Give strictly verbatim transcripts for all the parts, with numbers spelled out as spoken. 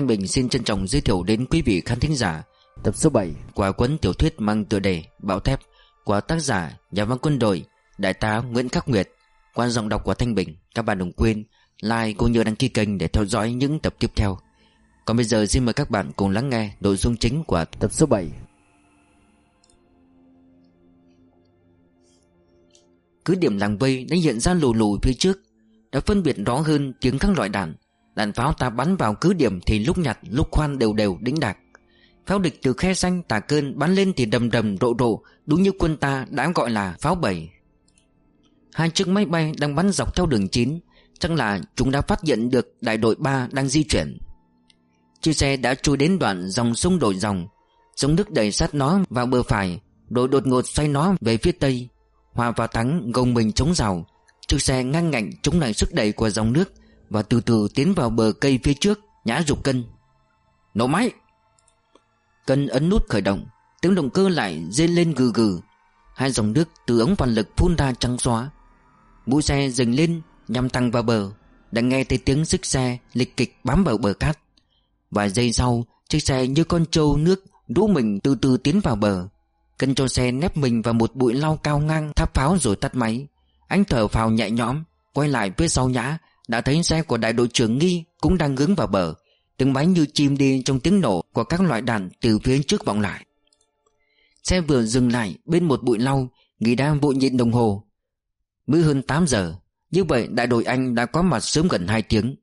Thanh Bình xin trân trọng giới thiệu đến quý vị khán thính giả tập số bảy của cuốn tiểu thuyết mang tựa đề Bão Thép của tác giả nhà văn quân đội Đại tá Nguyễn Khắc Nguyệt qua giọng đọc của Thanh Bình. Các bạn đừng quên like cũng như đăng ký kênh để theo dõi những tập tiếp theo. Còn bây giờ xin mời các bạn cùng lắng nghe nội dung chính của tập số bảy. Cứ điểm làng vây đã hiện ra lù lù phía trước, đã phân biệt rõ hơn tiếng các loại đạn. Đạn pháo ta bắn vào cứ điểm thì lúc nhặt lúc khoan đều đều đĩnh đạc. Pháo địch từ khe xanh Tà Cơn bắn lên thì đầm đầm rộ rộ, đúng như quân ta đã gọi là pháo bầy. Hai chiếc máy bay đang bắn dọc theo đường chín, chắc là chúng đã phát hiện được đại đội ba đang di chuyển. Chiếc xe đã trôi đến đoạn dòng sông đổi dòng, dòng nước đẩy sát nó vào bờ phải, rồi đột ngột xoay nó về phía tây. Hòa và Thắng gồng mình chống rào, chiếc xe ngang ngạnh chống lại sức đẩy của dòng nước và từ từ tiến vào bờ cây phía trước. Nhã giục Cân: nổ máy. Cân ấn nút khởi động, tiếng động cơ lại rên lên gừ gừ. Hai dòng nước từ ống phản lực phun ra trắng xóa. Mũi xe dừng lên nhằm thẳng vào bờ, đã nghe thấy tiếng xích xe lịch kịch bám vào bờ cát. Vài giây sau, chiếc xe như con trâu nước đú mình từ từ tiến vào bờ. Cân cho xe nép mình vào một bụi lau cao ngang tháp pháo rồi tắt máy. Anh thở phào nhẹ nhõm, quay lại phía sau Nhã, đã thấy xe của đại đội trưởng Nghi cũng đang hướng vào bờ. Tiếng máy như chim đi trong tiếng nổ của các loại đạn từ phía trước vọng lại. Xe vừa dừng lại bên một bụi lau, Nghi đang vội nhìn đồng hồ. Mới hơn tám giờ, như vậy đại đội anh đã có mặt sớm gần hai tiếng.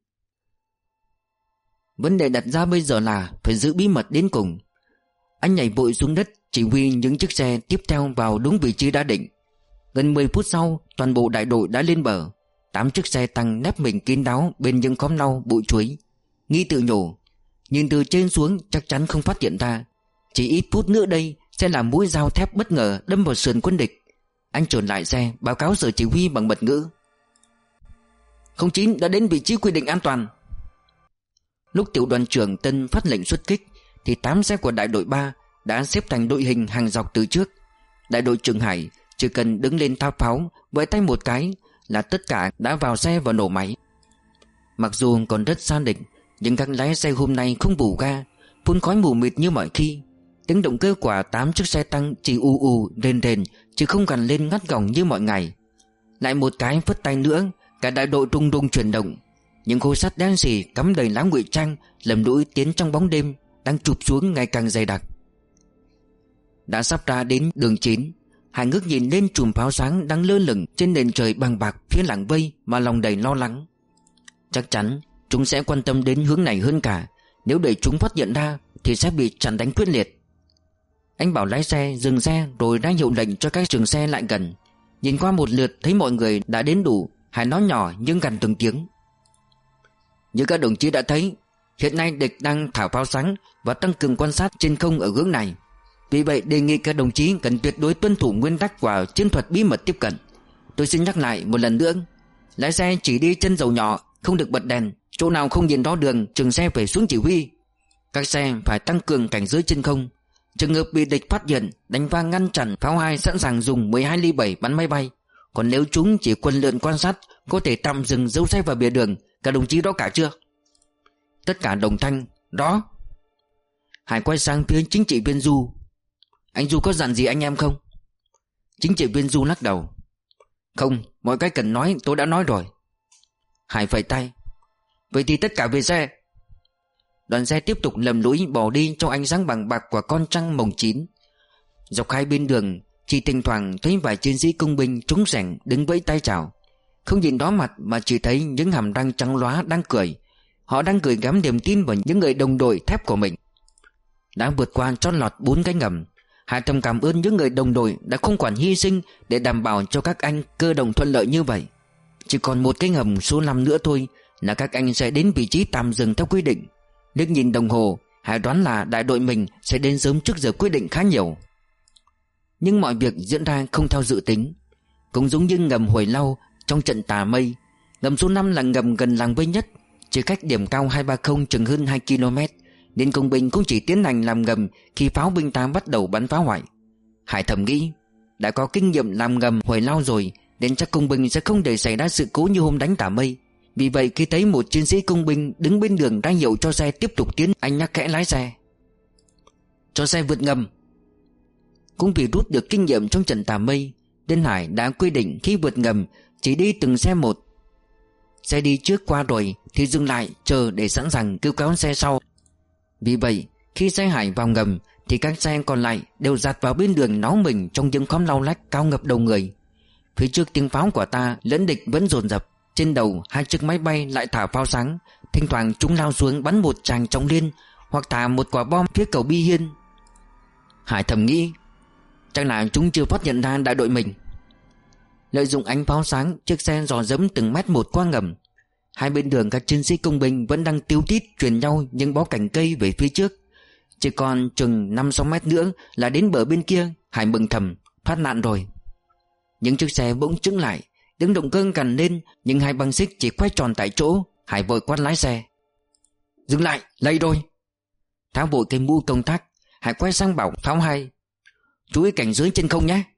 Vấn đề đặt ra bây giờ là phải giữ bí mật đến cùng. Anh nhảy vội xuống đất, chỉ huy những chiếc xe tiếp theo vào đúng vị trí đã định. Gần mười phút sau, toàn bộ đại đội đã lên bờ. Tám chiếc xe tăng nép mình kín đáo bên những khóm lau bụi chuối. Nghi tự nhủ, nhìn từ trên xuống chắc chắn không phát hiện ra. Chỉ ít phút nữa đây sẽ là mũi dao thép bất ngờ đâm vào sườn quân địch. Anh trồn lại xe, báo cáo sở chỉ huy bằng mật ngữ: không chín đã đến vị trí quy định an toàn. Lúc tiểu đoàn trưởng Tân phát lệnh xuất kích thì tám xe của đại đội ba đã xếp thành đội hình hàng dọc từ trước. Đại đội trưởng Hải chỉ cần đứng lên tháo pháo, với tay một cái là tất cả đã vào xe và nổ máy. Mặc dù còn rất xa địch, nhưng các lái xe hôm nay không bù ga, phun khói mù mịt như mọi khi. Tiếng động cơ của tám chiếc xe tăng chỉ ù ù rền rền, chứ không gằn lên ngắt gỏng như mọi ngày. Lại một cái phất tay nữa, cả đại đội rung rung chuyển động. Những khối sắt đen xì cắm đầy lá ngụy trang lầm lũi tiến trong bóng đêm đang chụp xuống ngày càng dày đặc. Đã sắp ra đến đường chín, Hải ngước nhìn lên chùm pháo sáng đang lơ lửng trên nền trời bằng bạc phía làng vây mà lòng đầy lo lắng. Chắc chắn chúng sẽ quan tâm đến hướng này hơn cả. Nếu để chúng phát hiện ra thì sẽ bị chặn đánh quyết liệt. Anh bảo lái xe dừng xe rồi ra hiệu lệnh cho các trường xe lại gần. Nhìn qua một lượt thấy mọi người đã đến đủ, Hải nói nhỏ nhưng gần từng tiếng: như các đồng chí đã thấy, hiện nay địch đang thả pháo sáng và tăng cường quan sát trên không ở hướng này. Vì vậy đề nghị các đồng chí cần tuyệt đối tuân thủ nguyên tắc của chiến thuật bí mật tiếp cận. Tôi xin nhắc lại một lần nữa, lái xe chỉ đi chân dầu nhỏ, không được bật đèn. Chỗ nào không nhìn rõ đường, trường xe phải xuống chỉ huy. Các xe phải tăng cường cảnh giới trên không. Trường hợp bị địch phát hiện, đánh vang ngăn chặn, pháo hai sẵn sàng dùng mười hai ly bảy bắn máy bay. Còn nếu chúng chỉ quân lượn quan sát, có thể tạm dừng giấu xe vào bìa đường. Các đồng chí rõ cả chưa? Tất cả đồng thanh: rõ. Hải quay sang phía chính trị viên Du: anh Du có dặn gì anh em không? Chính trị viên Du lắc đầu: không, mọi cái cần nói tôi đã nói rồi. Hải phẩy tay: vậy thì tất cả về xe. Đoàn xe tiếp tục lầm lũi bỏ đi trong ánh sáng bằng bạc của con trăng mồng chín. Dọc hai bên đường chỉ thỉnh thoảng thấy vài chiến sĩ công binh trúng rảnh đứng vẫy tay chào. Không nhìn đó mặt mà chỉ thấy những hàm răng trắng lóa đang cười. Họ đang gửi gắm niềm tin vào những người đồng đội thép của mình. Đã vượt qua chót lọt bốn cái ngầm, Hải thầm cảm ơn những người đồng đội đã không quản hy sinh để đảm bảo cho các anh cơ động thuận lợi như vậy. Chỉ còn một cái ngầm số năm nữa thôi là các anh sẽ đến vị trí tạm dừng theo quy định. Liếc nhìn đồng hồ, Hải đoán là đại đội mình sẽ đến sớm trước giờ quy định khá nhiều. Nhưng mọi việc diễn ra không theo dự tính. Cũng giống như ngầm Hồi Lau trong trận Tà Mây, ngầm số năm là ngầm gần làng vây nhất, chỉ cách điểm cao hai ba không chừng hơn hai ki lô mét, nên công binh cũng chỉ tiến hành làm ngầm khi pháo binh ta bắt đầu bắn phá hoại. Hải thầm nghĩ, đã có kinh nghiệm làm ngầm Hồi Lau rồi nên chắc công binh sẽ không để xảy ra sự cố như hôm đánh Tà Mây. Vì vậy khi thấy một chiến sĩ công binh đứng bên đường ra hiệu cho xe tiếp tục tiến, anh nhắc khẽ lái xe: cho xe vượt ngầm. Cũng vì rút được kinh nghiệm trong trận Tà Mây, nên Hải đã quy định khi vượt ngầm chỉ đi từng xe một. Xe đi trước qua rồi thì dừng lại chờ để sẵn sàng cứu kéo xe sau. Vì vậy khi xe Hải vào ngầm thì các xe còn lại đều dạt vào bên đường náo mình trong những khóm lau lách cao ngập đầu người. Phía trước tiếng pháo của ta lẫn địch vẫn dồn dập. Trên đầu hai chiếc máy bay lại thả pháo sáng. Thỉnh thoảng chúng lao xuống bắn một tràng trọng liên, hoặc thả một quả bom phía cầu Bi Hiên. Hải thầm nghĩ, chắc là chúng chưa phát hiện ra đại đội mình. Lợi dụng ánh pháo sáng, chiếc xe dò dẫm từng mét một qua ngầm. Hai bên đường các chiến sĩ công binh vẫn đang tiêu tít truyền nhau những bó cành cây về phía trước. Chỉ còn chừng năm sáu mét nữa là đến bờ bên kia. Hải mừng thầm, thoát nạn rồi. Những chiếc xe bỗng chững lại, tiếng động cơ gằn lên, nhưng hai băng xích chỉ quay tròn tại chỗ. Hải vội quát lái xe: dừng lại, lây rồi. Tháo vội cây mũ công tác, Hải quay sang bảo pháo hai: chú ý cảnh giới trên không nhé.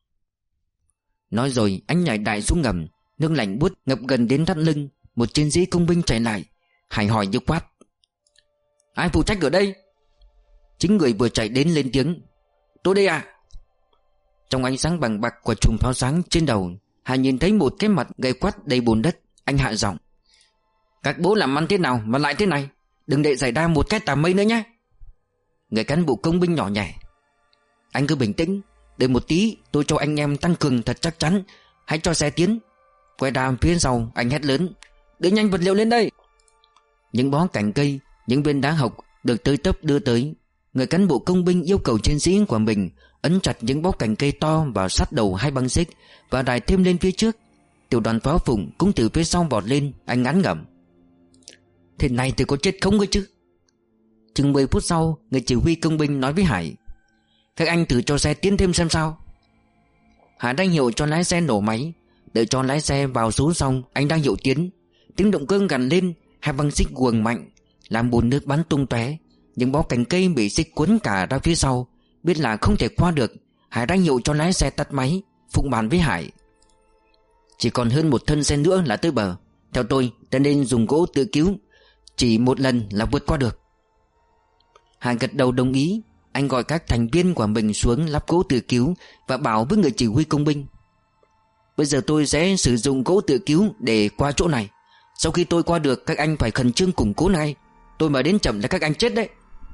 Nói rồi anh nhảy đại xuống ngầm. Nước lạnh buốt ngập gần đến thắt lưng. Một chiến sĩ công binh chạy lại. Hải hỏi như quát: ai phụ trách ở đây? Chính người vừa chạy đến lên tiếng: tôi đây à. Trong ánh sáng bằng bạc của chùm pháo sáng trên đầu, Hải nhìn thấy một cái mặt gầy quắt đầy bùn đất. Anh hạ giọng: các bố làm ăn thế nào mà lại thế này? Đừng để xảy ra một cái Tà Mây nữa nhé. Người cán bộ công binh nhỏ nhẹ: anh cứ bình tĩnh, đợi một tí tôi cho anh em tăng cường thật chắc chắn. Hãy cho xe tiến. Quay ra phía sau anh hét lớn: đưa nhanh vật liệu lên đây. Những bó cành cây, những viên đá hộc được tới tấp đưa tới. Người cán bộ công binh yêu cầu chiến sĩ của mình ấn chặt những bó cành cây to vào sát đầu hai băng xích và đài thêm lên phía trước. Tiểu đoàn pháo Phụng cũng từ phía sau vọt lên. Anh ngán ngẩm: thế này thì có chết không cơ chứ. Chừng mười phút sau, người chỉ huy công binh nói với Hải: các anh thử cho xe tiến thêm xem sao. Hải đang hiệu cho lái xe nổ máy. Đợi cho lái xe vào số xong, anh đang hiệu tiến. Tiếng động cơ gằn lên, hai băng xích guồng mạnh, làm bùn nước bắn tung tóe. Những bó cành cây bị xích cuốn cả ra phía sau. Biết là không thể qua được, Hải đang hiệu cho lái xe tắt máy. Phụng bàn với Hải: chỉ còn hơn một thân xe nữa là tới bờ. Theo tôi, ta nên dùng gỗ tự cứu. Chỉ một lần là vượt qua được. Hải gật đầu đồng ý. Anh gọi các thành viên của mình xuống lắp gỗ tự cứu và bảo với người chỉ huy công binh: bây giờ tôi sẽ sử dụng gỗ tự cứu để qua chỗ này. Sau khi tôi qua được, các anh phải khẩn trương củng cố ngay. Tôi mà đến chậm là các anh chết đấy.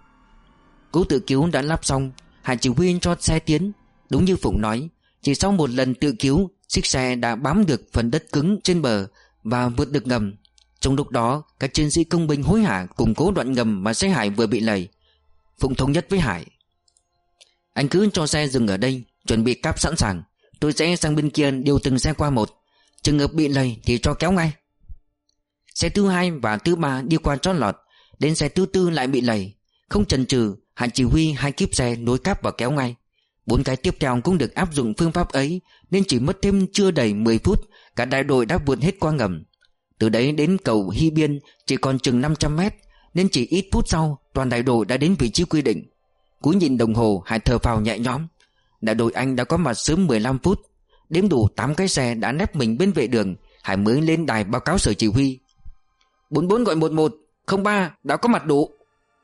Gỗ tự cứu đã lắp xong. Hải chỉ huy cho xe tiến. Đúng như Phụng nói, chỉ sau một lần tự cứu, chiếc xe đã bám được phần đất cứng trên bờ và vượt được ngầm. Trong lúc đó, các chiến sĩ công binh hối hả củng cố đoạn ngầm mà xe Hải vừa bị lầy. Phụng thống nhất với Hải: anh cứ cho xe dừng ở đây, chuẩn bị cáp sẵn sàng. Tôi sẽ sang bên kia điều từng xe qua một. Trường hợp bị lầy thì cho kéo ngay. Xe thứ hai và thứ ba đi qua trót lọt. Đến xe thứ tư lại bị lầy. Không chần chừ, Hải chỉ huy hai kíp xe nối cáp và kéo ngay. Bốn cái tiếp theo cũng được áp dụng phương pháp ấy, nên chỉ mất thêm chưa đầy mười phút, cả đại đội đã vượt hết qua ngầm. Từ đấy đến cầu Hy Biên chỉ còn chừng năm trăm mét, nên chỉ ít phút sau toàn đại đội đã đến vị trí quy định. Cúi nhìn đồng hồ, Hải thở phào nhẹ nhõm. Đại đội anh đã có mặt sớm mười lăm phút. Đếm đủ tám cái xe đã nép mình bên vệ đường, Hải mới lên đài báo cáo sở chỉ huy: bốn bốn gọi một một, không ba đã có mặt đủ.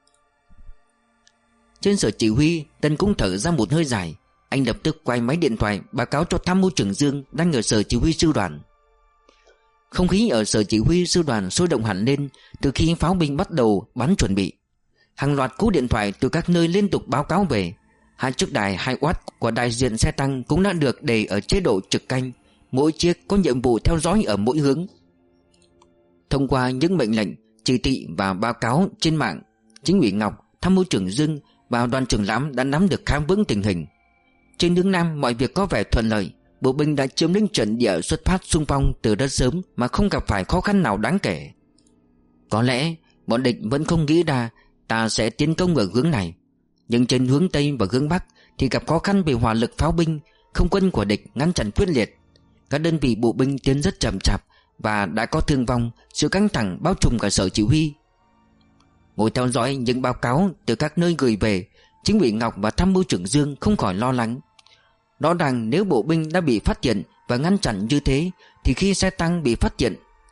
Trên sở chỉ huy, Tân cũng thở ra một hơi dài. Anh lập tức quay máy điện thoại báo cáo cho tham mưu trưởng Dương đang ở sở chỉ huy sư đoàn. Không khí ở sở chỉ huy sư đoàn sôi động hẳn lên từ khi pháo binh bắt đầu bắn chuẩn bị. Hàng loạt cú điện thoại từ các nơi liên tục báo cáo về. Hai chiếc đài hai oát của đại diện xe tăng cũng đã được để ở chế độ trực canh. Mỗi chiếc có nhiệm vụ theo dõi ở mỗi hướng. Thông qua những mệnh lệnh, chỉ thị và báo cáo trên mạng, chính ủy Ngọc, tham mưu trưởng Dương và đoàn trưởng Lãm đã nắm được khá vững tình hình. Trên hướng Nam mọi việc có vẻ thuận lợi. Bộ binh đã chiếm lĩnh trận địa xuất phát xung phong từ rất sớm mà không gặp phải khó khăn nào đáng kể. Có lẽ bọn địch vẫn không nghĩ ra ta sẽ tiến công ở hướng này, nhưng trên hướng Tây và hướng Bắc thì gặp khó khăn về hỏa lực pháo binh, không quân của địch ngăn chặn quyết liệt. Các đơn vị bộ binh tiến rất chậm chạp và đã có thương vong, sự căng thẳng bao trùm cả sở chỉ huy. Ngồi theo dõi những báo cáo từ các nơi gửi về, chính ủy Ngọc và tham mưu trưởng Dương không khỏi lo lắng. Rõ ràng nếu bộ binh đã bị phát hiện và ngăn chặn như thế, thì khi xe tăng bị phát hiện,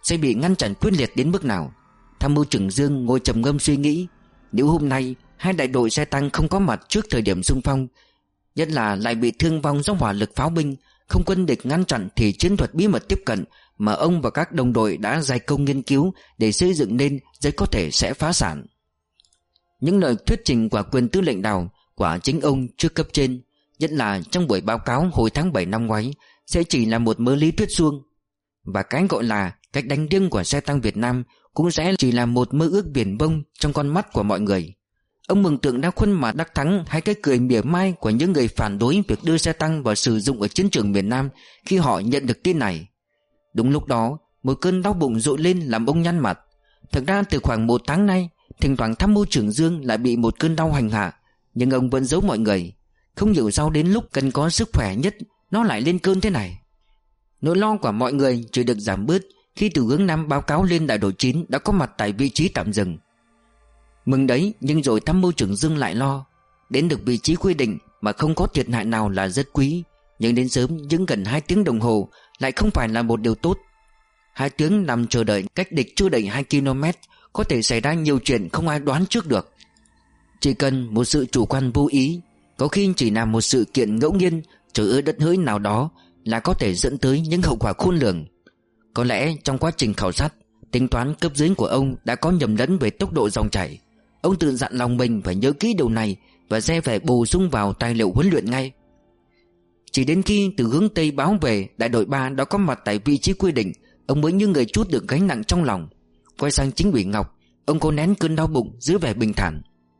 sẽ bị ngăn chặn quyết liệt đến mức nào. Tham mưu trưởng Dương ngồi trầm ngâm suy nghĩ, nếu hôm nay hai đại đội xe tăng không có mặt trước thời điểm xung phong, nhất là lại bị thương vong do hỏa lực pháo binh, không quân địch ngăn chặn, thì chiến thuật bí mật tiếp cận mà ông và các đồng đội đã dày công nghiên cứu để xây dựng nên rất có thể sẽ phá sản. Những lời thuyết trình của quyền tư lệnh Đào, của chính ông trước cấp trên, nhất là trong buổi báo cáo hồi tháng bảy năm ngoái, sẽ chỉ là một mớ lý thuyết suông. Và cái gọi là cách đánh riêng của xe tăng Việt Nam cũng sẽ chỉ là một mơ ước viển vông trong con mắt của mọi người. Ông mường tượng ra khuôn mặt đắc thắng hay cái cười mỉa mai của những người phản đối việc đưa xe tăng vào sử dụng ở chiến trường miền Nam khi họ nhận được tin này. Đúng lúc đó, một cơn đau bụng dội lên làm ông nhăn mặt. Thực ra từ khoảng một tháng nay, thỉnh thoảng tham mưu trưởng Dương lại bị một cơn đau hành hạ, nhưng ông vẫn giấu mọi người. Không hiểu sao đến lúc cần có sức khỏe nhất, nó lại lên cơn thế này. Nỗi lo của mọi người chỉ được giảm bớt khi từ hướng Nam báo cáo lên đại đội chín đã có mặt tại vị trí tạm dừng. Mừng đấy, nhưng rồi tham mưu trưởng Dương lại lo. Đến được vị trí quy định mà không có thiệt hại nào là rất quý, nhưng đến sớm những gần hai tiếng đồng hồ lại không phải là một điều tốt. Hai tiếng nằm chờ đợi cách địch chưa đầy hai ki lô mét, có thể xảy ra nhiều chuyện không ai đoán trước được. Chỉ cần một sự chủ quan vô ý, có khi chỉ là một sự kiện ngẫu nhiên trở ở đất hỡi nào đó, là có thể dẫn tới những hậu quả khôn lường. Có lẽ trong quá trình khảo sát, tính toán cấp dưới của ông đã có nhầm lẫn về tốc độ dòng chảy. Ông tự dặn lòng mình phải nhớ kỹ điều này và sẽ phải bổ sung vào tài liệu huấn luyện ngay. Chỉ đến khi từ hướng Tây báo về đại đội ba đã có mặt tại vị trí quy định, ông mới như người trút được gánh nặng trong lòng. Quay sang chính ủy Ngọc, ông cố nén cơn đau bụng giữ vẻ bình thản.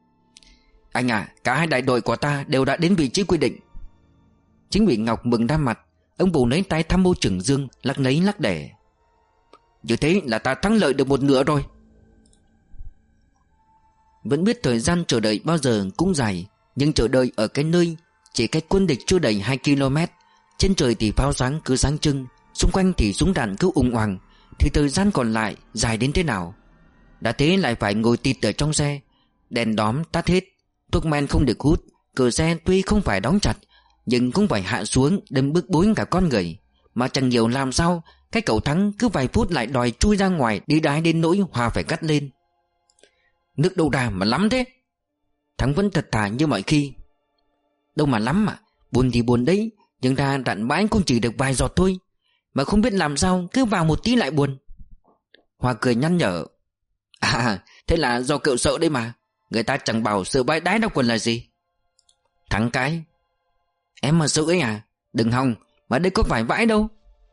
Anh à, cả hai đại đội của ta đều đã đến vị trí quy định. Chính ủy Ngọc mừng ra mặt. Ông bù lấy tay tham mưu trưởng Dương lắc lấy lắc để. Như thế là ta thắng lợi được một nửa rồi. Vẫn biết thời gian chờ đợi bao giờ cũng dài, nhưng chờ đợi ở cái nơi chỉ cách quân địch chưa đầy hai ki lô mét, trên trời thì pháo sáng cứ sáng trưng, xung quanh thì súng đạn cứ ùng oằng, thì thời gian còn lại dài đến thế nào. Đã thế lại phải ngồi tịt ở trong xe, đèn đóm tắt hết, thuốc men không được hút, cửa xe tuy không phải đóng chặt nhưng cũng phải hạ xuống đâm bức bối cả con người. Mà chẳng hiểu làm sao cái cậu Thắng cứ vài phút lại đòi chui ra ngoài đi đái đến nỗi Hòa phải cắt lên. Nước đâu ra mà lắm thế? Thắng vẫn thật thà như mọi khi. Đâu mà lắm mà, buồn thì buồn đấy, nhưng ra đạn bãi cũng chỉ được vài giọt thôi. Mà không biết làm sao cứ vào một tí lại buồn. Hòa cười nhăn nhở. À, thế là do cậu sợ đấy mà. Người ta chẳng bảo sợ bãi đái đau quần là gì. Thắng cái. Em mà sợ ấy à? Đừng hòng, mà đây có phải vãi đâu.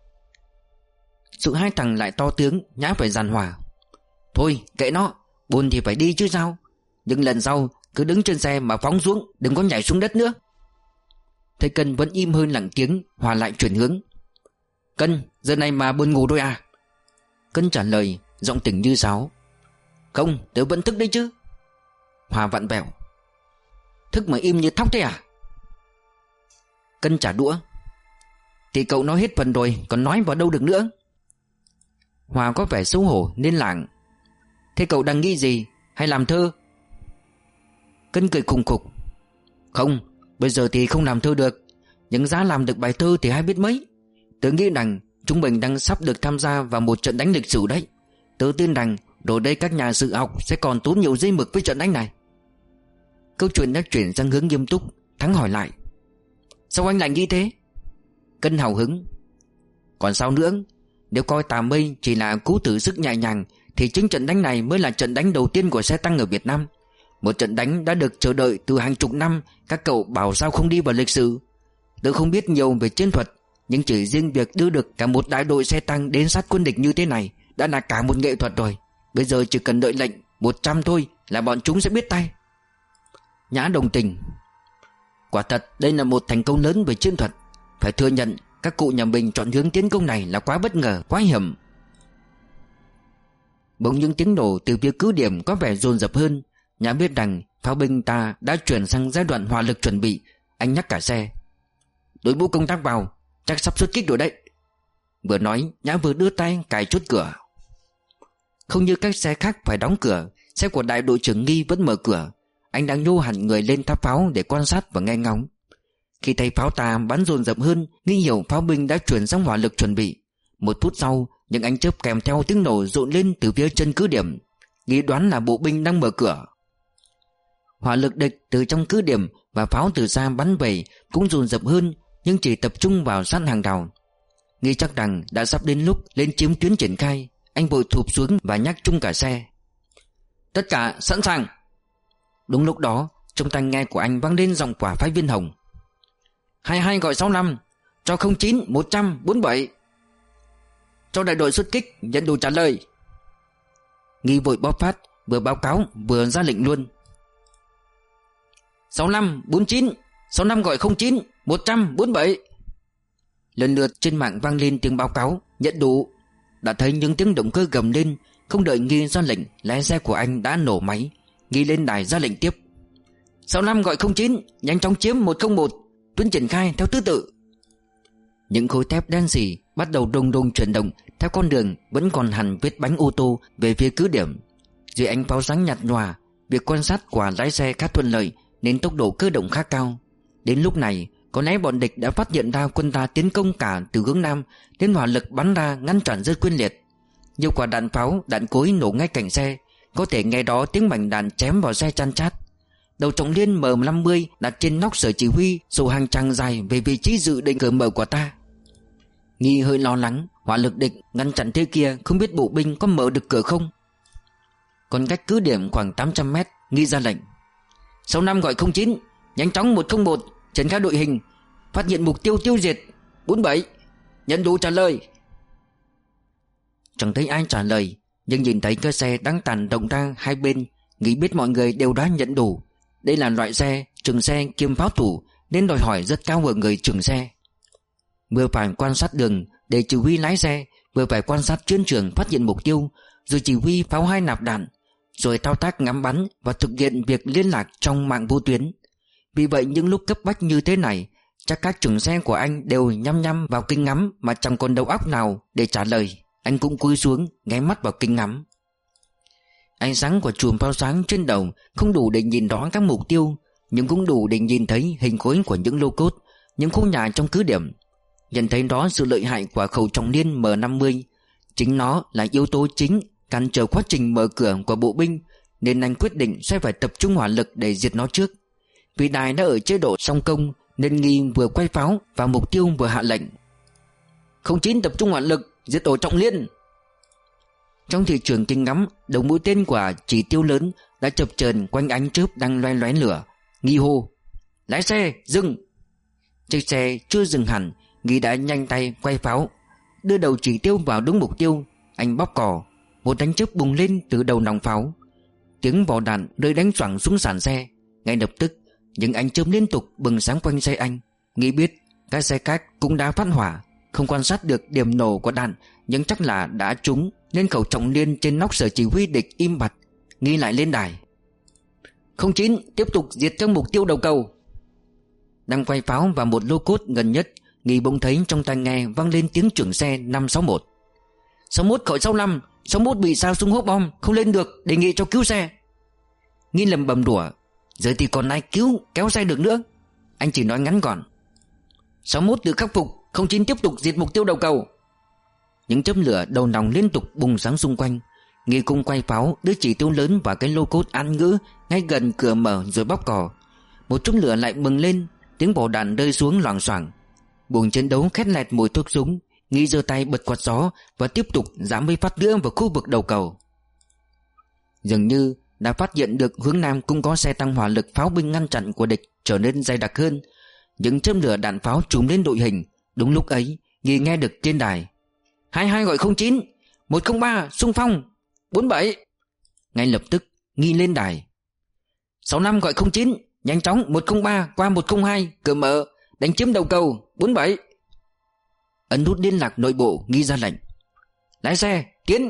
Sự hai thằng lại to tướng, Nhã phải dàn Hòa. Thôi kệ nó, buồn thì phải đi chứ sao. Nhưng lần sau cứ đứng trên xe mà phóng xuống, đừng có nhảy xuống đất nữa. Thấy Cân vẫn im hơi lặng tiếng, Hòa lại chuyển hướng. Cân, giờ này mà buồn ngủ rồi à? Cân trả lời, giọng tỉnh như sáo. Không, tớ vẫn thức đấy chứ. Hòa vặn vẹo. Thức mà im như thóc thế à? Cân trả đũa. Thì cậu nói hết phần rồi, còn nói vào đâu được nữa. Hòa có vẻ xấu hổ nên lảng. Thế cậu đang nghĩ gì? Hay làm thơ? Cân cười khùng khục. Không, bây giờ thì không làm thơ được, nhưng giá làm được bài thơ thì ai biết mấy. Tớ nghĩ rằng chúng mình đang sắp được tham gia vào một trận đánh lịch sử đấy. Tớ tin rằng rồi đây các nhà sử học sẽ còn tốn nhiều giấy mực với trận đánh này. Câu chuyện đã chuyển sang hướng nghiêm túc. Thắng hỏi lại. Sao anh lại nghĩ thế? Cân hào hứng. Còn sao nữa? Nếu coi Tà Mây chỉ là cú thử sức nhẹ nhàng thì chính trận đánh này mới là trận đánh đầu tiên của xe tăng ở Việt Nam. Một trận đánh đã được chờ đợi từ hàng chục năm. Các cậu bảo sao không đi vào lịch sử. Tớ không biết nhiều về chiến thuật, nhưng chỉ riêng việc đưa được cả một đại đội xe tăng đến sát quân địch như thế này đã là cả một nghệ thuật rồi. Bây giờ chỉ cần đợi lệnh một trăm thôi là bọn chúng sẽ biết tay. Nhã đồng tình. Quả thật đây là một thành công lớn về chiến thuật. Phải thừa nhận các cụ nhà mình chọn hướng tiến công này là quá bất ngờ, quá hiểm. Bỗng những tiếng nổ từ phía cứ điểm có vẻ dồn dập hơn. Nhã biết rằng pháo binh ta đã chuyển sang giai đoạn hỏa lực chuẩn bị. Anh nhắc cả xe. Đội mũ công tác vào, chắc sắp xuất kích rồi đấy. Vừa nói, Nhã vừa đưa tay cài chốt cửa. Không như các xe khác phải đóng cửa, xe của đại đội trưởng Nghi vẫn mở cửa. Anh đang nhô hẳn người lên tháp pháo để quan sát và nghe ngóng. Khi thấy pháo ta bắn dồn dập hơn, Nghi hiểu pháo binh đã chuyển sang hỏa lực chuẩn bị. Một phút sau, Những ánh chớp kèm theo tiếng nổ rộn lên từ phía chân cứ điểm. Nghi đoán là bộ binh đang mở cửa. Hỏa lực địch từ trong cứ điểm và pháo từ xa bắn về cũng dồn dập hơn, nhưng chỉ tập trung vào sát hàng đầu. Nghi chắc rằng đã sắp đến lúc lên chiếm tuyến triển khai. Anh vội thụp xuống và nhắc chung cả xe. Tất cả sẵn sàng. Đúng lúc đó, trong tai nghe của anh vang lên giọng của phái viên Hồng. hai hai gọi sáu năm, cho không chín một trăm bốn mươi bảy. Cho đại đội xuất kích nhận đủ trả lời. Nghi vội bóp phát, vừa báo cáo vừa ra lệnh luôn. sáu năm bốn chín, sáu năm gọi không chín một trăm bốn mươi bảy. Lần lượt trên mạng vang lên tiếng báo cáo nhận đủ. Đã thấy những tiếng động cơ gầm lên. Không đợi Nghi ra lệnh, lái xe của anh đã nổ máy. Nghi lên đài ra lệnh tiếp. sáu năm gọi không chín, nhanh chóng chiếm một không một, tuyến triển khai theo thứ tự. Những khối thép đen xì bắt đầu đùng đùng chuyển động theo con đường vẫn còn hằn vết bánh ô tô về phía cứ điểm. Dưới ánh pháo sáng nhạt nhòa, việc quan sát của lái xe khá thuận lợi nên tốc độ cơ động khá cao. Đến lúc này, có lẽ bọn địch đã phát hiện ra quân ta tiến công cả từ hướng nam, nên hỏa lực bắn ra ngăn chặn rất quyết liệt. Nhiều quả đạn pháo, đạn cối nổ ngay cạnh xe, có thể nghe đó tiếng mảnh đạn chém vào xe chan chát. Đầu trọng liên M năm mươi đặt trên nóc sở chỉ huy, sổ hàng trang dài về vị trí dự định cửa mở của ta. Nghi hơi lo lắng, hỏa lực địch ngăn chặn thế kia, không biết bộ binh có mở được cửa không. Còn cách cứ điểm khoảng tám trăm mét, Nghi ra lệnh. sáu năm gọi không chín, nhanh chóng một không một, triển khai đội hình, phát hiện mục tiêu tiêu diệt. bốn bảy, nhận đủ trả lời. Chẳng thấy ai trả lời, nhưng nhìn thấy cái xe đang tàn động ra hai bên, Nghi biết mọi người đều đã nhận đủ. Đây là loại xe trường xe kiêm pháo thủ nên đòi hỏi rất cao ở người trường xe. Vừa phải quan sát đường để chỉ huy lái xe, vừa phải quan sát chiến trường phát hiện mục tiêu, rồi chỉ huy pháo hai nạp đạn, rồi thao tác ngắm bắn và thực hiện việc liên lạc trong mạng vô tuyến. Vì vậy những lúc cấp bách như thế này, chắc các trường xe của anh đều nhăm nhăm vào kính ngắm mà chẳng còn đầu óc nào để trả lời. Anh cũng cúi xuống ghé mắt vào kính ngắm. Ánh sáng của chùm pháo sáng trên đầu không đủ để nhìn rõ các mục tiêu, nhưng cũng đủ để nhìn thấy hình khối của những lô cốt, những khu nhà trong cứ điểm. Nhận thấy đó sự lợi hại của khẩu trọng liên M năm mươi. Chính nó là yếu tố chính cản trở quá trình mở cửa của bộ binh, nên anh quyết định sẽ phải tập trung hỏa lực để diệt nó trước. Vì đài đã ở chế độ song công nên Nghi vừa quay pháo và mục tiêu vừa hạ lệnh. không chín tập trung hỏa lực diệt tổ trọng liên. Trong thị trường kính ngắm, đầu mũi tên của chỉ tiêu lớn đã chập chờn quanh ánh chớp đang loé loé lửa. Nghi hô: lái xe dừng. Chiếc xe chưa dừng hẳn, Nghi đã nhanh tay quay pháo, đưa đầu chỉ tiêu vào đúng mục tiêu. Anh bóp cò, một ánh chớp bùng lên từ đầu nòng pháo. Tiếng vỏ đạn rơi đánh choảng xuống sàn xe. Ngay lập tức, những ánh chớp liên tục bừng sáng quanh xe anh. Nghi biết các xe khác cũng đã phát hỏa. Không quan sát được điểm nổ của đạn, nhưng chắc là đã trúng, nên khẩu trọng liên trên nóc sở chỉ huy địch im bặt. Nghi lại lên đài: không chín tiếp tục diệt các mục tiêu đầu cầu. Đang quay pháo vào một lô cốt gần nhất, Nghi bỗng thấy trong tai nghe vang lên tiếng trưởng xe năm sáu một. sáu mốt khỏi sáu năm, sáu mốt bị sao súng hốp bom, không lên được, đề nghị cho cứu xe. Nghi lầm bầm đùa: giờ thì còn ai cứu kéo xe được nữa. Anh chỉ nói ngắn gọn: sáu mốt được khắc phục, không chín tiếp tục diệt mục tiêu đầu cầu. Những chớp lửa đầu nòng liên tục bùng sáng xung quanh. Nghi cùng quay pháo đưa chỉ tiêu lớn vào cái lô cốt an ngữ ngay gần cửa mở rồi bóp cò. Một chút lửa lại bừng lên, tiếng bổ đạn rơi xuống loảng xoảng. Buồng chiến đấu khét lẹt mùi thuốc súng. Nghi giơ tay bật quạt gió và tiếp tục giảm mấy phát nữa vào khu vực đầu cầu. Dường như đã phát hiện được hướng nam cũng có xe tăng hỏa lực pháo binh ngăn chặn của địch trở nên dày đặc hơn. Những chớp lửa đạn pháo trùm lên đội hình. Đúng lúc ấy, Nghi nghe được trên đài: hai hai gọi không chín, một không ba xung phong, bốn bảy. Ngay lập tức Nghi lên đài: sáu năm gọi không chín, nhanh chóng một không ba qua một không hai, cửa mở, đánh chiếm đầu cầu, bốn bảy. Ấn nút liên lạc nội bộ, Nghi ra lệnh: lái xe tiến.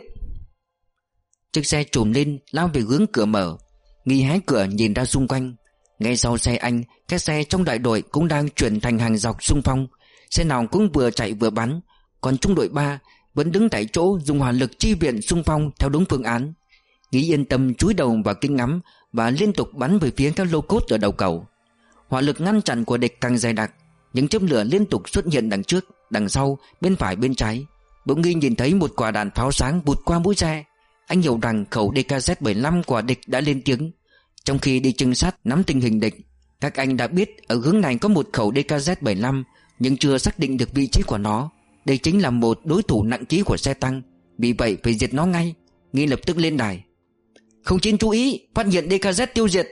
Chiếc xe trùm lên lao về hướng cửa mở. Nghi hé cửa nhìn ra xung quanh. Ngay sau xe anh, các xe trong đại đội cũng đang chuyển thành hàng dọc xung phong. Xe nào cũng vừa chạy vừa bắn. Còn trung đội ba vẫn đứng tại chỗ dùng hỏa lực chi viện xung phong theo đúng phương án. Nghi yên tâm chúi đầu vào kính ngắm và liên tục bắn về phía các lô cốt ở đầu cầu. Hỏa lực ngăn chặn của địch càng dày đặc. Những chớp lửa liên tục xuất hiện đằng trước, đằng sau, bên phải, bên trái. Bỗng Nghi nhìn thấy một quả đạn pháo sáng vụt qua mũi xe. Anh hiểu rằng khẩu đê ca Z bảy mươi lăm của địch đã lên tiếng. Trong khi đi trinh sát nắm tình hình địch, các anh đã biết ở hướng này có một khẩu đê ca Z bảy mươi lăm, nhưng chưa xác định được vị trí của nó. Đây chính là một đối thủ nặng ký của xe tăng, vì vậy phải diệt nó ngay. Nghi lập tức lên đài. Không chín chú ý, phát hiện đê ca Z tiêu diệt.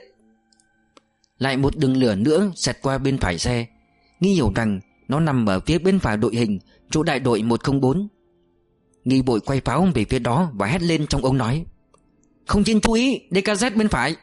Lại một đường lửa nữa xẹt qua bên phải xe. Nghi hiểu rằng nó nằm ở phía bên phải đội hình, chỗ đại đội một không bốn. Nghi vội quay pháo về phía đó và hét lên trong ống nói. Không chín chú ý, đê ca Z bên phải.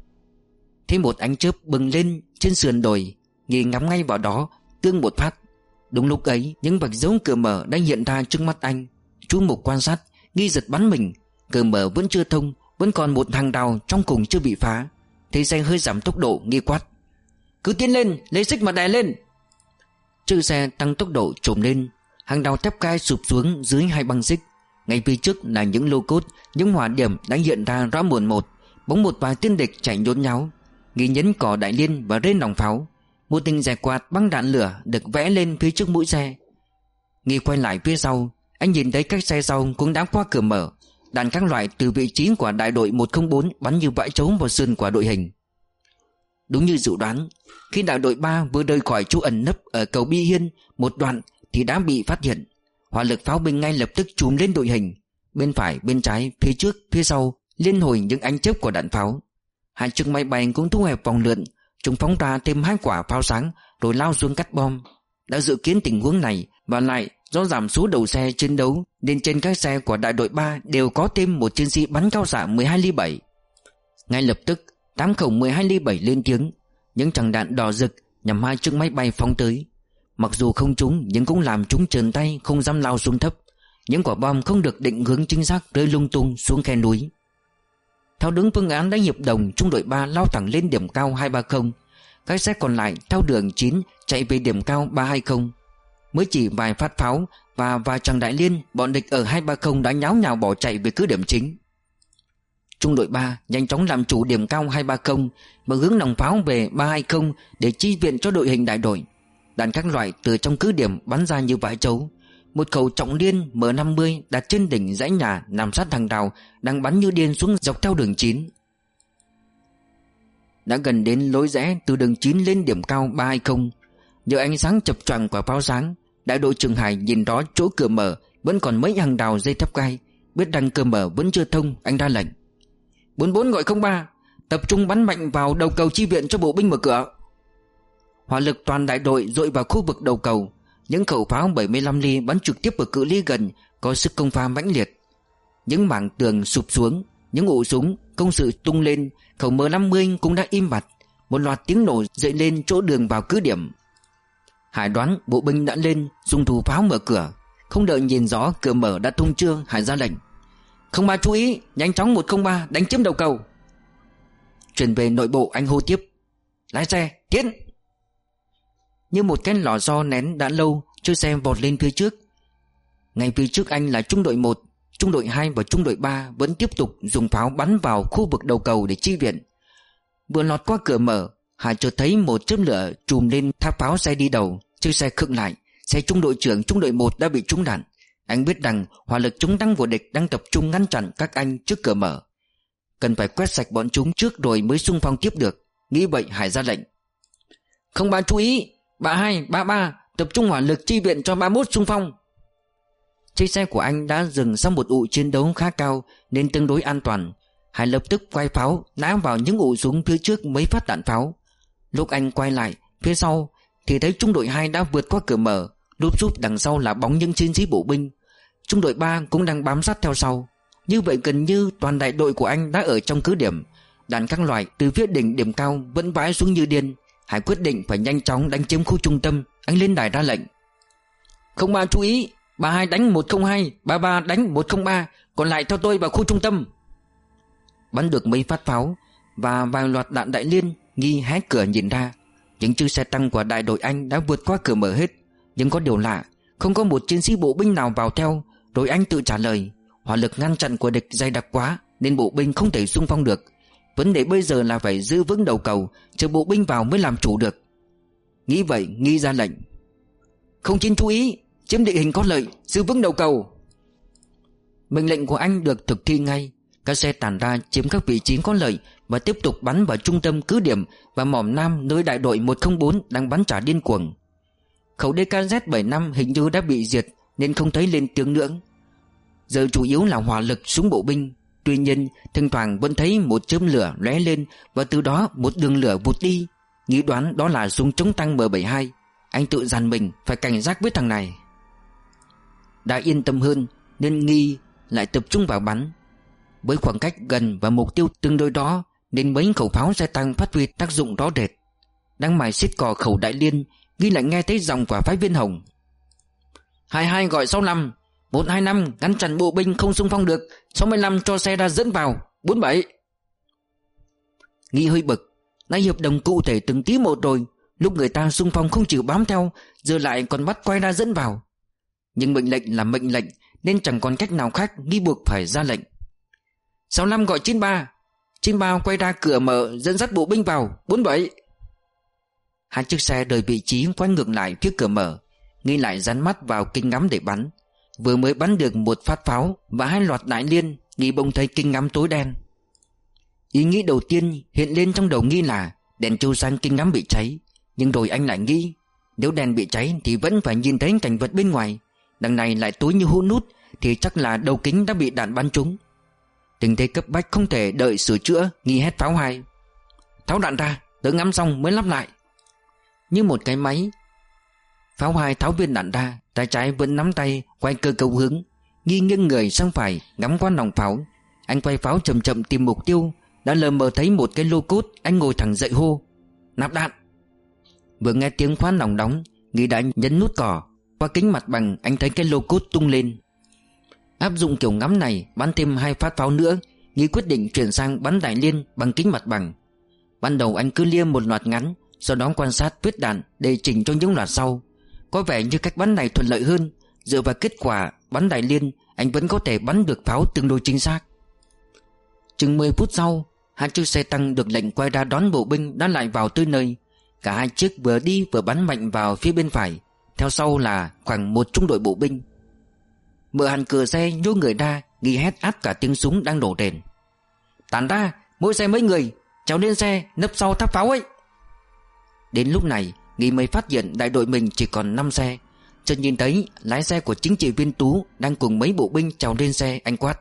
Thế một ánh chớp bừng lên trên sườn đồi. Nghi ngắm ngay vào đó, tương một phát. Đúng lúc ấy, những vạch dấu cửa mở đã hiện ra trước mắt anh. Chú mục quan sát, Nghi giật bắn mình. Cửa mở vẫn chưa thông, vẫn còn một hàng đào trong cùng chưa bị phá. Thấy xe hơi giảm tốc độ, Nghi quát. Cứ tiến lên, lấy xích mà đè lên. Chiếc xe tăng tốc độ trồm lên. Hàng đào thép gai sụp xuống dưới hai băng xích. Ngay phía trước là những lô cốt, những hỏa điểm đã hiện ra rõ mồn một. Bóng một vài tên địch chạy nhốn nháo. Nghi nhấn cò đại liên và rên nòng pháo. Một tình rẻ quạt băng đạn lửa được vẽ lên phía trước mũi xe. Nghi quay lại phía sau. Anh nhìn thấy các xe sau cũng đã qua cửa mở. Đạn các loại từ vị trí của đại đội một không bốn bắn như vãi trấu vào sườn của đội hình. Đúng như dự đoán, khi đại đội ba vừa rời khỏi chỗ ẩn nấp ở cầu Bi Hiên một đoạn thì đã bị phát hiện. Hỏa lực pháo binh ngay lập tức trùm lên đội hình. Bên phải, bên trái, phía trước, phía sau liên hồi những ánh chớp của đạn pháo. Hai chiếc máy bay cũng thu hẹp vòng lượn. Chúng phóng ra thêm hai quả pháo sáng rồi lao xuống cắt bom. Đã dự kiến tình huống này, và lại do giảm số đầu xe chiến đấu nên trên các xe của đại đội ba đều có thêm một chiến sĩ bắn cao xạ mười hai ly bảy. Ngay lập tức tám khẩu mười hai ly bảy lên tiếng. Những tràng đạn đỏ rực nhằm hai chiếc máy bay phóng tới. Mặc dù không trúng nhưng cũng làm chúng trườn tay, không dám lao xuống thấp. Những quả bom không được định hướng chính xác rơi lung tung xuống khe núi. Theo đúng phương án đã hiệp đồng, trung đội ba lao thẳng lên điểm cao hai ba không. Các xe còn lại theo đường chín chạy về điểm cao ba hai không. Mới chỉ vài phát pháo và vài tràng đại liên, bọn địch ở hai ba không đã nháo nhào bỏ chạy về cứ điểm chính. Trung đội ba nhanh chóng làm chủ điểm cao hai ba không và hướng nòng pháo về ba hai không để chi viện cho đội hình đại đội. Đạn các loại từ trong cứ điểm bắn ra như vãi trấu. Một khẩu trọng liên M năm mươi đặt trên đỉnh dãy nhà nằm sát hàng rào đang bắn như điên xuống dọc theo đường chín. Đã gần đến lối rẽ từ đường chín lên điểm cao ba hai không. Nhờ ánh sáng chập choạng của pháo sáng, đại đội trưởng Hải nhìn rõ chỗ cửa mở vẫn còn mấy hàng rào dây thép gai. Biết rằng cửa mở vẫn chưa thông, anh ra lệnh. bốn bốn gọi không ba, tập trung bắn mạnh vào đầu cầu chi viện cho bộ binh mở cửa. Hỏa lực toàn đại đội dội vào khu vực đầu cầu. Những khẩu pháo bảy mươi lăm ly bắn trực tiếp ở cự ly gần có sức công phá mãnh liệt. Những mảng tường sụp xuống, những ụ súng công sự tung lên. Khẩu M năm mươi cũng đã im bặt. Một loạt tiếng nổ dậy lên chỗ đường vào cứ điểm. Hải đoán bộ binh đã lên dùng thủ pháo mở cửa. Không đợi nhìn rõ cửa mở đã tung chưa, Hải ra lệnh. Không ba chú ý, nhanh chóng một không ba đánh chiếm đầu cầu. Chuyển về nội bộ, anh hô tiếp. Lái xe, tiến. Như một cái lò xo nén đã lâu, chiếc xe vọt lên phía trước. Ngay phía trước anh là trung đội một, trung đội hai và trung đội ba vẫn tiếp tục dùng pháo bắn vào khu vực đầu cầu để chi viện. Vừa lọt qua cửa mở, Hải chợt thấy một chớp lửa trùm lên tháp pháo xe đi đầu. Chiếc xe khựng lại. Xe trung đội trưởng trung đội một đã bị trúng đạn. Anh biết rằng hỏa lực chống tăng của địch đang tập trung ngăn chặn các anh trước cửa mở. Cần phải quét sạch bọn chúng trước rồi mới xung phong tiếp được. Nghĩ vậy, Hải ra lệnh. Không ba chú ý, ba hai, ba ba tập trung hỏa lực chi viện cho ba mốt xung phong. Chiếc xe của anh đã dừng sau một ụ chiến đấu khá cao nên tương đối an toàn. Hải lập tức quay pháo nã vào những ụ súng phía trước mấy phát đạn pháo. Lúc anh quay lại phía sau thì thấy trung đội hai đã vượt qua cửa mở. Lúp xúp đằng sau là bóng những chiến sĩ bộ binh. Trung đội ba cũng đang bám sát theo sau. Như vậy gần như toàn đại đội của anh đã ở trong cứ điểm. Đạn các loại từ phía đỉnh điểm cao vẫn vãi xuống như điên. Hải quyết định phải nhanh chóng đánh chiếm khu trung tâm. Anh lên đài ra lệnh. Không ba chú ý, ba hai đánh một không hai, ba ba đánh một không ba, còn lại theo tôi vào khu trung tâm. Bắn được mấy phát pháo và vài loạt đạn đại liên, Nghi hé cửa nhìn ra. Những chiếc xe tăng của đại đội anh đã vượt qua cửa mở hết. Nhưng có điều lạ, không có một chiến sĩ bộ binh nào vào theo. Rồi anh tự trả lời, hỏa lực ngăn chặn của địch dày đặc quá nên bộ binh không thể xung phong được. Vấn đề bây giờ là phải giữ vững đầu cầu, chờ bộ binh vào mới làm chủ được. Nghĩ vậy, Nghi ra lệnh. Không chín chú ý, chiếm địa hình có lợi, giữ vững đầu cầu. Mệnh lệnh của anh được thực thi ngay. Các xe tản ra chiếm các vị trí có lợi và tiếp tục bắn vào trung tâm cứ điểm và mỏm nam nơi đại đội một không bốn đang bắn trả điên cuồng. Khẩu đê ca dét bảy năm hình như đã bị diệt nên không thấy lên tiếng nữa. Giờ chủ yếu là hỏa lực súng bộ binh. Tuy nhiên thỉnh thoảng vẫn thấy một chớm lửa lóe lên và từ đó một đường lửa vụt đi. Nghĩ đoán đó là súng chống tăng M bảy hai. Anh tự dặn mình phải cảnh giác với thằng này. Đã yên tâm hơn nên Nghi lại tập trung vào bắn. Với khoảng cách gần và mục tiêu tương đối đó nên mấy khẩu pháo xe tăng phát huy tác dụng rõ rệt. Đang mải xiết cò khẩu Đại Liên, Nghi lại nghe thấy giọng của phái viên Hồng. hai hai gọi sáu lăm, một hai năm ngăn chặn bộ binh không xung phong được, sáu mươi lăm cho xe ra dẫn vào, bốn bảy. Nghi hơi bực, đã hiệp đồng cụ thể từng tí một rồi, lúc người ta xung phong không chịu bám theo, giờ lại còn bắt quay ra dẫn vào. Nhưng mệnh lệnh là mệnh lệnh nên chẳng còn cách nào khác, Nghi buộc phải ra lệnh. sáu lăm gọi chín ba, chín ba quay ra cửa mở dẫn dắt bộ binh vào, bốn bảy. Hai chiếc xe rời vị trí quay ngược lại phía cửa mở. Nghi lại dán mắt vào kính ngắm để bắn. Vừa mới bắn được một phát pháo và hai loạt Đại Liên, Nghi bỗng thấy kính ngắm tối đen. Ý nghĩ đầu tiên hiện lên trong đầu Nghi là đèn chiếu sáng kính ngắm bị cháy. Nhưng rồi anh lại nghĩ, nếu đèn bị cháy thì vẫn phải nhìn thấy cảnh vật bên ngoài. Đằng này lại tối như hun nút thì chắc là đầu kính đã bị đạn bắn trúng. Tình thế cấp bách không thể đợi sửa chữa, Nghi hét pháo hai. Tháo đạn ra, tớ ngắm xong mới lắp lại. Như một cái máy, pháo hai tháo viên đạn ra, tay trái vẫn nắm tay quay cơ cấu hướng. Nghi nghiêng người sang phải ngắm qua nòng pháo. Anh quay pháo chậm chậm tìm mục tiêu. Đã lờ mờ thấy một cái lô cốt. Anh ngồi thẳng dậy hô nạp đạn. Vừa nghe tiếng khóa nòng đóng, Nghi đã nhấn nút cò. Qua kính mặt bằng anh thấy cái lô cốt tung lên. Áp dụng kiểu ngắm này, bắn thêm hai phát pháo nữa, Nghi quyết định chuyển sang bắn Đại Liên bằng kính mặt bằng. Ban đầu anh cứ lia một loạt ngắn, sau đó quan sát vết đạn để chỉnh cho những loạt sau. Có vẻ như cách bắn này thuận lợi hơn. Dựa vào kết quả bắn Đại Liên, anh vẫn có thể bắn được pháo tương đối chính xác. Chừng mười phút sau, hai chiếc xe tăng được lệnh quay ra đón bộ binh đã lại vào tới nơi. Cả hai chiếc vừa đi vừa bắn mạnh vào phía bên phải. Theo sau là khoảng một trung đội bộ binh. Mở hẳn cửa xe nhô người ra, Nghi hét át cả tiếng súng đang nổ rền. Tản ra, mỗi xe mấy người, trèo lên xe, nấp sau tháp pháo ấy. Đến lúc này Nghi mới phát hiện đại đội mình chỉ còn năm xe. Chợt nhìn thấy lái xe của chính trị viên Tú đang cùng mấy bộ binh trèo lên xe. Anh quát: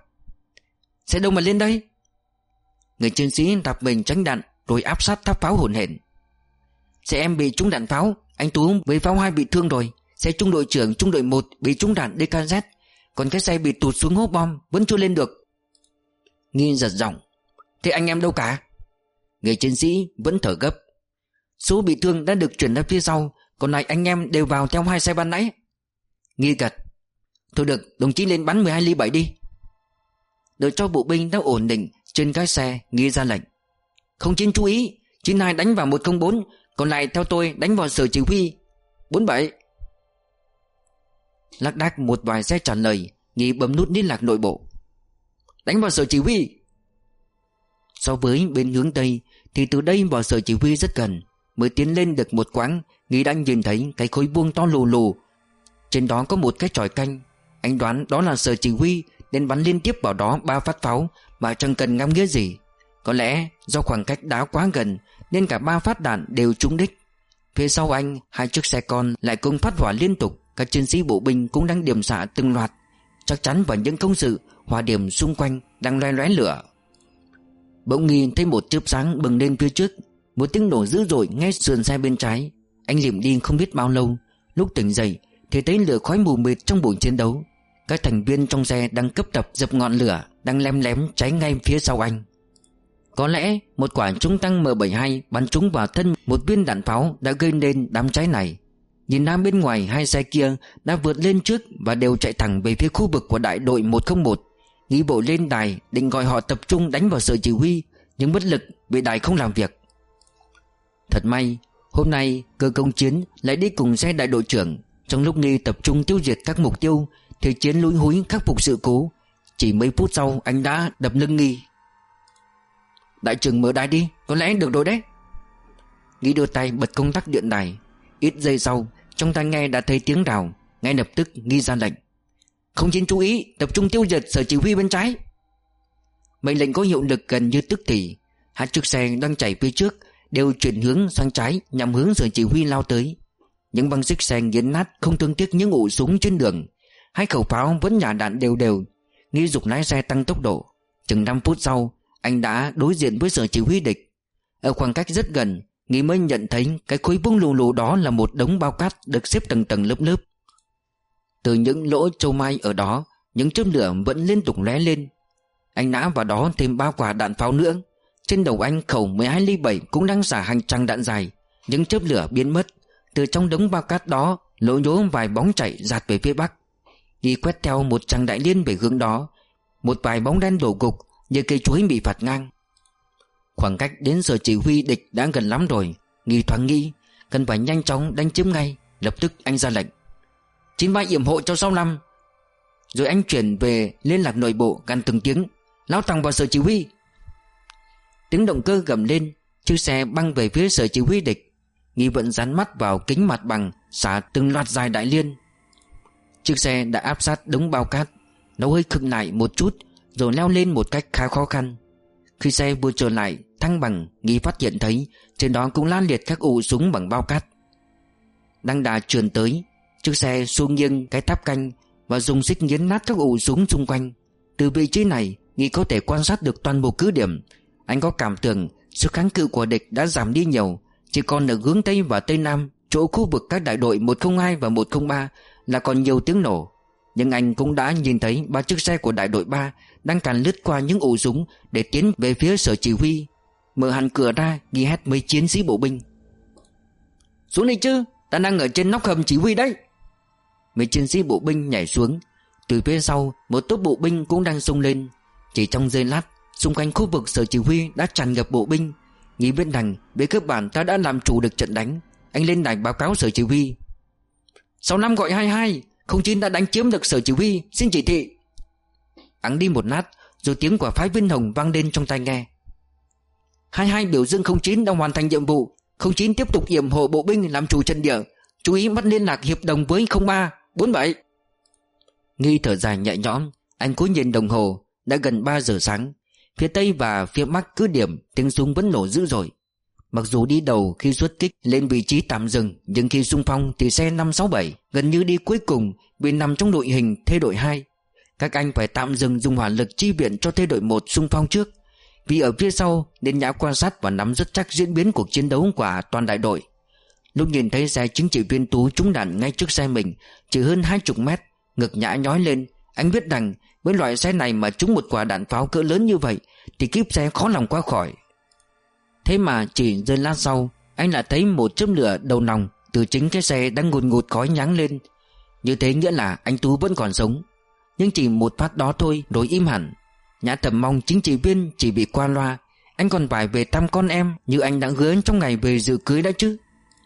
xe đâu mà lên đây? Người chiến sĩ đạp mình tránh đạn rồi áp sát tháp pháo hổn hển. Xe em bị trúng đạn pháo, anh Tú với pháo hai bị thương rồi. Xe trung đội trưởng trung đội một bị trúng đạn đê ca dét, còn cái xe bị tụt xuống hố bom vẫn chưa lên được. Nghi giật giọng: thế anh em đâu cả? Người chiến sĩ vẫn thở gấp: số bị thương đã được chuyển ra phía sau, còn lại anh em đều vào theo hai xe ban nãy. Nghi gật: thôi được, đồng chí lên bắn mười hai ly bảy đi. Đợi cho bộ binh đã ổn định trên cái xe, Nghi ra lệnh: không chín chú ý, chín hai đánh vào một không bốn, còn lại theo tôi đánh vào sở chỉ huy, bốn bảy. Lác đác một vài xe trả lời, Nghi bấm nút liên lạc nội bộ: đánh vào sở chỉ huy. So với bên hướng Tây thì từ đây vào sở chỉ huy rất gần. Mới tiến lên được một quãng, Nghi đã nhìn thấy cái khối vuông to lù lù. Trên đó có một cái chòi canh. Anh đoán đó là sở chỉ huy nên bắn liên tiếp vào đó ba phát pháo mà chẳng cần ngắm nghía gì. Có lẽ do khoảng cách đá quá gần nên cả ba phát đạn đều trúng đích. Phía sau anh, hai chiếc xe con lại cùng phát hỏa liên tục. Các chiến sĩ bộ binh cũng đang điểm xạ từng loạt. Chắc chắn vào những công sự hỏa điểm xung quanh đang loe loé lửa. Bỗng Nghi thấy một chớp sáng bừng lên phía trước. Một tiếng nổ dữ dội ngay sườn xe bên trái. Anh liệm đi không biết bao lâu. Lúc tỉnh dậy thì thấy lửa khói mù mịt trong buồng chiến đấu. Các thành viên trong xe đang cấp tập dập ngọn lửa đang lem lém cháy ngay phía sau anh. Có lẽ một quả trung tăng M bảy hai bắn trúng vào thân một viên đạn pháo đã gây nên đám cháy này. Nhìn ra bên ngoài, hai xe kia đã vượt lên trước và đều chạy thẳng về phía khu vực của đại đội một không một. Nghi bộ lên đài định gọi họ tập trung đánh vào sở chỉ huy, nhưng bất lực vì đài không làm việc. Thật may hôm nay cơ công Chiến lại đi cùng xe đại đội trưởng. Trong lúc Nghi tập trung tiêu diệt các mục tiêu thì Chiến lúi húi khắc phục sự cố. Chỉ mấy phút sau anh đã đập lưng Nghi. Đại trưởng mở đài đi, có lẽ được rồi đấy. Nghi đưa tay bật công tắc điện đài. Ít giây sau, trong tai nghe đã thấy tiếng rào. Ngay lập tức Nghi ra lệnh: Không chín chú ý, tập trung tiêu diệt sở chỉ huy bên trái. Mệnh lệnh có hiệu lực gần như tức thì. Hai chiếc xe đang chạy phía trước đều chuyển hướng sang trái nhằm hướng sở chỉ huy lao tới. Những băng xích xe nghiến nát không thương tiếc những ụ súng trên đường. Hai khẩu pháo vẫn nhả đạn đều đều. Nghi giục lái xe tăng tốc độ. Chừng năm phút sau, anh đã đối diện với sở chỉ huy địch. Ở khoảng cách rất gần, Nghi mới nhận thấy cái khối bung lù lù đó là một đống bao cát được xếp tầng tầng lớp lớp. Từ những lỗ châu mai ở đó, những chớp lửa vẫn liên tục lóe lên. Anh nã vào đó thêm ba quả đạn pháo nữa. Trên đầu anh khẩu mười hai ly bảy cũng đang xả hành trang đạn dài. Những chớp lửa biến mất. Từ trong đống bao cát đó lỗ nhố vài bóng chạy dạt về phía bắc. Đi quét theo một tràng đại liên về hướng đó. Một vài bóng đen đổ gục như cây chuối bị phạt ngang. Khoảng cách đến sở chỉ huy địch đã gần lắm rồi. Nghi thoáng nghĩ cần phải nhanh chóng đánh chiếm ngay. Lập tức anh ra lệnh chín ba yểm hộ cho sáu năm. Rồi anh chuyển về liên lạc nội bộ gằn từng tiếng: lao thẳng vào sở chỉ huy. Tiếng động cơ gầm lên, chiếc xe băng về phía sở chỉ huy địch. Nghi vẫn dán mắt vào kính mặt bằng xả từng loạt dài đại liên. Chiếc xe đã áp sát đống bao cát. Nó hơi khựng lại một chút rồi leo lên một cách khá khó khăn. Khi xe vừa trở lại thăng bằng, Nghi phát hiện thấy trên đó cũng lan liệt các ụ súng bằng bao cát. Đang đà trườn tới, chiếc xe xô nghiêng cái tháp canh và dùng xích nghiến nát các ụ súng xung quanh. Từ vị trí này, Nghi có thể quan sát được toàn bộ cứ điểm. Anh có cảm tưởng sức kháng cự của địch đã giảm đi nhiều. Chỉ còn ở hướng Tây và Tây Nam, chỗ khu vực các đại đội một không hai và một không ba là còn nhiều tiếng nổ. Nhưng anh cũng đã nhìn thấy ba chiếc xe của đại đội ba đang càn lướt qua những ụ súng để tiến về phía sở chỉ huy. Mở hẳn cửa ra, Nghi hét mấy chiến sĩ bộ binh: xuống đây chứ, ta đang ở trên nóc hầm chỉ huy đấy. Mấy chiến sĩ bộ binh nhảy xuống. Từ phía sau, một tốp bộ binh cũng đang xông lên. Chỉ trong giây lát, xung quanh khu vực sở chỉ huy đã tràn ngập bộ binh. Nghi biết rằng về cơ bản ta đã làm chủ được trận đánh. Anh lên đài báo cáo sở chỉ huy: sáu năm gọi hai hai, không chín đã đánh chiếm được sở chỉ huy, xin chỉ thị. Ắng đi một lát rồi tiếng của phái viên Hồng vang lên trong tai nghe: hai hai biểu dương không chín đã hoàn thành nhiệm vụ. Không chín tiếp tục yểm hộ bộ binh làm chủ trận địa. Chú ý bắt liên lạc hiệp đồng với không ba, bốn bảy. Nghi thở dài nhẹ nhõm. Anh cố nhìn đồng hồ. Đã gần ba giờ sáng. Phía Tây và phía Bắc cứ điểm tiếng súng vẫn nổ dữ dội. Mặc dù đi đầu khi xuất kích lên vị trí tạm dừng, nhưng khi xung phong thì xe năm sáu bảy gần như đi cuối cùng vì nằm trong đội hình thê đội hai. Các anh phải tạm dừng dùng hỏa lực chi viện cho thê đội một xung phong trước. Vì ở phía sau nên Nhã quan sát và nắm rất chắc diễn biến cuộc chiến đấu của toàn đại đội. Lúc nhìn thấy xe chính trị viên Tú trúng đạn ngay trước xe mình chỉ hơn hai chục mét, ngực Nhã nhói lên. Anh biết rằng với loại xe này mà trúng một quả đạn pháo cỡ lớn như vậy thì kíp xe khó lòng qua khỏi. Thế mà chỉ giây lát sau, anh lại thấy một chớp lửa đầu nòng từ chính cái xe đang ngùn ngụt khói nháng lên. Như thế nghĩa là anh Tú vẫn còn sống. Nhưng chỉ một phát đó thôi rồi im hẳn. Nhã thầm mong chính trị viên chỉ bị qua loa. Anh còn phải về thăm con em như anh đã hứa trong ngày về dự cưới đã chứ.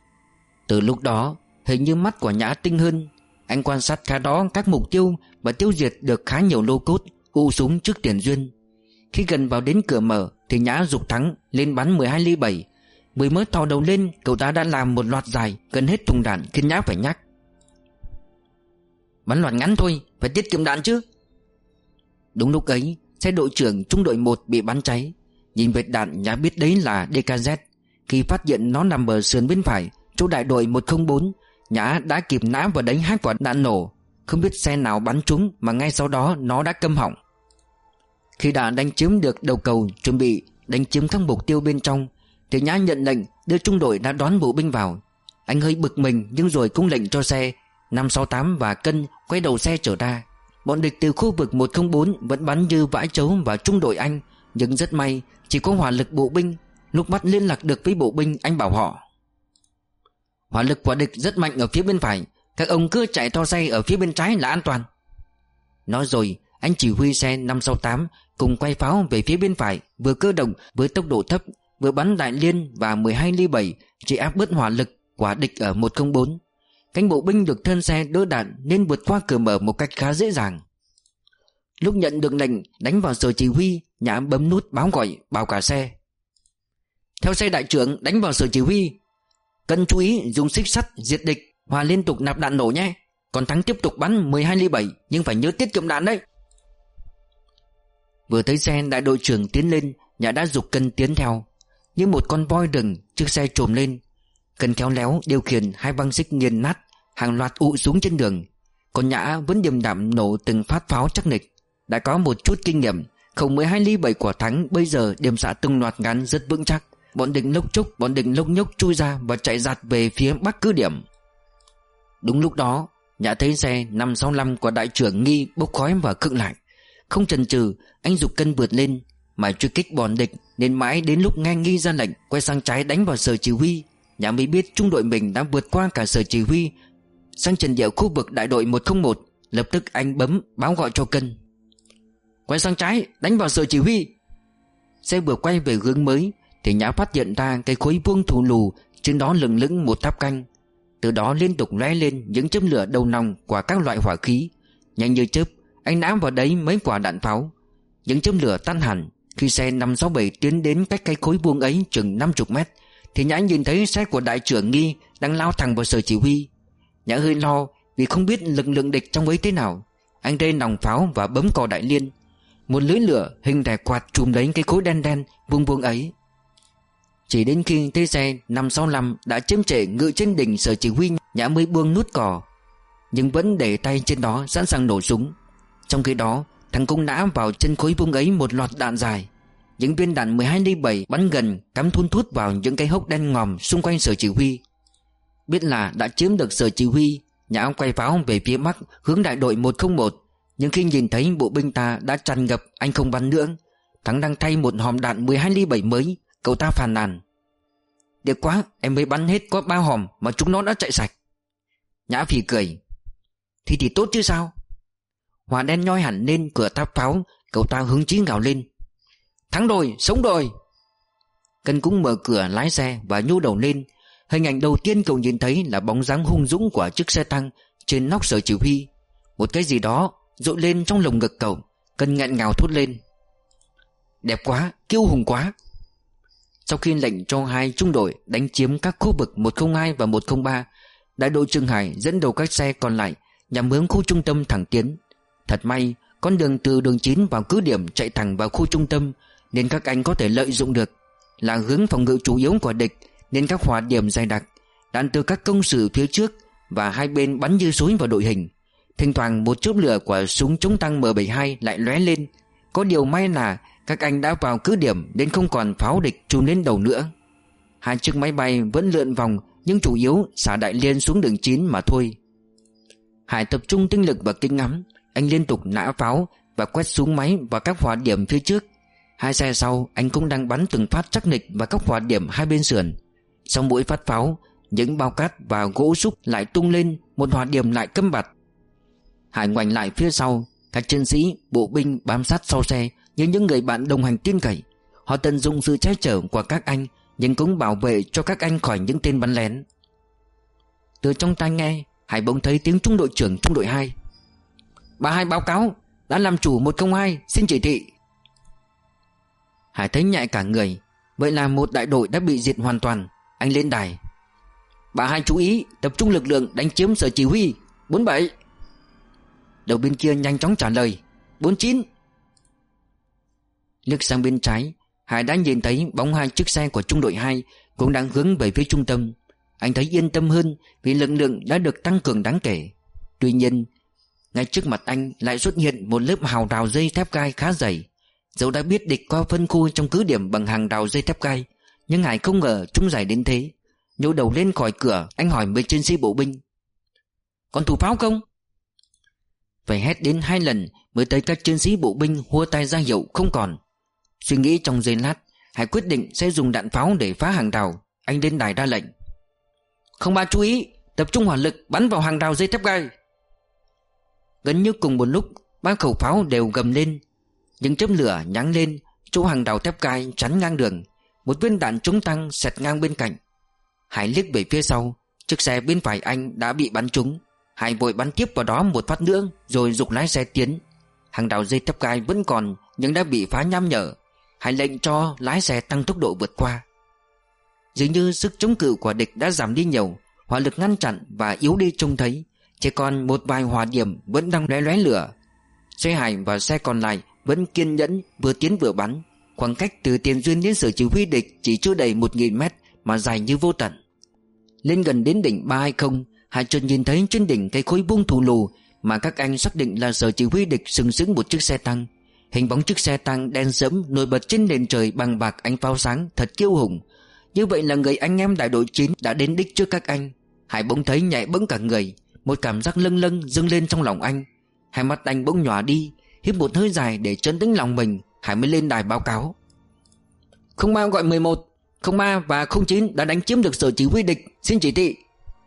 Từ lúc đó hình như mắt của Nhã tinh hơn. Anh quan sát khá đó các mục tiêu và tiêu diệt được khá nhiều lô cốt, ụ súng trước tiền duyên. Khi gần vào đến cửa mở thì Nhã giục Thắng lên bắn mười hai ly bảy. Mới mới thò đầu lên, cậu ta đã làm một loạt dài gần hết thùng đạn khiến Nhã phải nhắc: bắn loạt ngắn thôi, phải tiết kiệm đạn chứ. Đúng lúc ấy, xe đội trưởng trung đội một bị bắn cháy. Nhìn vệt đạn Nhã biết đấy là đê ca dét. Khi phát hiện nó nằm ở sườn bên phải chỗ đại đội một không bốn, Nhã đã kịp nã vào đánh hai quả đạn nổ. Không biết xe nào bắn trúng mà ngay sau đó nó đã câm họng. Khi đã đánh chiếm được đầu cầu, chuẩn bị đánh chiếm các mục tiêu bên trong, thì Nhã nhận lệnh đưa trung đội đã đón bộ binh vào. Anh hơi bực mình nhưng rồi cũng lệnh cho xe năm sáu tám và Cân quay đầu xe trở ra. Bọn địch từ khu vực một không bốn vẫn bắn như vãi trấu vào trung đội anh. Nhưng rất may chỉ có hỏa lực bộ binh. Lúc mắt liên lạc được với bộ binh, anh bảo họ: hỏa lực của địch rất mạnh ở phía bên phải, các ông cứ chạy to xe ở phía bên trái là an toàn. Nói rồi anh chỉ huy xe năm sáu tám cùng quay pháo về phía bên phải, vừa cơ động với tốc độ thấp, vừa bắn đại liên và mười hai ly bảy chỉ áp bớt hỏa lực của địch ở một không bốn. Cánh bộ binh được thân xe đỡ đạn nên vượt qua cửa mở một cách khá dễ dàng. Lúc nhận được lệnh đánh vào sở chỉ huy, Nhã bấm nút báo gọi bảo cả xe: theo xe đại trưởng đánh vào sở chỉ huy. Cần chú ý dùng xích sắt diệt địch, Hòa liên tục nạp đạn nổ nhé. Còn Thắng tiếp tục bắn mười hai ly bảy, nhưng phải nhớ tiết kiệm đạn đấy. Vừa thấy xe đại đội trưởng tiến lên, Nhã đã giục Cân tiến theo. Như một con voi rừng, chiếc xe trồm lên. Cân khéo léo điều khiển hai băng xích nghiền nát, hàng loạt ụ xuống trên đường. Còn Nhã vẫn điềm đạm nổ từng phát pháo chắc nịch. Đã có một chút kinh nghiệm, khẩu mười hai ly bảy của Thắng bây giờ điểm xạ từng loạt ngắn rất vững chắc. Bọn địch lốc chốc, bọn địch lốc nhốc chui ra và chạy giạt về phía bắc cứ điểm. Đúng lúc đó, Nhã thấy xe năm sáu năm của đại trưởng Nghi bốc khói và khựng lại. Không chần chừ, anh giục Cân vượt lên mà truy kích bọn địch, nên mãi đến lúc nghe Nghi ra lệnh quay sang trái đánh vào sở chỉ huy, Nhã mới biết trung đội mình đã vượt qua cả sở chỉ huy sang trận địa khu vực đại đội một không một. Lập tức anh bấm báo gọi cho Cân. Quay sang trái, đánh vào sở chỉ huy. Xe vừa quay về hướng mới thì Nhã phát hiện ra cái khối vuông thù lù, trên đó lừng lững một tháp canh. Từ đó liên tục lóe lên những chớp lửa đầu nòng của các loại hỏa khí. Nhanh như chớp, anh ném vào đấy mấy quả đạn pháo. Những chớp lửa tan hẳn. Khi xe năm sáu bảy tiến đến cách cái khối vuông ấy chừng năm mươi mét thì Nhã nhìn thấy xe của đại trưởng Nghi đang lao thẳng vào sở chỉ huy. Nhã hơi lo vì không biết lực lượng địch trong ấy thế nào. Anh rê nòng pháo và bấm cò đại liên. Một lưới lửa hình rẻ quạt trùm lấy cái khối đen đen vuông vuông ấy. Chỉ đến khi thấy xe năm sáu năm đã chiếm trệ ngự trên đỉnh sở chỉ huy, Nhã mới buông nút cò, nhưng vẫn để tay trên đó sẵn sàng nổ súng. Trong khi đó, Thằng cũng nã vào chân khối vuông ấy một loạt đạn dài. Những viên đạn mười hai ly bảy bắn gần, cắm thun thút vào những cái hốc đen ngòm xung quanh sở chỉ huy. Biết là đã chiếm được sở chỉ huy, Nhã quay pháo về phía bắc hướng đại đội một không một. Nhưng khi nhìn thấy bộ binh ta đã tràn ngập, anh không bắn nữa. Thắng đang thay một hòm đạn mười hai ly bảy mới. Cậu ta phàn nàn: "Tiếc quá, em mới bắn hết có ba hòm mà chúng nó đã chạy sạch." Nhã phì cười: "Thì thì tốt chứ sao." Hỏa đen nhoi hẳn lên cửa tháp pháo. Cậu ta hứng chí gào lên: "Thắng rồi, sống rồi." Cân cũng mở cửa lái xe và nhô đầu lên. Hình ảnh đầu tiên cậu nhìn thấy là bóng dáng hung dũng của chiếc xe tăng trên nóc sở chỉ huy. Một cái gì đó dội lên trong lồng ngực cậu. Cân nghẹn ngào thốt lên: "Đẹp quá, kiêu hùng quá." Sau khi lệnh cho hai trung đội đánh chiếm các khu vực một không hai và một không ba, đại đội Trường Hải dẫn đầu các xe còn lại nhằm hướng khu trung tâm thẳng tiến. Thật may, con đường từ đường chín vào cứ điểm chạy thẳng vào khu trung tâm, nên các anh có thể lợi dụng được. Là hướng phòng ngự chủ yếu của địch, nên các hỏa điểm dày đặc, đạn từ các công sự phía trước và hai bên bắn như suối vào đội hình. Thỉnh thoảng một chớp lửa của súng chống tăng M bảy mươi hai lại lóe lên. Có điều may là các anh đã vào cứ điểm nên không còn pháo địch trùm lên đầu nữa. Hai chiếc máy bay vẫn lượn vòng, nhưng chủ yếu xả đại liên xuống đường chín mà thôi. Hải tập trung tinh lực và kính ngắm. Anh liên tục nã pháo và quét súng máy vào các hỏa điểm phía trước. Hai xe sau anh cũng đang bắn từng phát chắc nịch vào các hỏa điểm hai bên sườn. Sau mỗi phát pháo, những bao cát và gỗ xúc lại tung lên, một hỏa điểm lại câm bặt. Hải ngoảnh lại phía sau. Các chiến sĩ, bộ binh bám sát sau xe như những người bạn đồng hành tin cậy. Họ tận dụng sự che chở của các anh, nhưng cũng bảo vệ cho các anh khỏi những tên bắn lén. Từ trong tai nghe, Hải bỗng thấy tiếng trung đội trưởng trung đội hai: "Ba hai báo cáo, đã làm chủ một không hai, xin chỉ thị." Hải thấy nhạy cả người. Vậy là một đại đội đã bị diệt hoàn toàn. Anh lên đài: "Ba hai chú ý, tập trung lực lượng đánh chiếm sở chỉ huy. Bốn bảy." Đầu bên kia nhanh chóng trả lời: "Bốn chín." Liếc sang bên trái, Hải đã nhìn thấy bóng hai chiếc xe của trung đội hai cũng đang hướng về phía trung tâm. Anh thấy yên tâm hơn vì lực lượng đã được tăng cường đáng kể. Tuy nhiên, ngay trước mặt anh lại xuất hiện một lớp hào rào dây thép gai khá dày. Dẫu đã biết địch có phân khu trong cứ điểm bằng hàng rào dây thép gai, nhưng Hải không ngờ chúng dày đến thế. Nhô đầu lên khỏi cửa, anh hỏi mấy chiến sĩ bộ binh: "Còn thủ pháo không?" Phải hét đến hai lần mới thấy các chiến sĩ bộ binh hua tay ra hiệu không còn. Suy nghĩ trong giây lát, Hải quyết định sẽ dùng đạn pháo để phá hàng rào. Anh lên đài ra lệnh: "Không ba chú ý, tập trung hỏa lực bắn vào hàng rào dây thép gai." Gần như cùng một lúc, ba khẩu pháo đều gầm lên. Những chớp lửa nháng lên chỗ hàng rào thép gai chắn ngang đường. Một viên đạn chống tăng xẹt ngang bên cạnh. Hải liếc về phía sau, chiếc xe bên phải anh đã bị bắn trúng. Hải vội bắn tiếp vào đó một phát nữa, rồi giục lái xe tiến. Hàng rào dây thép gai vẫn còn, nhưng đã bị phá nham nhở. Hải lệnh cho lái xe tăng tốc độ vượt qua. Dường như sức chống cự của địch đã giảm đi nhiều, hỏa lực ngăn chặn và yếu đi trông thấy. chỉ còn một vài hỏa điểm vẫn đang lóe lóe lửa. Xe Hải và xe còn lại vẫn kiên nhẫn vừa tiến vừa bắn. Khoảng cách từ Tiền Duyên đến sở chỉ huy địch chỉ chưa đầy một nghìn mét mà dài như vô tận. Lên gần đến đỉnh ba hai không, Hải chợt nhìn thấy trên đỉnh cái khối bung thù lù mà các anh xác định là sở chỉ huy địch sừng sững một chiếc xe tăng. Hình bóng chiếc xe tăng đen sẫm nổi bật trên nền trời bằng bạc ánh pháo sáng thật kiêu hùng. Như vậy là người anh em đại đội chín đã đến đích trước các anh. Hải bỗng thấy nhẹ bẫng cả người, một cảm giác lâng lâng dâng lên trong lòng anh. Hai mắt anh bỗng nhòa đi, hít một hơi dài để trấn tĩnh lòng mình. Hải mới lên đài báo cáo. Không ba gọi mười một, không ba và không chín đã đánh chiếm được sở chỉ huy địch, xin chỉ thị.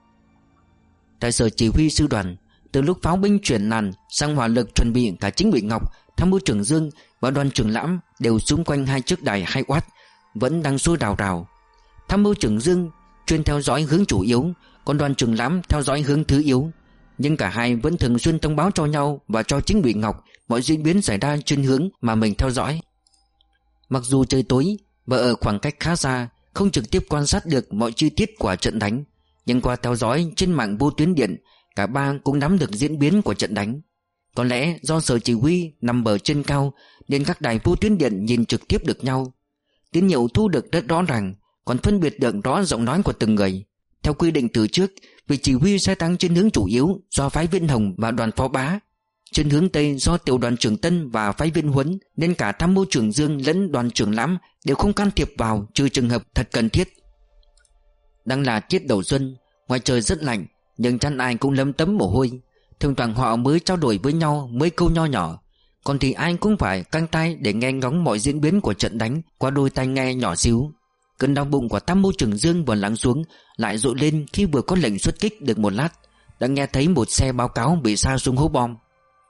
Tại sở chỉ huy sư đoàn, từ lúc pháo binh chuyển làn sang hỏa lực chuẩn bị, cả chính ủy Ngọc, tham mưu trưởng Dương và đoàn trưởng Lãm đều xung quanh hai chiếc đài hai oát vẫn đang sôi rào rào. Tham mưu trưởng Dương chuyên theo dõi hướng chủ yếu, còn đoàn trưởng Lãm theo dõi hướng thứ yếu. Nhưng cả hai vẫn thường xuyên thông báo cho nhau và cho chính ủy Ngọc mọi diễn biến xảy ra trên hướng mà mình theo dõi. Mặc dù trời tối và ở khoảng cách khá xa, không trực tiếp quan sát được mọi chi tiết của trận đánh, nhưng qua theo dõi trên mạng vô tuyến điện, cả ba cũng nắm được diễn biến của trận đánh. Có lẽ do sở chỉ huy nằm bờ trên cao nên các đài vô tuyến điện nhìn trực tiếp được nhau. Tín hiệu thu được rất rõ ràng, còn phân biệt được rõ giọng nói của từng người. Theo quy định từ trước, vị chỉ huy xe tăng trên hướng chủ yếu do phái Viên Hồng và đoàn Phó Bá, trên hướng Tây do tiểu đoàn trưởng Tân và phái Viên Huấn, nên cả tham mưu trưởng Dương lẫn đoàn trưởng Lãm đều không can thiệp vào trừ trường hợp thật cần thiết. Đang là tiết đầu xuân, ngoài trời rất lạnh, nhưng chắn ai cũng lấm tấm mồ hôi. Thỉnh thoảng họ mới trao đổi với nhau mấy câu nho nhỏ, còn thì ai cũng phải căng tai để nghe ngóng mọi diễn biến của trận đánh qua đôi tai nghe nhỏ xíu. Cơn đau bụng của tham mưu trưởng Dương vừa lắng xuống lại dội lên khi vừa có lệnh xuất kích được một lát, đã nghe thấy một xe báo cáo bị sa súng hố bom.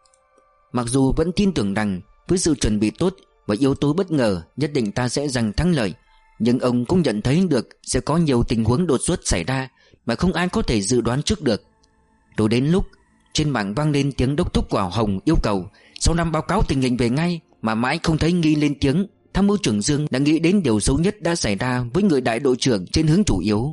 Mặc dù vẫn tin tưởng rằng với sự chuẩn bị tốt và yếu tố bất ngờ nhất định ta sẽ giành thắng lợi, nhưng ông cũng nhận thấy được sẽ có nhiều tình huống đột xuất xảy ra mà không ai có thể dự đoán trước được. Rồi đến lúc trên mạng vang lên tiếng đốc thúc của Hồng yêu cầu sau năm báo cáo tình hình về ngay, mà mãi không thấy Nghi lên tiếng, tham mưu trưởng Dương đã nghĩ đến điều xấu nhất đã xảy ra với người đại đội trưởng trên hướng chủ yếu.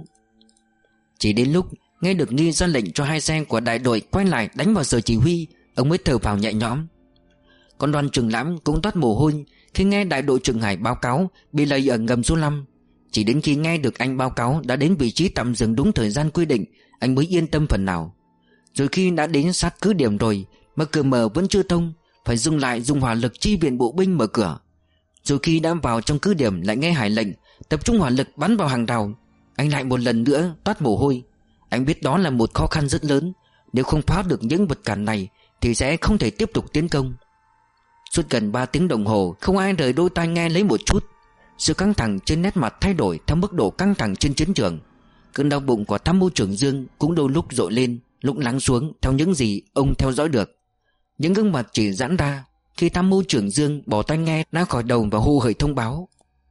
Chỉ đến lúc nghe được Nghi ra lệnh cho hai xe của đại đội quay lại đánh vào sở chỉ huy, ông mới thở phào nhẹ nhõm. Còn đoàn trưởng Lãm cũng toát mồ hôi khi nghe đại đội trưởng Hải báo cáo bị lầy ở ngầm số năm. Chỉ đến khi nghe được anh báo cáo đã đến vị trí tạm dừng đúng thời gian quy định, anh mới yên tâm phần nào. Rồi khi đã đến sát cứ điểm rồi mà cửa mở vẫn chưa thông, phải dừng lại dùng hỏa lực chi viện bộ binh mở cửa. Rồi khi đã vào trong cứ điểm lại nghe Hải lệnh tập trung hỏa lực bắn vào hàng rào, anh lại một lần nữa toát mồ hôi. Anh biết đó là một khó khăn rất lớn, nếu không phá được những vật cản này thì sẽ không thể tiếp tục tiến công. Suốt gần ba tiếng đồng hồ không ai rời đôi tai nghe lấy một chút. Sự căng thẳng trên nét mặt thay đổi theo mức độ căng thẳng trên chiến trường. Cơn đau bụng của tham mưu trưởng Dương cũng đôi lúc dội lên, lúc lắng xuống theo những gì ông theo dõi được. Những gương mặt chỉ giãn ra khi tham mưu trưởng Dương bỏ tai nghe ra khỏi đầu và hô hởi thông báo: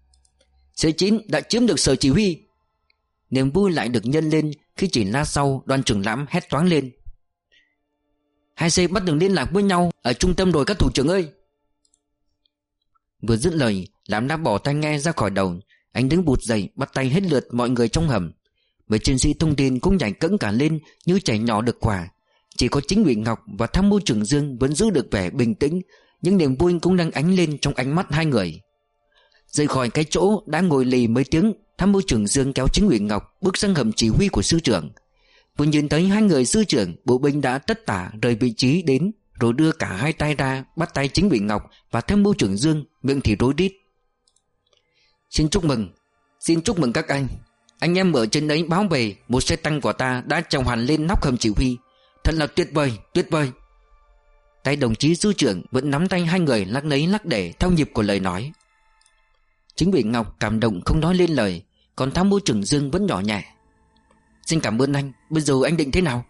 C chín đã chiếm được sở chỉ huy. Niềm vui lại được nhân lên khi chỉ lát sau đoàn trưởng Lãm hét toáng lên: Hai C bắt đường liên lạc với nhau ở trung tâm rồi các thủ trưởng ơi. Vừa dứt lời, Lãm đã bỏ tai nghe ra khỏi đầu. Anh đứng bụt dậy bắt tay hết lượt mọi người trong hầm. Mấy chiến sĩ thông tin cũng nhảy cẫng cả lên như trẻ nhỏ được quà. Chỉ có chính ủy Ngọc và tham mưu trưởng Dương vẫn giữ được vẻ bình tĩnh, nhưng niềm vui cũng đang ánh lên trong ánh mắt hai người. Rời khỏi cái chỗ đã ngồi lì mấy tiếng, tham mưu trưởng Dương kéo chính ủy Ngọc bước sang hầm chỉ huy của sư trưởng. Vừa nhìn thấy hai người sư trưởng, bộ binh đã tất tả rời vị trí đến, rồi đưa cả hai tay ra bắt tay chính ủy Ngọc và tham mưu trưởng Dương, miệng thì rối rít: Xin chúc mừng, xin chúc mừng các anh. Anh em ở trên đấy báo về một xe tăng của ta đã trèo hẳn lên nóc hầm chỉ huy. Thật là tuyệt vời, tuyệt vời. Tay đồng chí sư trưởng vẫn nắm tay hai người lắc lấy lắc để theo nhịp của lời nói. Chính ủy Ngọc cảm động không nói lên lời, còn tham mưu trưởng Dương vẫn nhỏ nhẹ: Xin cảm ơn anh, bây giờ anh định thế nào?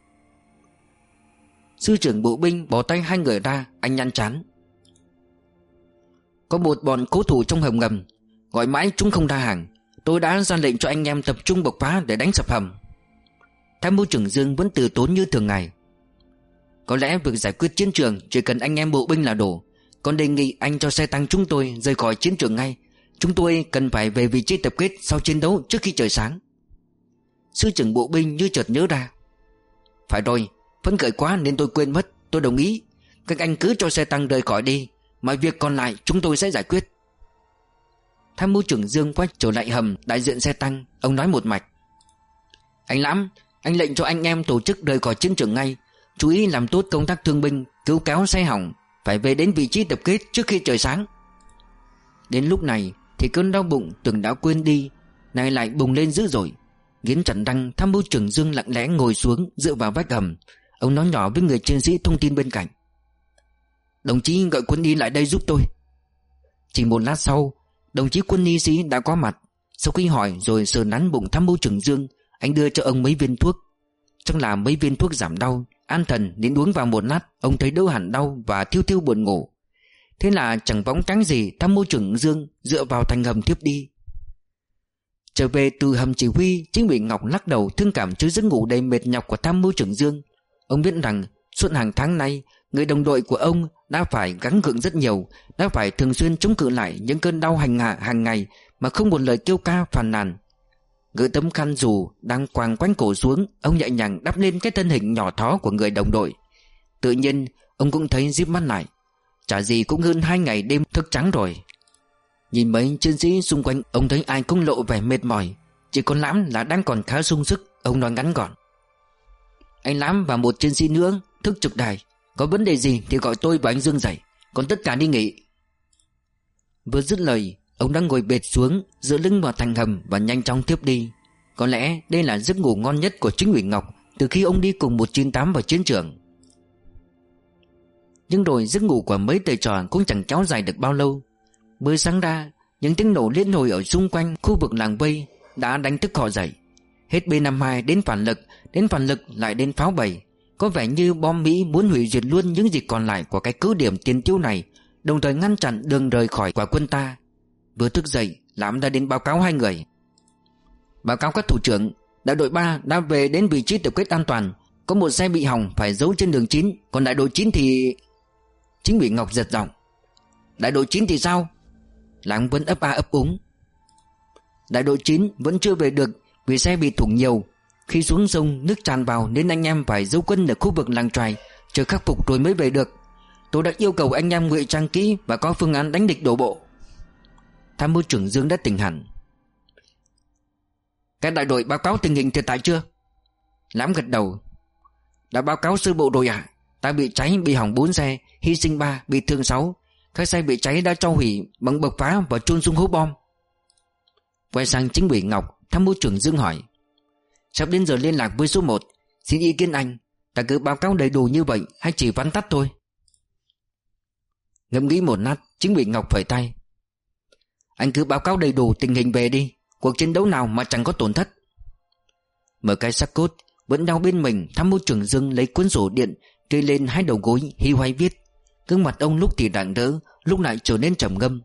Sư trưởng bộ binh bỏ tay hai người ra, anh nhăn chán: Có một bọn cố thủ trong hầm ngầm, gọi mãi chúng không ra hàng. Tôi đã ra lệnh cho anh em tập trung bộc phá để đánh sập hầm. Tham mưu trưởng Dương vẫn từ tốn như thường ngày: Có lẽ việc giải quyết chiến trường chỉ cần anh em bộ binh là đủ. Con đề nghị anh cho xe tăng chúng tôi rời khỏi chiến trường ngay. Chúng tôi cần phải về vị trí tập kết sau chiến đấu trước khi trời sáng. Sư trưởng bộ binh như chợt nhớ ra: Phải rồi, Phấn khởi quá nên tôi quên mất. Tôi đồng ý. Các anh cứ cho xe tăng rời khỏi đi, mọi việc còn lại chúng tôi sẽ giải quyết. Tham mưu trưởng Dương quay trở lại hầm đại diện xe tăng. Ông nói một mạch: Anh Lãm, anh lệnh cho anh em tổ chức rời khỏi chiến trường ngay. Chú ý làm tốt công tác thương binh, cứu kéo xe hỏng. Phải về đến vị trí tập kết trước khi trời sáng. Đến lúc này thì cơn đau bụng từng đã quên đi nay lại bùng lên dữ dội. Nghiến chặt răng, tham mưu trưởng Dương lặng lẽ ngồi xuống dựa vào vách hầm. Ông nói nhỏ với người chiến sĩ thông tin bên cạnh: Đồng chí gọi quân y lại đây giúp tôi. Chỉ một lát sau, đồng chí quân y sĩ đã có mặt. Sau khi hỏi rồi sờ nắn bụng tham mưu trưởng Dương, anh đưa cho ông mấy viên thuốc. Chắc là mấy viên thuốc giảm đau. An thần đến uống vào một lát, ông thấy đỡ hẳn đau và thiêu thiêu buồn ngủ. Thế là chẳng bóng trắng gì, tham mưu trưởng Dương dựa vào thành hầm thiếp đi. Trở về từ hầm chỉ huy, Chính ủy Ngọc lắc đầu thương cảm trước giấc ngủ đầy mệt nhọc của tham mưu trưởng Dương. Ông biết rằng suốt hàng tháng nay, người đồng đội của ông đã phải gắng gượng rất nhiều, đã phải thường xuyên chống cự lại những cơn đau hành hạ hàng ngày mà không một lời kêu ca phàn nàn. Gỡ tấm khăn dù đang quàng quanh cổ xuống, ông nhẹ nhàng đắp lên cái thân hình nhỏ thó của người đồng đội. Tự nhiên ông cũng thấy díp mắt lại. Chả gì cũng hơn hai ngày đêm thức trắng rồi. Nhìn mấy chiến sĩ xung quanh, ông thấy ai cũng lộ vẻ mệt mỏi. Chỉ có Lãm là đang còn khá sung sức. Ông nói ngắn gọn: Anh Lãm và một chiến sĩ nữa thức trực đài. Có vấn đề gì thì gọi tôi và anh Dương dậy, còn tất cả đi nghỉ. Vừa dứt lời, ông đang ngồi bệt xuống, dựa lưng vào thành hầm và nhanh chóng tiếp đi. Có lẽ đây là giấc ngủ ngon nhất của Chính ủy Ngọc từ khi ông đi cùng một chín tám vào chiến trường. Nhưng rồi giấc ngủ của mấy thầy trò cũng chẳng kéo dài được bao lâu. Mới sáng ra, những tiếng nổ liên hồi ở xung quanh khu vực làng vây đã đánh thức họ dậy. Hết B năm mươi hai đến phản lực, đến phản lực lại đến pháo bầy. Có vẻ như bom Mỹ muốn hủy diệt luôn những gì còn lại của cái cứ điểm tiền tiêu này, đồng thời ngăn chặn đường rời khỏi của quân ta. Vừa thức dậy, Lãm đã đến báo cáo hai người: Báo cáo các thủ trưởng, đại đội ba đã về đến vị trí tập kết an toàn. Có một xe bị hỏng phải giấu trên đường chín. Còn đại đội chín thì... Chính ủy Ngọc giật giọng: Đại đội chín thì sao? Lãm vẫn ấp a ấp úng: Đại đội chín vẫn chưa về được vì xe bị thủng nhiều. Khi xuống sông nước tràn vào nên anh em phải giấu quân ở khu vực làng trài, chờ khắc phục rồi mới về được. Tôi đã yêu cầu anh em ngụy trang kỹ và có phương án đánh địch đổ bộ. Tham mưu trưởng Dương đã tỉnh hẳn: Các đại đội báo cáo tình hình thiệt hại chưa? Lãm gật đầu: Đã báo cáo sơ bộ rồi ạ. À? Ta bị cháy, bị hỏng bốn xe, hy sinh ba, bị thương sáu. Các xe bị cháy đã cho hủy bằng bộc phá và chôn xuống hố bom. Quay sang Chính ủy Ngọc, tham mưu trưởng Dương hỏi: Sắp đến giờ liên lạc với số một. Xin ý kiến anh, ta cứ báo cáo đầy đủ như vậy hay chỉ vắn tắt thôi? Ngẫm nghĩ một lát, Chính ủy Ngọc phẩy tay: Anh cứ báo cáo đầy đủ tình hình về đi. Cuộc chiến đấu nào mà chẳng có tổn thất. Mở cái xác cốt vẫn đau bên mình, tham mưu trưởng Dương lấy cuốn sổ điện kê lên hai đầu gối, hí hoáy viết. Gương mặt ông lúc thì rạng rỡ, lúc lại trở nên trầm ngâm.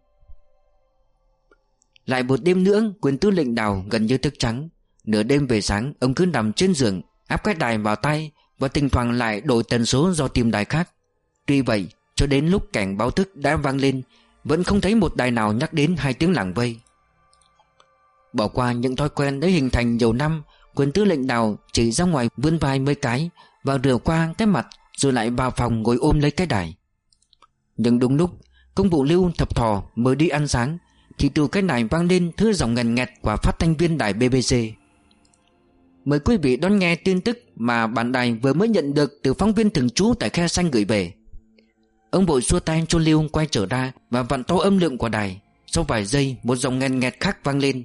Lại một đêm nữa, quyền tư lệnh Đào gần như thức trắng. Nửa đêm về sáng, ông cứ nằm trên giường, áp cái đài vào tay và thỉnh thoảng lại đổi tần số do tìm đài khác. Tuy vậy, cho đến lúc cảnh báo thức đã vang lên, vẫn không thấy một đài nào nhắc đến hai tiếng làng vây. Bỏ qua những thói quen đã hình thành nhiều năm, quyền tư lệnh Đào chỉ ra ngoài vươn vai mấy cái và rửa qua cái mặt, rồi lại vào phòng ngồi ôm lấy cái đài. Nhưng đúng lúc công vụ Lưu Thập Thò mới đi ăn sáng thì từ cái đài vang lên thứ giọng ngần nghẹt của phát thanh viên đài B B C: Mời quý vị đón nghe tin tức mà bản đài vừa mới nhận được từ phóng viên thường trú tại Khe Xanh gửi về. Ông vội xua tay cho Lưu quay trở ra và vặn to âm lượng của đài. Sau vài giây, một giọng ngần nghẹt khác vang lên: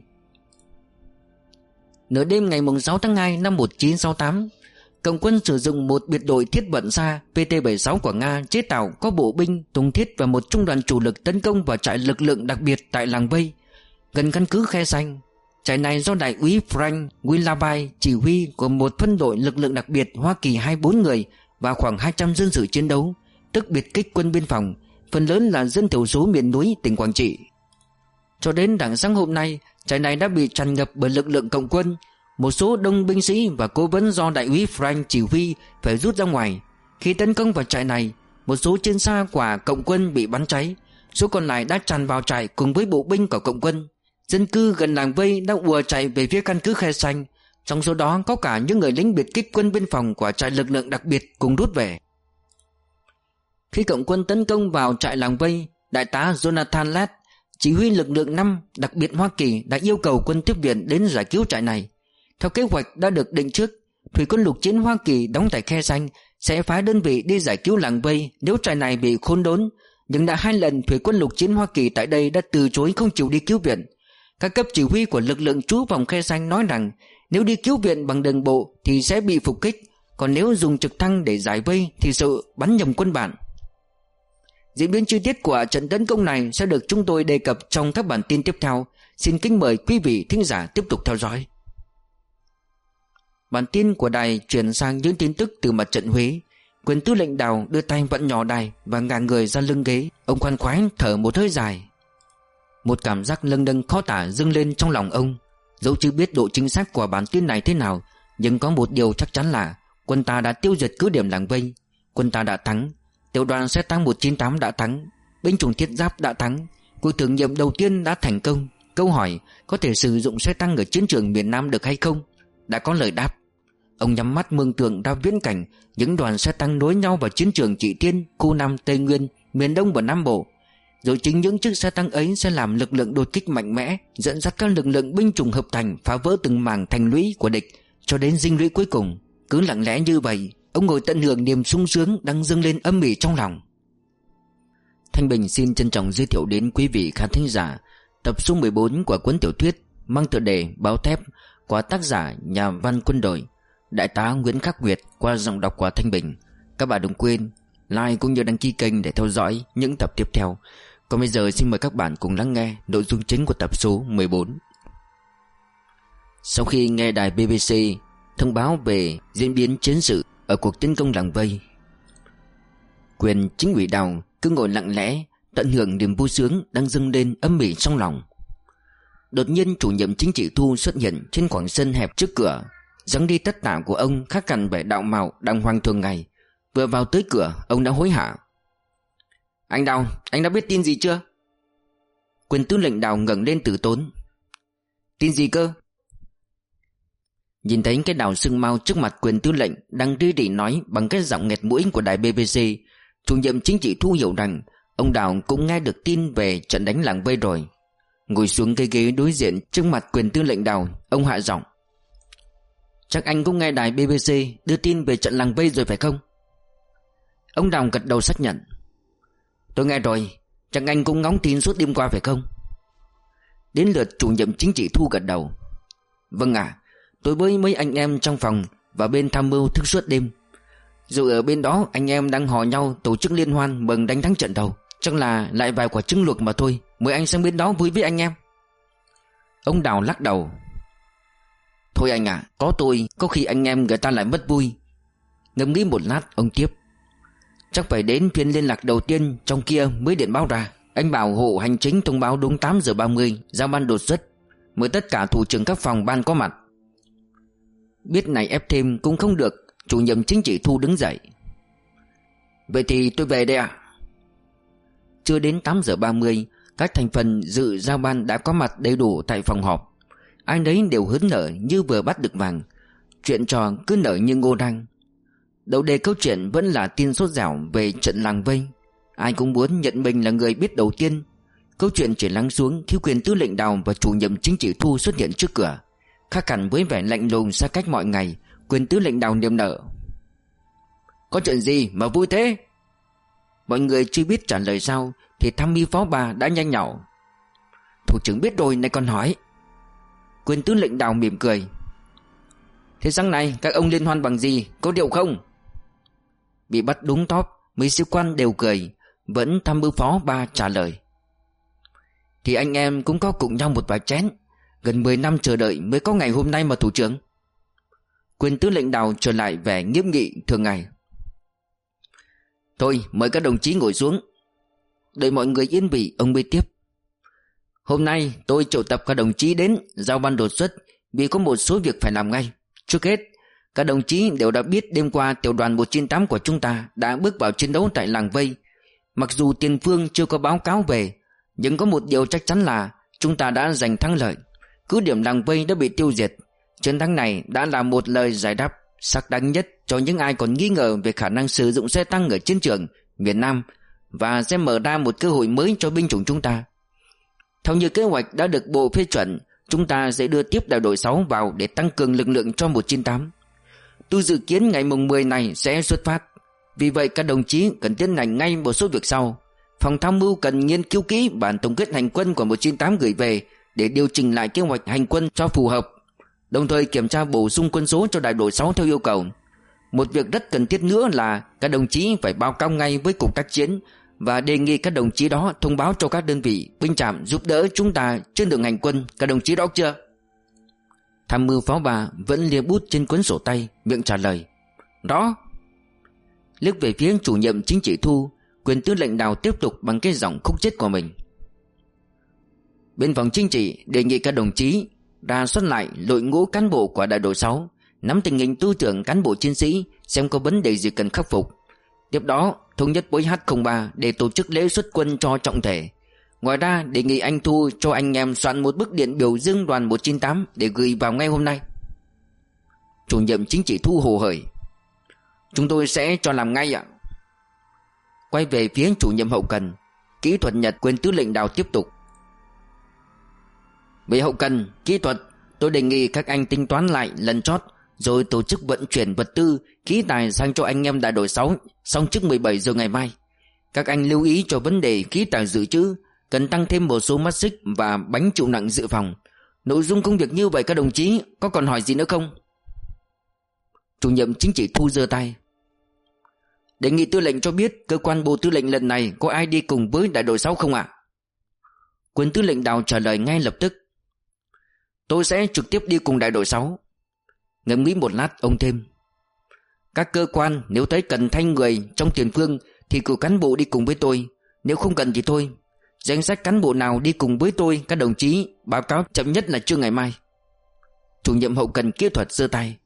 Nửa đêm ngày sáu tháng hai năm một nghìn chín trăm sáu mươi tám, Cộng quân sử dụng một biệt đội thiết vận xa P T bảy mươi sáu của Nga chế tạo, có bộ binh, thùng thiết và một trung đoàn chủ lực tấn công vào trại lực lượng đặc biệt tại làng vây gần căn cứ Khe Xanh. Trại này do đại úy Frank Willoughby chỉ huy của một phân đội lực lượng đặc biệt Hoa Kỳ hai mươi bốn người và khoảng hai trăm dân sự chiến đấu, tức biệt kích quân biên phòng, phần lớn là dân thiểu số miền núi tỉnh Quảng Trị. Cho đến rạng sáng hôm nay, trại này đã bị tràn ngập bởi lực lượng Cộng quân. Một số đông binh sĩ và cố vấn do đại úy Frank chỉ huy phải rút ra ngoài. Khi tấn công vào trại này, một số trên xa của Cộng quân bị bắn cháy, số còn lại đã tràn vào trại cùng với bộ binh của Cộng quân. Dân cư gần làng vây đã ùa chạy về phía căn cứ Khe Xanh. Trong số đó có cả những người lính biệt kích quân biên phòng của trại lực lượng đặc biệt cùng rút về. Khi cộng quân tấn công vào trại làng vây, Đại tá Jonathan Ladd, chỉ huy lực lượng năm đặc biệt Hoa Kỳ, đã yêu cầu quân tiếp viện đến giải cứu trại này. Theo kế hoạch đã được định trước, thủy quân lục chiến Hoa Kỳ đóng tại Khe Xanh sẽ phái đơn vị đi giải cứu làng vây nếu trại này bị khốn đốn. Nhưng đã hai lần thủy quân lục chiến Hoa Kỳ tại đây đã từ chối không chịu đi cứu viện. Các cấp chỉ huy của lực lượng trú vòng Khe Xanh nói rằng nếu đi cứu viện bằng đường bộ thì sẽ bị phục kích, còn nếu dùng trực thăng để giải vây thì sợ bắn nhầm quân bạn. Diễn biến chi tiết của trận tấn công này sẽ được chúng tôi đề cập trong các bản tin tiếp theo. Xin kính mời quý vị thính giả tiếp tục theo dõi. Bản tin của đài chuyển sang những tin tức từ mặt trận Huế. Quyền tư lệnh Đào đưa tay vặn nhỏ đài và ngả người ra lưng ghế. Ông khoan khoái thở một hơi dài. Một cảm giác lâng lâng khó tả dâng lên trong lòng ông. Dẫu chưa biết độ chính xác của bản tin này thế nào, nhưng có một điều chắc chắn là quân ta đã tiêu diệt cứ điểm làng vây. Quân ta đã thắng. Tiểu đoàn xe tăng một chín tám đã thắng. Binh chủng thiết giáp đã thắng. Cuộc thử nghiệm đầu tiên đã thành công. Câu hỏi có thể sử dụng xe tăng ở chiến trường miền Nam được hay không đã có lời đáp. Ông nhắm mắt mường tượng ra viễn cảnh những đoàn xe tăng nối nhau vào chiến trường Trị Thiên, khu Nam Tây Nguyên, miền Đông và Nam Bộ. Rồi chính những chiếc xe tăng ấy sẽ làm lực lượng đột kích mạnh mẽ, dẫn dắt các lực lượng binh chủng hợp thành phá vỡ từng mảng thành lũy của địch cho đến dinh lũy cuối cùng. Cứ lặng lẽ như vậy, ông ngồi tận hưởng niềm sung sướng đang dâng lên âm ỉ trong lòng. Thanh Bình xin trân trọng giới thiệu đến quý vị khán thính giả tập số mười bốn của cuốn tiểu thuyết mang tựa đề Báo Thép của tác giả nhà văn quân đội Đại tá Nguyễn Khắc Nguyệt qua giọng đọc của Thanh Bình. Các bạn đừng quên like cũng như đăng ký kênh để theo dõi những tập tiếp theo. Còn bây giờ xin mời các bạn cùng lắng nghe nội dung chính của tập số mười bốn. Sau khi nghe đài bê bê xê thông báo về diễn biến chiến sự ở cuộc tấn công làng vây, Quyền chính ủy Đào cứ ngồi lặng lẽ tận hưởng niềm vui sướng đang dâng lên âm ỉ trong lòng. Đột nhiên chủ nhiệm chính trị Thu xuất hiện trên khoảng sân hẹp trước cửa. Dáng đi tất tả của ông khác hẳn vẻ đạo mạo đàng hoàng thường ngày. Vừa vào tới cửa, ông đã hối hả: "Anh Đào, anh đã biết tin gì chưa?" Quyền tư lệnh Đào ngẩng lên từ tốn. "Tin gì cơ?" Nhìn thấy cái Đào sưng mau trước mặt quyền tư lệnh đang đi đi nói bằng cái giọng nghẹt mũi của đài bê bê xê, chủ nhiệm chính trị Thu hiểu rằng ông Đào cũng nghe được tin về trận đánh làng vây rồi. Ngồi xuống cái ghế đối diện trước mặt quyền tư lệnh Đào, ông hạ giọng: "Chắc anh cũng nghe đài bê bê xê đưa tin về trận làng vây rồi phải không?" Ông Đào gật đầu xác nhận: "Tôi nghe rồi. Chắc anh cũng ngóng tin suốt đêm qua phải không?" Đến lượt chủ nhiệm chính trị Thu gật đầu: "Vâng ạ, à, tôi với mấy anh em trong phòng và bên tham mưu thức suốt đêm. Dù ở bên đó anh em đang hò nhau tổ chức liên hoan mừng đánh thắng trận đầu, chắc là lại vài quả trứng luộc mà thôi. Mời anh sang bên đó vui với anh em." Ông Đào lắc đầu: "Thôi anh ạ, à, có tôi có khi anh em người ta lại mất vui." Ngẫm nghĩ một lát, ông tiếp: "Chắc phải đến phiên liên lạc đầu tiên trong kia mới điện báo ra. Anh bảo hộ hành chính thông báo đúng tám giờ ba mươi, giao ban đột xuất, mời tất cả thủ trưởng các phòng ban có mặt." Biết này ép thêm cũng không được, chủ nhiệm chính trị Thu đứng dậy: "Vậy thì tôi về đây ạ." Chưa đến tám giờ ba mươi, các thành phần dự giao ban đã có mặt đầy đủ tại phòng họp. Ai nấy đều hớn nở như vừa bắt được vàng. Chuyện trò cứ nở như ngô đăng. Đầu đề câu chuyện vẫn là tin sốt dẻo về trận làng vây. Ai cũng muốn nhận mình là người biết đầu tiên. Câu chuyện chỉ lắng xuống khi quyền tư lệnh Đào và chủ nhiệm chính trị Thu xuất hiện trước cửa. Khác hẳn với vẻ lạnh lùng xa cách mọi ngày, quyền tư lệnh Đào niềm nở: "Có chuyện gì mà vui thế?" Mọi người chưa biết trả lời sao thì tham mưu phó bà đã nhanh nhảu: "Thủ trưởng biết rồi này còn hỏi." Quyền tư lệnh Đào mỉm cười: "Thế sáng nay các ông liên hoan bằng gì, có điệu không?" Bị bắt đúng tóp, mấy sĩ quan đều cười. Vẫn tham mưu phó ba trả lời: "Thì anh em cũng có cùng nhau một vài chén. Gần mười năm chờ đợi mới có ngày hôm nay mà thủ trưởng." Quyền tư lệnh Đào trở lại vẻ nghiêm nghị thường ngày: "Thôi mời các đồng chí ngồi xuống." Đợi mọi người yên vị, ông mới tiếp: "Hôm nay tôi triệu tập các đồng chí đến giao ban đột xuất vì có một số việc phải làm ngay. Trước hết, các đồng chí đều đã biết đêm qua tiểu đoàn một chín tám của chúng ta đã bước vào chiến đấu tại làng vây. Mặc dù tiền phương chưa có báo cáo về, nhưng có một điều chắc chắn là chúng ta đã giành thắng lợi. Cứ điểm làng vây đã bị tiêu diệt. Chiến thắng này đã là một lời giải đáp xác đáng nhất cho những ai còn nghi ngờ về khả năng sử dụng xe tăng ở chiến trường miền Nam, và sẽ mở ra một cơ hội mới cho binh chủng chúng ta. Theo như kế hoạch đã được Bộ phê chuẩn, chúng ta sẽ đưa tiếp đại đội sáu vào để tăng cường lực lượng cho một chín tám. Tôi dự kiến ngày mùng mười này sẽ xuất phát. Vì vậy các đồng chí cần tiến hành ngay một số việc sau. Phòng tham mưu cần nghiên cứu kỹ bản tổng kết hành quân của một chín tám gửi về để điều chỉnh lại kế hoạch hành quân cho phù hợp, đồng thời kiểm tra bổ sung quân số cho đại đội sáu theo yêu cầu. Một việc rất cần thiết nữa là các đồng chí phải báo cáo ngay với cục tác chiến và đề nghị các đồng chí đó thông báo cho các đơn vị binh trạm giúp đỡ chúng ta trên đường hành quân. Các đồng chí rõ chưa? Tham mưu phó bà vẫn lia bút trên cuốn sổ tay, miệng trả lời rõ. Liếc về phía chủ nhiệm chính trị Thu, quyền tư lệnh Đào tiếp tục bằng cái giọng khúc chết của mình. Bên phòng chính trị đề nghị các đồng chí rà soát lại đội ngũ cán bộ của đại đội sáu, nắm tình hình tư tưởng cán bộ chiến sĩ, xem có vấn đề gì cần khắc phục. Tiếp đó thống nhất với H không ba để tổ chức lễ xuất quân cho trọng thể. Ngoài ra đề nghị anh Thu cho anh em soạn một bức điện biểu dương đoàn một chín tám để gửi vào ngay hôm nay. Chủ nhiệm chính trị Thu hồ hởi: Chúng tôi sẽ cho làm ngay ạ. Quay về phía chủ nhiệm hậu cần, kỹ thuật Nhật, quyền tư lệnh Đào tiếp tục: Về hậu cần, kỹ thuật, tôi đề nghị các anh tính toán lại lần chót, rồi tổ chức vận chuyển vật tư, khí tài sang cho anh em đại đội sáu xong trước mười bảy giờ ngày mai. Các anh lưu ý cho vấn đề khí tài dự trữ, cần tăng thêm một số mắt xích và bánh chịu nặng dự phòng. Nội dung công việc như vậy các đồng chí có còn hỏi gì nữa không? Chủ nhiệm chính trị Thu giơ tay: Đề nghị tư lệnh cho biết cơ quan bộ tư lệnh lần này có ai đi cùng với đại đội sáu không ạ? Quyền tư lệnh Đào trả lời ngay lập tức: Tôi sẽ trực tiếp đi cùng đại đội sáu. Ngẫm nghĩ một lát, ông thêm: Các cơ quan nếu thấy cần thay người trong tiền phương thì cử cán bộ đi cùng với tôi, nếu không cần thì thôi. Danh sách cán bộ nào đi cùng với tôi các đồng chí báo cáo chậm nhất là trưa ngày mai. Chủ nhiệm hậu cần kỹ thuật giơ tay: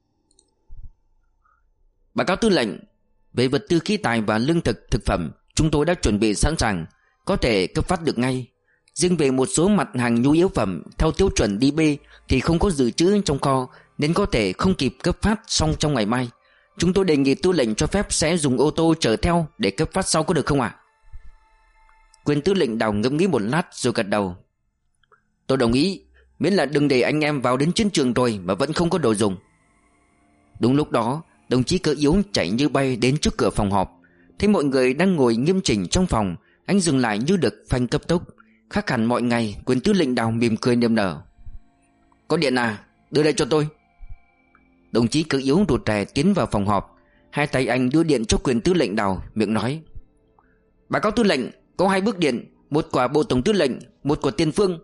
Báo cáo tư lệnh, về vật tư khí tài và lương thực thực phẩm chúng tôi đã chuẩn bị sẵn sàng, có thể cấp phát được ngay. Riêng về một số mặt hàng nhu yếu phẩm theo tiêu chuẩn đê bê thì không có dự trữ trong kho, nên có thể không kịp cấp phát xong trong ngày mai. Chúng tôi đề nghị tư lệnh cho phép sẽ dùng ô tô chở theo để cấp phát sau, có được không ạ? Quyền tư lệnh Đào ngẫm nghĩ một lát rồi gật đầu: Tôi đồng ý, miễn là đừng để anh em vào đến chiến trường rồi mà vẫn không có đồ dùng. Đúng lúc đó, đồng chí Cơ Yếu chạy như bay đến trước cửa phòng họp. Thấy mọi người đang ngồi nghiêm chỉnh trong phòng, anh dừng lại như được phanh cấp tốc. Khác hẳn mọi ngày, quyền tư lệnh Đào mỉm cười niềm nở: Có điện à, đưa đây cho tôi. Đồng chí Cơ Yếu rụt rè tiến vào phòng họp. Hai tay anh đưa điện cho quyền tư lệnh Đào, miệng nói: Báo cáo tư lệnh, có hai bức điện, một của bộ tổng tư lệnh, một của tiền phương.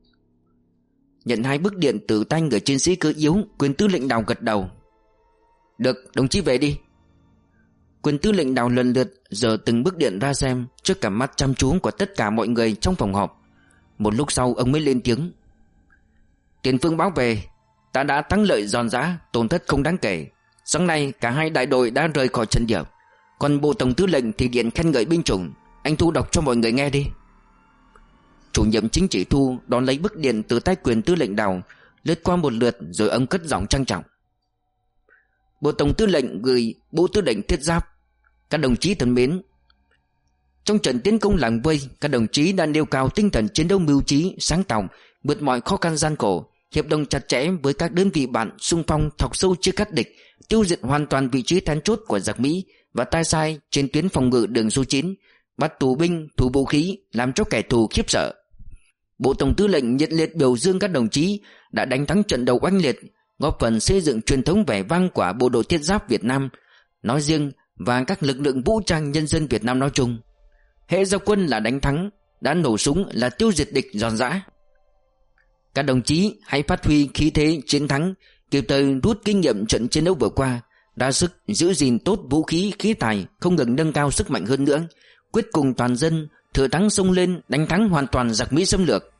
Nhận hai bức điện từ tay người chiến sĩ Cơ Yếu, quyền tư lệnh Đào gật đầu: Được, đồng chí về đi. Quyền tư lệnh Đào lần lượt giở từng bức điện ra xem trước cả mắt chăm chú của tất cả mọi người trong phòng họp. Một lúc sau ông mới lên tiếng: Tiền phương báo về, ta đã thắng lợi giòn giã, tổn thất không đáng kể. Sáng nay cả hai đại đội đã rời khỏi trận địa. Còn bộ tổng tư lệnh thì điện khen ngợi binh chủng. Anh Thu đọc cho mọi người nghe đi. Chủ nhiệm chính trị Thu đón lấy bức điện từ tay quyền tư lệnh Đào, lướt qua một lượt rồi ông cất giọng trang trọng: Bộ tổng tư lệnh gửi bộ tư lệnh Thiết Giáp: Các đồng chí thân mến, trong trận tiến công làng vây, các đồng chí đã nêu cao tinh thần chiến đấu mưu trí, sáng tạo, vượt mọi khó khăn gian khổ, hiệp đồng chặt chẽ với các đơn vị bạn xung phong thọc sâu chia cắt địch, tiêu diệt hoàn toàn vị trí then chốt của giặc Mỹ và tay sai trên tuyến phòng ngự đường số chín, bắt tù binh, thu vũ khí, làm cho kẻ thù khiếp sợ. Bộ tổng tư lệnh nhiệt liệt biểu dương các đồng chí đã đánh thắng trận đầu oanh liệt, góp phần xây dựng truyền thống vẻ vang của bộ đội Thiết Giáp Việt Nam nói riêng và các lực lượng vũ trang nhân dân Việt Nam nói chung. Hễ ra quân là đánh thắng, đã nổ súng là tiêu diệt địch giòn giã. Các đồng chí hãy phát huy khí thế chiến thắng, kịp thời rút kinh nghiệm trận chiến đấu vừa qua, ra sức giữ gìn tốt vũ khí khí tài, không ngừng nâng cao sức mạnh hơn nữa, quyết cùng toàn dân thừa thắng xông lên, đánh thắng hoàn toàn giặc Mỹ xâm lược.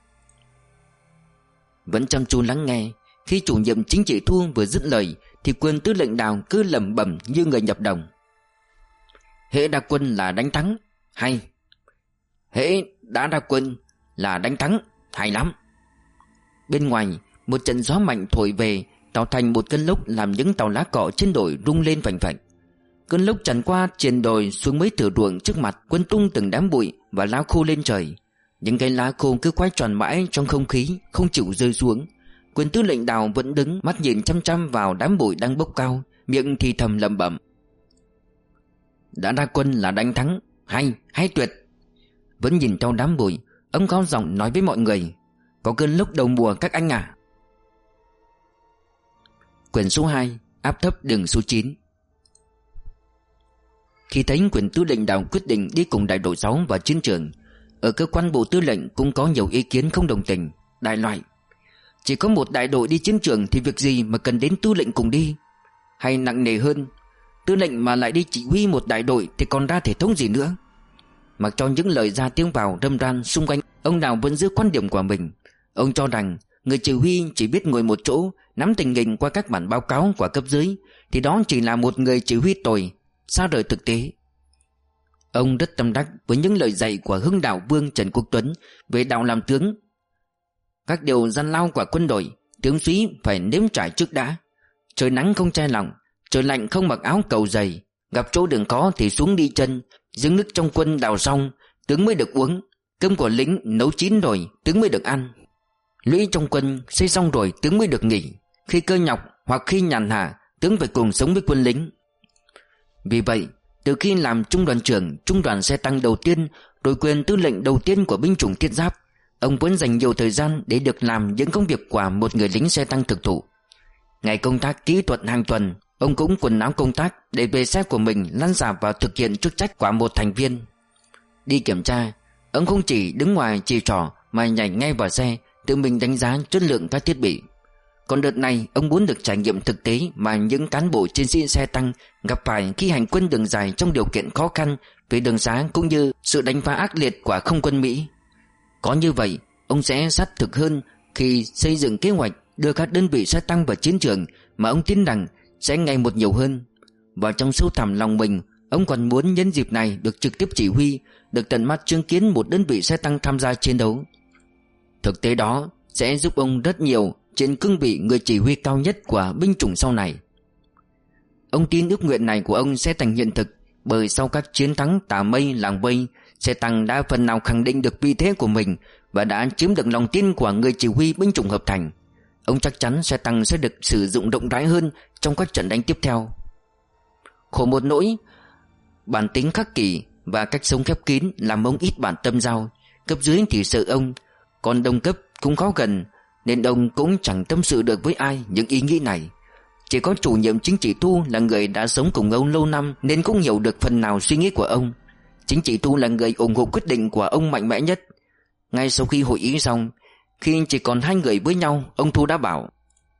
Vẫn chăm chú lắng nghe, khi chủ nhiệm chính trị Thu vừa dứt lời thì quyền tư lệnh Đào cứ lẩm bẩm như người nhập đồng: Hễ ra quân là đánh thắng, hay. Hễ đã ra quân là đánh thắng, hay lắm. Bên ngoài, một trận gió mạnh thổi về, tạo thành một cơn lốc làm những tàu lá cọ trên đồi rung lên phành phạch. Cơn lốc tràn qua trên đồi xuống mấy thửa ruộng trước mặt, cuốn tung từng đám bụi và lá khô lên trời. Những cây lá khô cứ quay tròn mãi trong không khí, không chịu rơi xuống. Quyền tư lệnh Đào vẫn đứng, mắt nhìn chăm chăm vào đám bụi đang bốc cao, miệng thì thầm lẩm bẩm: đã ra quân là đánh thắng, hay, hay tuyệt. Vẫn nhìn theo đám bụi, ông cao giọng nói với mọi người: có cơn lốc đầu mùa các anh à. Quyển số hai, áp thấp đường số chín. Khi thấy quyền tư lệnh Đào quyết định đi cùng đại đội sáu vào chiến trường, ở cơ quan bộ tư lệnh cũng có nhiều ý kiến không đồng tình. Đại loại: chỉ có một đại đội đi chiến trường thì việc gì mà cần đến tư lệnh cùng đi? Hay nặng nề hơn, tư lệnh mà lại đi chỉ huy một đại đội thì còn ra thể thống gì nữa? Mặc cho những lời ra tiếng vào râm ran xung quanh, ông Đào vẫn giữ quan điểm của mình. Ông cho rằng người chỉ huy chỉ biết ngồi một chỗ nắm tình hình qua các bản báo cáo của cấp dưới thì đó chỉ là một người chỉ huy tồi, xa rời thực tế. Ông rất tâm đắc với những lời dạy của Hưng Đạo Vương Trần Quốc Tuấn về đạo làm tướng. Các điều gian lao của quân đội, tướng sĩ phải nếm trải trước đã. Trời nắng không che lòng, trời lạnh không mặc áo cầu dày, gặp chỗ đường có thì xuống đi chân. Giếng nước trong quân đào xong, tướng mới được uống. Cơm của lính nấu chín rồi, tướng mới được ăn. Lũy trong quân xây xong rồi, tướng mới được nghỉ. Khi cơ nhọc hoặc khi nhàn hạ, tướng phải cùng sống với quân lính. Vì vậy, từ khi làm trung đoàn trưởng trung đoàn xe tăng đầu tiên, rồi quyền tư lệnh đầu tiên của binh chủng thiết giáp, ông vẫn dành nhiều thời gian để được làm những công việc của một người lính xe tăng thực thụ. Ngày công tác kỹ thuật hàng tuần, ông cũng quần áo công tác để về xe của mình lăn rạp vào thực hiện chức trách của một thành viên. Đi kiểm tra, ông không chỉ đứng ngoài chỉ trỏ mà nhảy ngay vào xe, tự mình đánh giá chất lượng các thiết bị. Còn đợt này, ông muốn được trải nghiệm thực tế mà những cán bộ chiến sĩ xe tăng gặp phải khi hành quân đường dài trong điều kiện khó khăn về đường xá cũng như sự đánh phá ác liệt của không quân Mỹ. Có như vậy, ông sẽ sát thực hơn khi xây dựng kế hoạch đưa các đơn vị xe tăng vào chiến trường mà ông tin rằng sẽ ngày một nhiều hơn. Và trong sâu thẳm lòng mình, ông còn muốn nhân dịp này được trực tiếp chỉ huy, được tận mắt chứng kiến một đơn vị xe tăng tham gia chiến đấu. Thực tế đó sẽ giúp ông rất nhiều trên cương vị người chỉ huy cao nhất của binh chủng sau này. Ông tin ước nguyện này của ông sẽ thành hiện thực, bởi sau các chiến thắng Tà Mây, Làng Vây, xe tăng đã phần nào khẳng định được vị thế của mình và đã chiếm được lòng tin của người chỉ huy binh chủng hợp thành. Ông chắc chắn xe tăng sẽ được sử dụng rộng rãi hơn trong các trận đánh tiếp theo. Khổ một nỗi, bản tính khắc kỷ và cách sống khép kín làm ông ít bản tâm giao. Cấp dưới thì sợ ông, còn đồng cấp cũng khó gần, nên ông cũng chẳng tâm sự được với ai những ý nghĩ này. Chỉ có chủ nhiệm chính trị tu là người đã sống cùng ông lâu năm nên cũng hiểu được phần nào suy nghĩ của ông. Chính trị tu là người ủng hộ quyết định của ông mạnh mẽ nhất. Ngay sau khi hội ý xong, khi chỉ còn hai người với nhau, ông Thu đã bảo: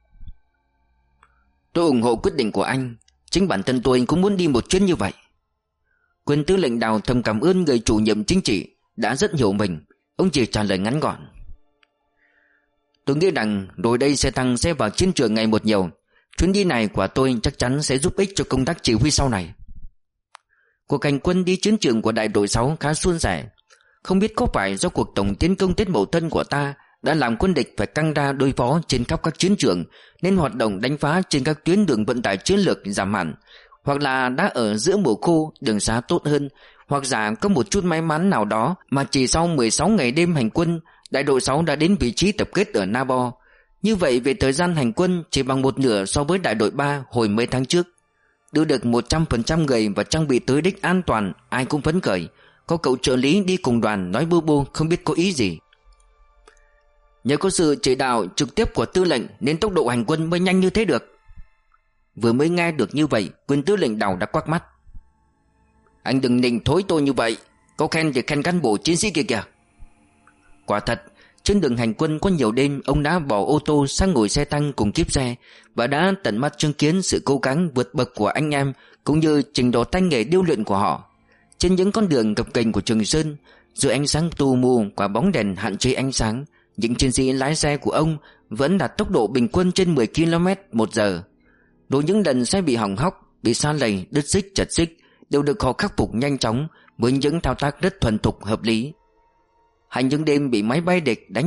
tôi ủng hộ quyết định của anh. Chính bản thân tôi cũng muốn đi một chuyến như vậy. Quyền tư lệnh Đào thầm cảm ơn người chủ nhiệm chính trị đã rất hiểu mình. Ông chỉ trả lời ngắn gọn: tôi nghĩ rằng rồi đây xe tăng sẽ vào chiến trường ngày một nhiều. Chuyến đi này của tôi chắc chắn sẽ giúp ích cho công tác chỉ huy sau này. Cuộc hành quân đi chiến trường của đại đội sáu khá suôn sẻ. Không biết có phải do cuộc tổng tiến công Tết Mậu Thân của ta đã làm quân địch phải căng ra đối phó trên khắp các chiến trường, nên hoạt động đánh phá trên các tuyến đường vận tải chiến lược giảm hẳn, hoặc là đã ở giữa mùa khô đường xá tốt hơn, hoặc giả có một chút may mắn nào đó mà chỉ sau mười sáu ngày đêm hành quân, đại đội sáu đã đến vị trí tập kết ở Na Bo. Như vậy về thời gian hành quân chỉ bằng một nửa so với đại đội ba hồi mấy tháng trước. Đưa được một trăm phần trăm người và trang bị tới đích an toàn, ai cũng phấn khởi. Có cậu trợ lý đi cùng đoàn nói bô bô không biết có ý gì. Nhờ có sự chỉ đạo trực tiếp của tư lệnh nên tốc độ hành quân mới nhanh như thế được. Vừa mới nghe được như vậy, quyền tư lệnh Đào đã quắc mắt: anh đừng nịnh thối tôi như vậy, có khen thì khen cán bộ chiến sĩ kia kìa. Quả thật, trên đường hành quân có nhiều đêm ông đã bỏ ô tô sang ngồi xe tăng cùng kíp xe và đã tận mắt chứng kiến sự cố gắng vượt bậc của anh em cũng như trình độ tay nghề điêu luyện của họ. Trên những con đường gập ghềnh của Trường Sơn, dưới ánh sáng tù mù của bóng đèn hạn chế ánh sáng, những chiến sĩ lái xe của ông vẫn đạt tốc độ bình quân trên mười ki lô mét một giờ. Đối những lần xe bị hỏng hóc, bị sa lầy, đứt xích, chật xích đều được họ khắc phục nhanh chóng với những thao tác rất thuần thục hợp lý. Hay những đêm bị máy bay địch đánh chặn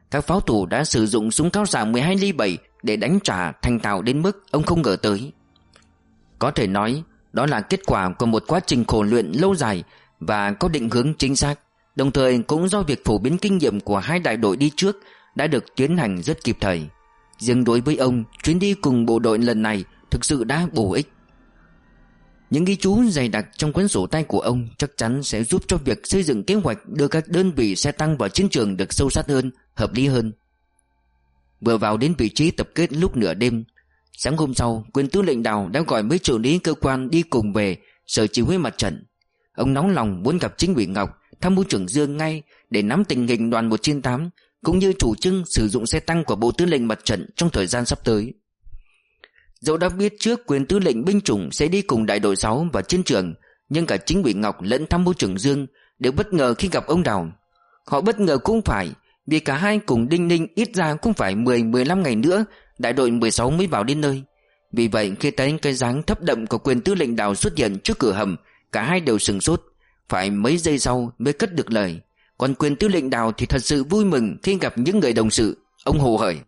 Các pháo thủ đã sử dụng súng cao xạ mười hai ly bảy để đánh trả thành thạo đến mức ông không ngờ tới. Có thể nói đó là kết quả của một quá trình khổ luyện lâu dài và có định hướng chính xác, đồng thời cũng do việc phổ biến kinh nghiệm của hai đại đội đi trước đã được tiến hành rất kịp thời. Riêng đối với ông, chuyến đi cùng bộ đội lần này thực sự đã bổ ích. Những ghi chú dày đặc trong cuốn sổ tay của ông chắc chắn sẽ giúp cho việc xây dựng kế hoạch đưa các đơn vị xe tăng vào chiến trường được sâu sát hơn, hợp lý hơn. Vừa vào đến vị trí tập kết lúc nửa đêm, sáng hôm sau, quyền tư lệnh Đào đã gọi mấy trợ lý cơ quan đi cùng về sở chỉ huy mặt trận. Ông nóng lòng muốn gặp chính ủy Ngọc, tham mưu trưởng Dương ngay để nắm tình hình đoàn một chín tám, cũng như chủ trương sử dụng xe tăng của bộ tư lệnh mặt trận trong thời gian sắp tới. Dẫu đã biết trước quyền tư lệnh binh chủng sẽ đi cùng đại đội sáu vào chiến trường, nhưng cả chính ủy Ngọc lẫn tham mưu trưởng Dương đều bất ngờ khi gặp ông Đào. Họ bất ngờ cũng phải, vì cả hai cùng Đinh Ninh ít ra cũng phải mười đến mười lăm ngày nữa đại đội mười sáu mới vào đến nơi. Vì vậy khi thấy cái dáng thấp đậm của quyền tư lệnh Đào xuất hiện trước cửa hầm, cả hai đều sửng sốt, phải mấy giây sau mới cất được lời. Còn quyền tư lệnh Đào thì thật sự vui mừng khi gặp những người đồng sự. Ông hồ hởi: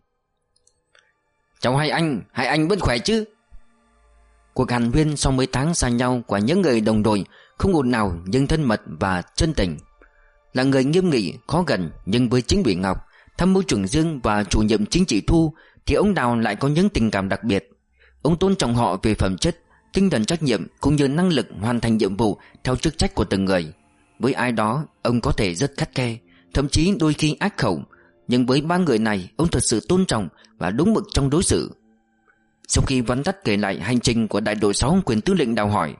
"Chào hai anh, hai anh vẫn khỏe chứ?" Cuộc hàn huyên sau mấy tháng xa nhau của những người đồng đội không ồn nào nhưng thân mật và chân tình. Là người nghiêm nghị, khó gần, nhưng với chính ủy Ngọc, tham mưu trưởng Dương và chủ nhiệm chính trị Thu thì ông Đào lại có những tình cảm đặc biệt. Ông tôn trọng họ về phẩm chất, tinh thần trách nhiệm cũng như năng lực hoàn thành nhiệm vụ theo chức trách của từng người. Với ai đó ông có thể rất khắt khe, thậm chí đôi khi ác khẩu, nhưng với ba người này ông thật sự tôn trọng và đúng mực trong đối xử. Sau khi vắn tắt kể lại hành trình của đại đội sáu, quyền tư lệnh Đào hỏi: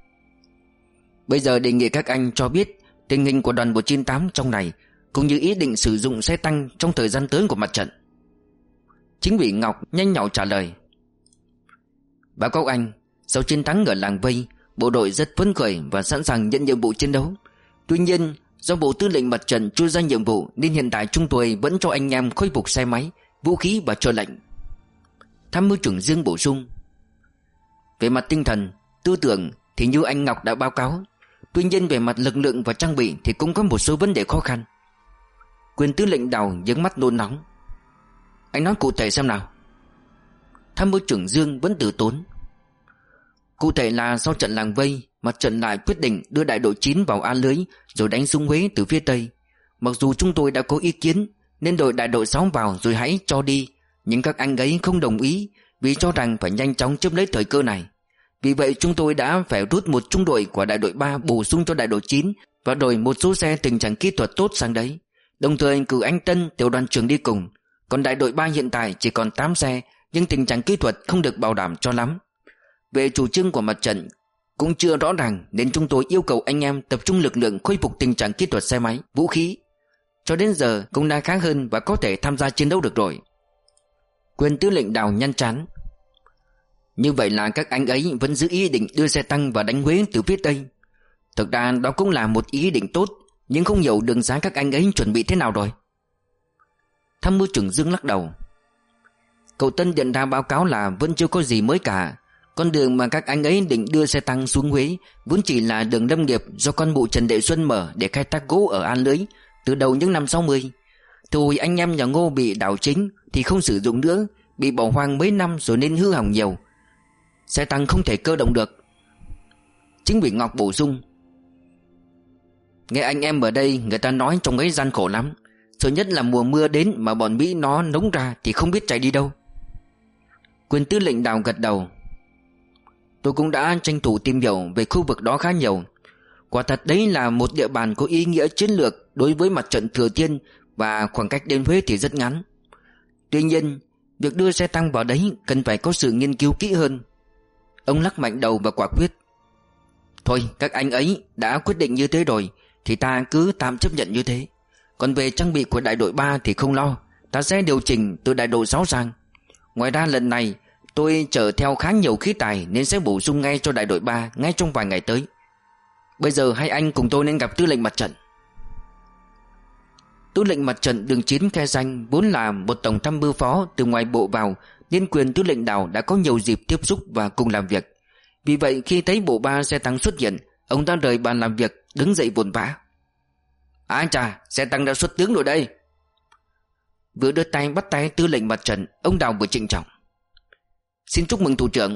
"Bây giờ đề nghị các anh cho biết tình hình của đoàn một chín tám trong này, cũng như ý định sử dụng xe tăng trong thời gian tới của mặt trận." Chính ủy Ngọc nhanh nhảu trả lời: "Báo cáo anh, sau chiến thắng ở làng Vây, bộ đội rất phấn khởi và sẵn sàng nhận nhiệm vụ chiến đấu. Tuy nhiên, do bộ tư lệnh mặt trận chưa ra nhiệm vụ nên hiện tại chúng tôi vẫn cho anh em khôi phục xe máy, vũ khí và chờ lệnh." Tham mưu trưởng Dương bổ sung: "Về mặt tinh thần, tư tưởng thì như anh Ngọc đã báo cáo. Tuy nhiên về mặt lực lượng và trang bị thì cũng có một số vấn đề khó khăn." Quyền tư lệnh Đào nhướng mắt nôn nóng: "Anh nói cụ thể xem nào." Tham mưu trưởng Dương vẫn từ tốn: "Cụ thể là sau trận làng Vây, mặt trận lại quyết định đưa đại đội chín vào A Lưới rồi đánh xuống Huế từ phía Tây. Mặc dù chúng tôi đã có ý kiến nên đội đại đội sáu vào rồi hãy cho đi, nhưng các anh ấy không đồng ý vì cho rằng phải nhanh chóng chiếm lấy thời cơ này. Vì vậy chúng tôi đã phải rút một trung đội của đại đội ba bổ sung cho đại đội chín và đổi một số xe tình trạng kỹ thuật tốt sang đấy, đồng thời cử anh Tân, tiểu đoàn trưởng đi cùng. Còn đại đội ba hiện tại chỉ còn tám xe, nhưng tình trạng kỹ thuật không được bảo đảm cho lắm. Về chủ trương của mặt trận cũng chưa rõ ràng nên chúng tôi yêu cầu anh em tập trung lực lượng khôi phục tình trạng kỹ thuật xe máy, vũ khí. Cho đến giờ cũng đã khá hơn và có thể tham gia chiến đấu được rồi." Quyền tư lệnh Đào nhăn trán: "Như vậy là các anh ấy vẫn giữ ý định đưa xe tăng và đánh Huế từ phía Tây. Thực ra đó cũng là một ý định tốt, nhưng không hiểu đường xá các anh ấy chuẩn bị thế nào rồi." Tham mưu trưởng Dương lắc đầu: "Cậu Tân điện ra báo cáo là vẫn chưa có gì mới cả. Con đường mà các anh ấy định đưa xe tăng xuống Huế vốn chỉ là đường lâm nghiệp do con bộ Trần Đệ Xuân mở để khai thác gỗ ở An Lưới từ đầu những năm sáu mươi. Từ hồi anh em nhà Ngô bị đảo chính thì không sử dụng nữa, bị bỏ hoang mấy năm rồi nên hư hỏng nhiều. Xe tăng không thể cơ động được." Chính ủy Ngọc bổ sung: "Nghe anh em ở đây người ta nói trong ấy gian khổ lắm. Sợ nhất là mùa mưa đến mà bọn Mỹ nó nống ra thì không biết chạy đi đâu." Quyền tư lệnh Đào gật đầu: "Tôi cũng đã tranh thủ tìm hiểu về khu vực đó khá nhiều. Quả thật đấy là một địa bàn có ý nghĩa chiến lược đối với mặt trận Thừa Thiên và khoảng cách đến Huế thì rất ngắn. Tuy nhiên, việc đưa xe tăng vào đấy cần phải có sự nghiên cứu kỹ hơn." Ông lắc mạnh đầu và quả quyết: "Thôi, các anh ấy đã quyết định như thế rồi thì ta cứ tạm chấp nhận như thế. Còn về trang bị của đại đội ba thì không lo, ta sẽ điều chỉnh từ đại đội sáu sang. Ngoài ra lần này tôi chở theo khá nhiều khí tài nên sẽ bổ sung ngay cho đại đội ba ngay trong vài ngày tới. Bây giờ hai anh cùng tôi nên gặp tư lệnh mặt trận." Tư lệnh mặt trận đường chín Khe Xanh vốn là một tổng tham mưu phó từ ngoài bộ vào nên quyền tư lệnh Đào đã có nhiều dịp tiếp xúc và cùng làm việc. Vì vậy khi thấy bộ ba xe tăng xuất hiện, ông ta rời bàn làm việc đứng dậy vội vã: "Ai chà, xe tăng đã xuất tướng rồi đây." Vừa đưa tay bắt tay tư lệnh mặt trận, ông Đào vừa trịnh trọng: "Xin chúc mừng thủ trưởng."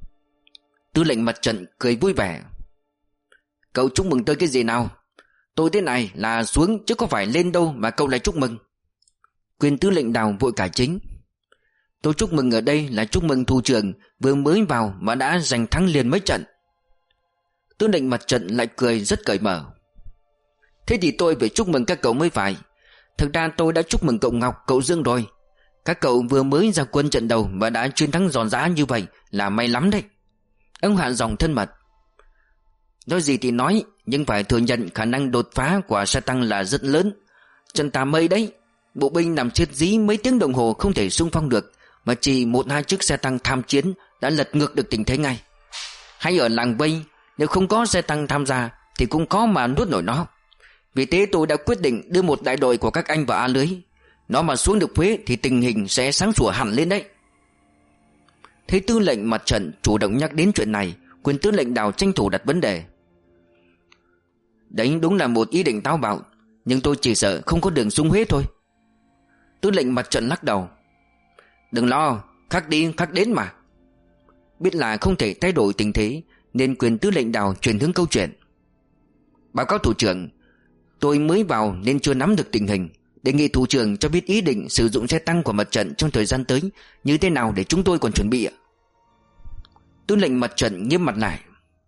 Tư lệnh mặt trận cười vui vẻ: "Cậu chúc mừng tôi cái gì nào? Tôi thế này là xuống chứ có phải lên đâu mà cậu lại chúc mừng." Quyền tư lệnh Đào vội cải chính: "Tôi chúc mừng ở đây là chúc mừng thủ trưởng vừa mới vào mà đã giành thắng liền mấy trận." Tư lệnh mặt trận lại cười rất cởi mở: "Thế thì tôi phải chúc mừng các cậu mới phải. Thực ra tôi đã chúc mừng cậu Ngọc, cậu Dương rồi. Các cậu vừa mới ra quân trận đầu mà đã chiến thắng giòn giã như vậy là may lắm đấy." Ông hạ giọng thân mật: "Nói gì thì nói, nhưng phải thừa nhận khả năng đột phá của xe tăng là rất lớn. Trận Tà Mây đấy, bộ binh nằm chết dí mấy tiếng đồng hồ không thể xung phong được, mà chỉ một hai chiếc xe tăng tham chiến đã lật ngược được tình thế ngay. Hay ở làng Vây, nếu không có xe tăng tham gia thì cũng khó mà nuốt nổi nó. Vì thế tôi đã quyết định đưa một đại đội của các anh vào A Lưới. Nó mà xuống được Huế thì tình hình sẽ sáng sủa hẳn lên đấy." Thấy tư lệnh mặt trận chủ động nhắc đến chuyện này, quyền tư lệnh Đào tranh thủ đặt vấn đề: "Đấy đúng là một ý định táo bạo, nhưng tôi chỉ sợ không có đường xuống Huế thôi." Tư lệnh mặt trận lắc đầu: "Đừng lo, khắc đi khắc đến mà." Biết là không thể thay đổi tình thế, nên quyền tư lệnh Đào chuyển hướng câu chuyện: "Báo cáo thủ trưởng, tôi mới vào nên chưa nắm được tình hình. Đề nghị thủ trưởng cho biết ý định sử dụng xe tăng của mặt trận trong thời gian tới như thế nào để chúng tôi còn chuẩn bị ạ." Tư lệnh mặt trận nghiêm mặt lại: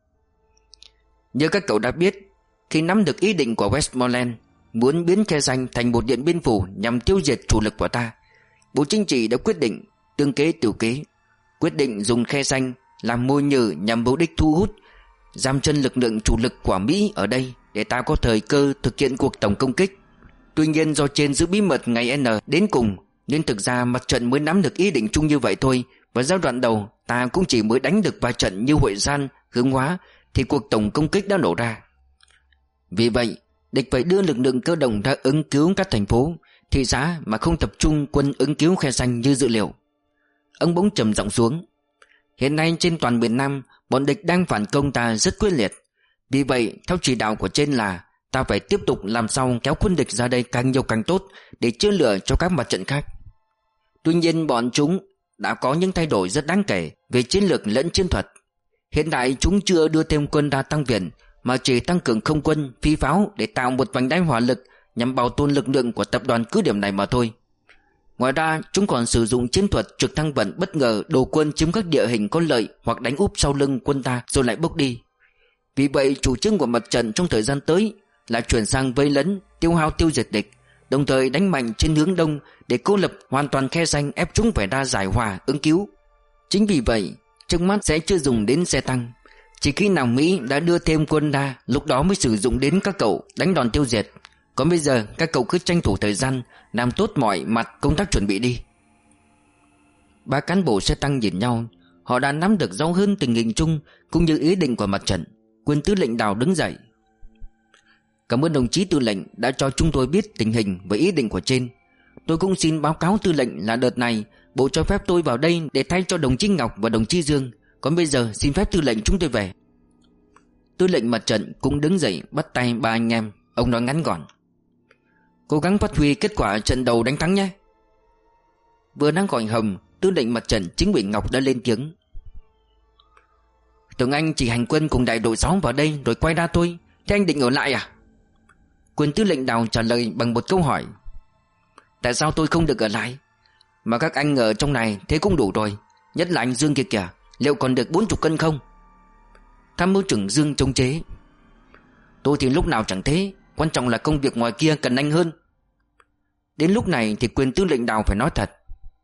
"Như các cậu đã biết, khi nắm được ý định của Westmoreland muốn biến Khe Xanh thành một điện biên phủ nhằm tiêu diệt chủ lực của ta, Bộ Chính trị đã quyết định tương kế tiểu kế, quyết định dùng Khe Xanh làm mồi nhử nhằm mục đích thu hút, giam chân lực lượng chủ lực của Mỹ ở đây để ta có thời cơ thực hiện cuộc tổng công kích. Tuy nhiên do trên giữ bí mật ngày N đến cùng, nên thực ra mặt trận mới nắm được ý định chung như vậy thôi. Và giai đoạn đầu ta cũng chỉ mới đánh được vài trận như Hội Gian, Hướng Hóa thì cuộc tổng công kích đã nổ ra. Vì vậy địch phải đưa lực lượng cơ động ra ứng cứu các thành phố, thị xã mà không tập trung quân ứng cứu Khe Xanh như dự liệu." Ông bỗng trầm giọng xuống: "Hiện nay trên toàn miền Nam, bọn địch đang phản công ta rất quyết liệt. Vì vậy theo chỉ đạo của trên là ta phải tiếp tục làm sao kéo quân địch ra đây càng nhiều càng tốt để chữa lửa cho các mặt trận khác. Tuy nhiên bọn chúng đã có những thay đổi rất đáng kể về chiến lược lẫn chiến thuật. Hiện tại chúng chưa đưa thêm quân ra tăng viện, mà chỉ tăng cường không quân, phi pháo để tạo một vành đai hỏa lực nhằm bảo tồn lực lượng của tập đoàn cứ điểm này mà thôi. Ngoài ra chúng còn sử dụng chiến thuật trực thăng vận bất ngờ đổ quân chiếm các địa hình có lợi hoặc đánh úp sau lưng quân ta rồi lại bốc đi. Vì vậy chủ trương của mặt trận trong thời gian tới là chuyển sang vây lấn, tiêu hao tiêu diệt địch, đồng thời đánh mạnh trên hướng đông để cô lập hoàn toàn Khe Xanh, ép chúng phải ra giải hòa ứng cứu. Chính vì vậy trước mắt sẽ chưa dùng đến xe tăng. Chỉ khi nào Mỹ đã đưa thêm quân ra, lúc đó mới sử dụng đến các cậu đánh đòn tiêu diệt. Còn bây giờ các cậu cứ tranh thủ thời gian, làm tốt mọi mặt công tác chuẩn bị đi." Ba cán bộ xe tăng nhìn nhau. Họ đã nắm được rõ hơn tình hình chung cũng như ý định của mặt trận. Quyền tư lệnh Đào đứng dậy: "Cảm ơn đồng chí tư lệnh đã cho chúng tôi biết tình hình và ý định của trên. Tôi cũng xin báo cáo tư lệnh là đợt này Bộ cho phép tôi vào đây để thay cho đồng chí Ngọc và đồng chí Dương. Còn bây giờ xin phép tư lệnh chúng tôi về." Tư lệnh mặt trận cũng đứng dậy bắt tay ba anh em. Ông nói ngắn gọn: "Cố gắng phát huy kết quả trận đầu đánh thắng nhé." Vừa đang gọi hầm, tư lệnh mặt trận Chính ủy Ngọc đã lên tiếng: "Tưởng anh chỉ hành quân cùng đại đội sáu vào đây rồi quay ra thôi. Thế anh định ở lại à?" Quyền tư lệnh Đào trả lời bằng một câu hỏi: "Tại sao tôi không được ở lại? Mà các anh ở trong này thế cũng đủ rồi. Nhất là anh Dương kia kìa, liệu còn được bốn chục cân không?" Tham mưu trưởng Dương chống chế: "Tôi thì lúc nào chẳng thế, quan trọng là công việc ngoài kia cần anh hơn." Đến lúc này thì quyền tư lệnh Đào phải nói thật: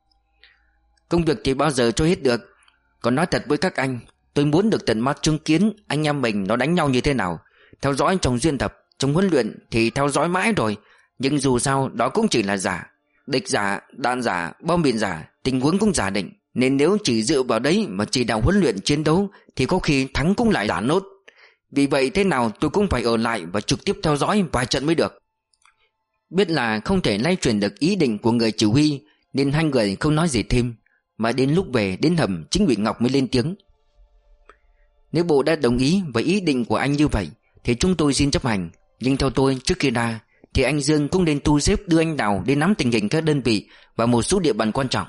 "Công việc thì bao giờ cho hết được. Còn nói thật với các anh, tôi muốn được tận mắt chứng kiến anh em mình nó đánh nhau như thế nào. Theo dõi trong diễn tập, trong huấn luyện thì theo dõi mãi rồi, nhưng dù sao đó cũng chỉ là giả. Địch giả, đạn giả, bom mìn giả, tình huống cũng giả định. Nên nếu chỉ dựa vào đấy mà chỉ đạo huấn luyện chiến đấu thì có khi thắng cũng lại giả nốt. Vì vậy thế nào tôi cũng phải ở lại và trực tiếp theo dõi vài trận mới được." Biết là không thể lay truyền được ý định của người chỉ huy, nên hai người không nói gì thêm. Mà đến lúc về đến hầm, Chính ủy Ngọc mới lên tiếng: "Nếu bộ đã đồng ý với ý định của anh như vậy thì chúng tôi xin chấp hành. Nhưng theo tôi trước khi ra thì anh Dương cũng nên thu xếp đưa anh Đào đến nắm tình hình các đơn vị và một số địa bàn quan trọng.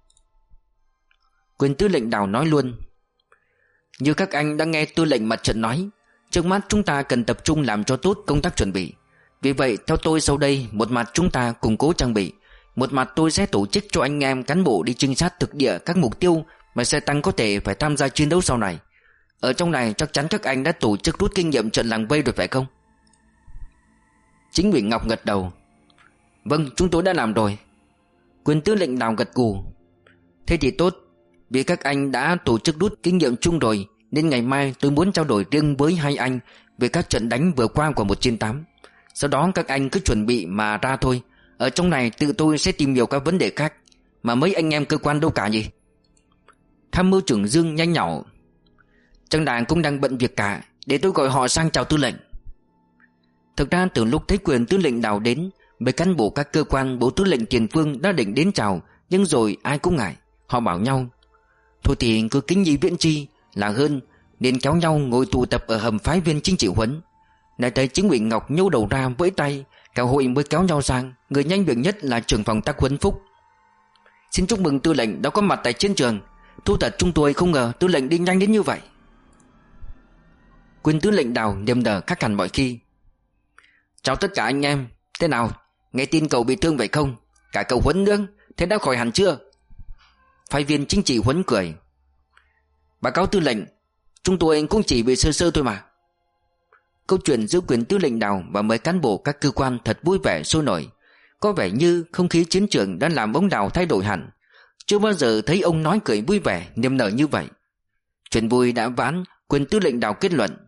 Quyền tư lệnh Đào nói luôn: Như các anh đã nghe tư lệnh mặt trận nói, trước mắt chúng ta cần tập trung làm cho tốt công tác chuẩn bị. Vì vậy theo tôi sau đây, một mặt chúng ta củng cố trang bị, một mặt tôi sẽ tổ chức cho anh em cán bộ đi trinh sát thực địa các mục tiêu mà xe tăng có thể phải tham gia chiến đấu sau này. Ở trong này chắc chắn các anh đã tổ chức rút kinh nghiệm trận làng vây rồi phải không? Chính ủy Ngọc gật đầu: Vâng, chúng tôi đã làm rồi. Quyền tư lệnh Đào gật gù: Thế thì tốt, vì các anh đã tổ chức rút kinh nghiệm chung rồi, nên ngày mai tôi muốn trao đổi riêng với hai anh về các trận đánh vừa qua của một trên tám. Sau đó các anh cứ chuẩn bị mà ra thôi. Ở trong này tự tôi sẽ tìm hiểu các vấn đề khác. Mà mấy anh em cơ quan đâu cả nhỉ? Tham mưu trưởng Dương nhanh nhỏ: Trang đảng cũng đang bận việc cả, để tôi gọi họ sang chào tư lệnh. Thực ra từ lúc thấy quyền tư lệnh Đào đến, mấy cán bộ các cơ quan bộ tư lệnh tiền phương đã định đến chào, nhưng rồi ai cũng ngại. Họ bảo nhau: Thôi thì cứ kính nhi viễn chi là hơn, nên kéo nhau ngồi tụ tập ở hầm phái viên chính trị huấn. Lại thấy chính ủy Ngọc nhô đầu ra vẫy tay, cả hội mới kéo nhau sang. Người nhanh việc nhất là trưởng phòng tác huấn Phúc: Xin chúc mừng tư lệnh đã có mặt tại chiến trường. Thu thật chúng tôi không ngờ tư lệnh đi nhanh đến như vậy. Quyền tư lệnh Đào niềm nở khác hẳn mọi khi: Chào tất cả anh em. Thế nào, nghe tin cậu bị thương vậy không? Cả cậu Huấn nữa, thế đã khỏi hẳn chưa? Phái viên chính trị Huấn cười: Báo cáo tư lệnh, chúng tôi cũng chỉ bị sơ sơ thôi mà. Câu chuyện giữa quyền tư lệnh Đào và mấy cán bộ các cơ quan thật vui vẻ sôi nổi. Có vẻ như không khí chiến trường đã làm ông Đào thay đổi hẳn. Chưa bao giờ thấy ông nói cười vui vẻ, niềm nở như vậy. Chuyện vui đã vãn, quyền tư lệnh Đào kết luận: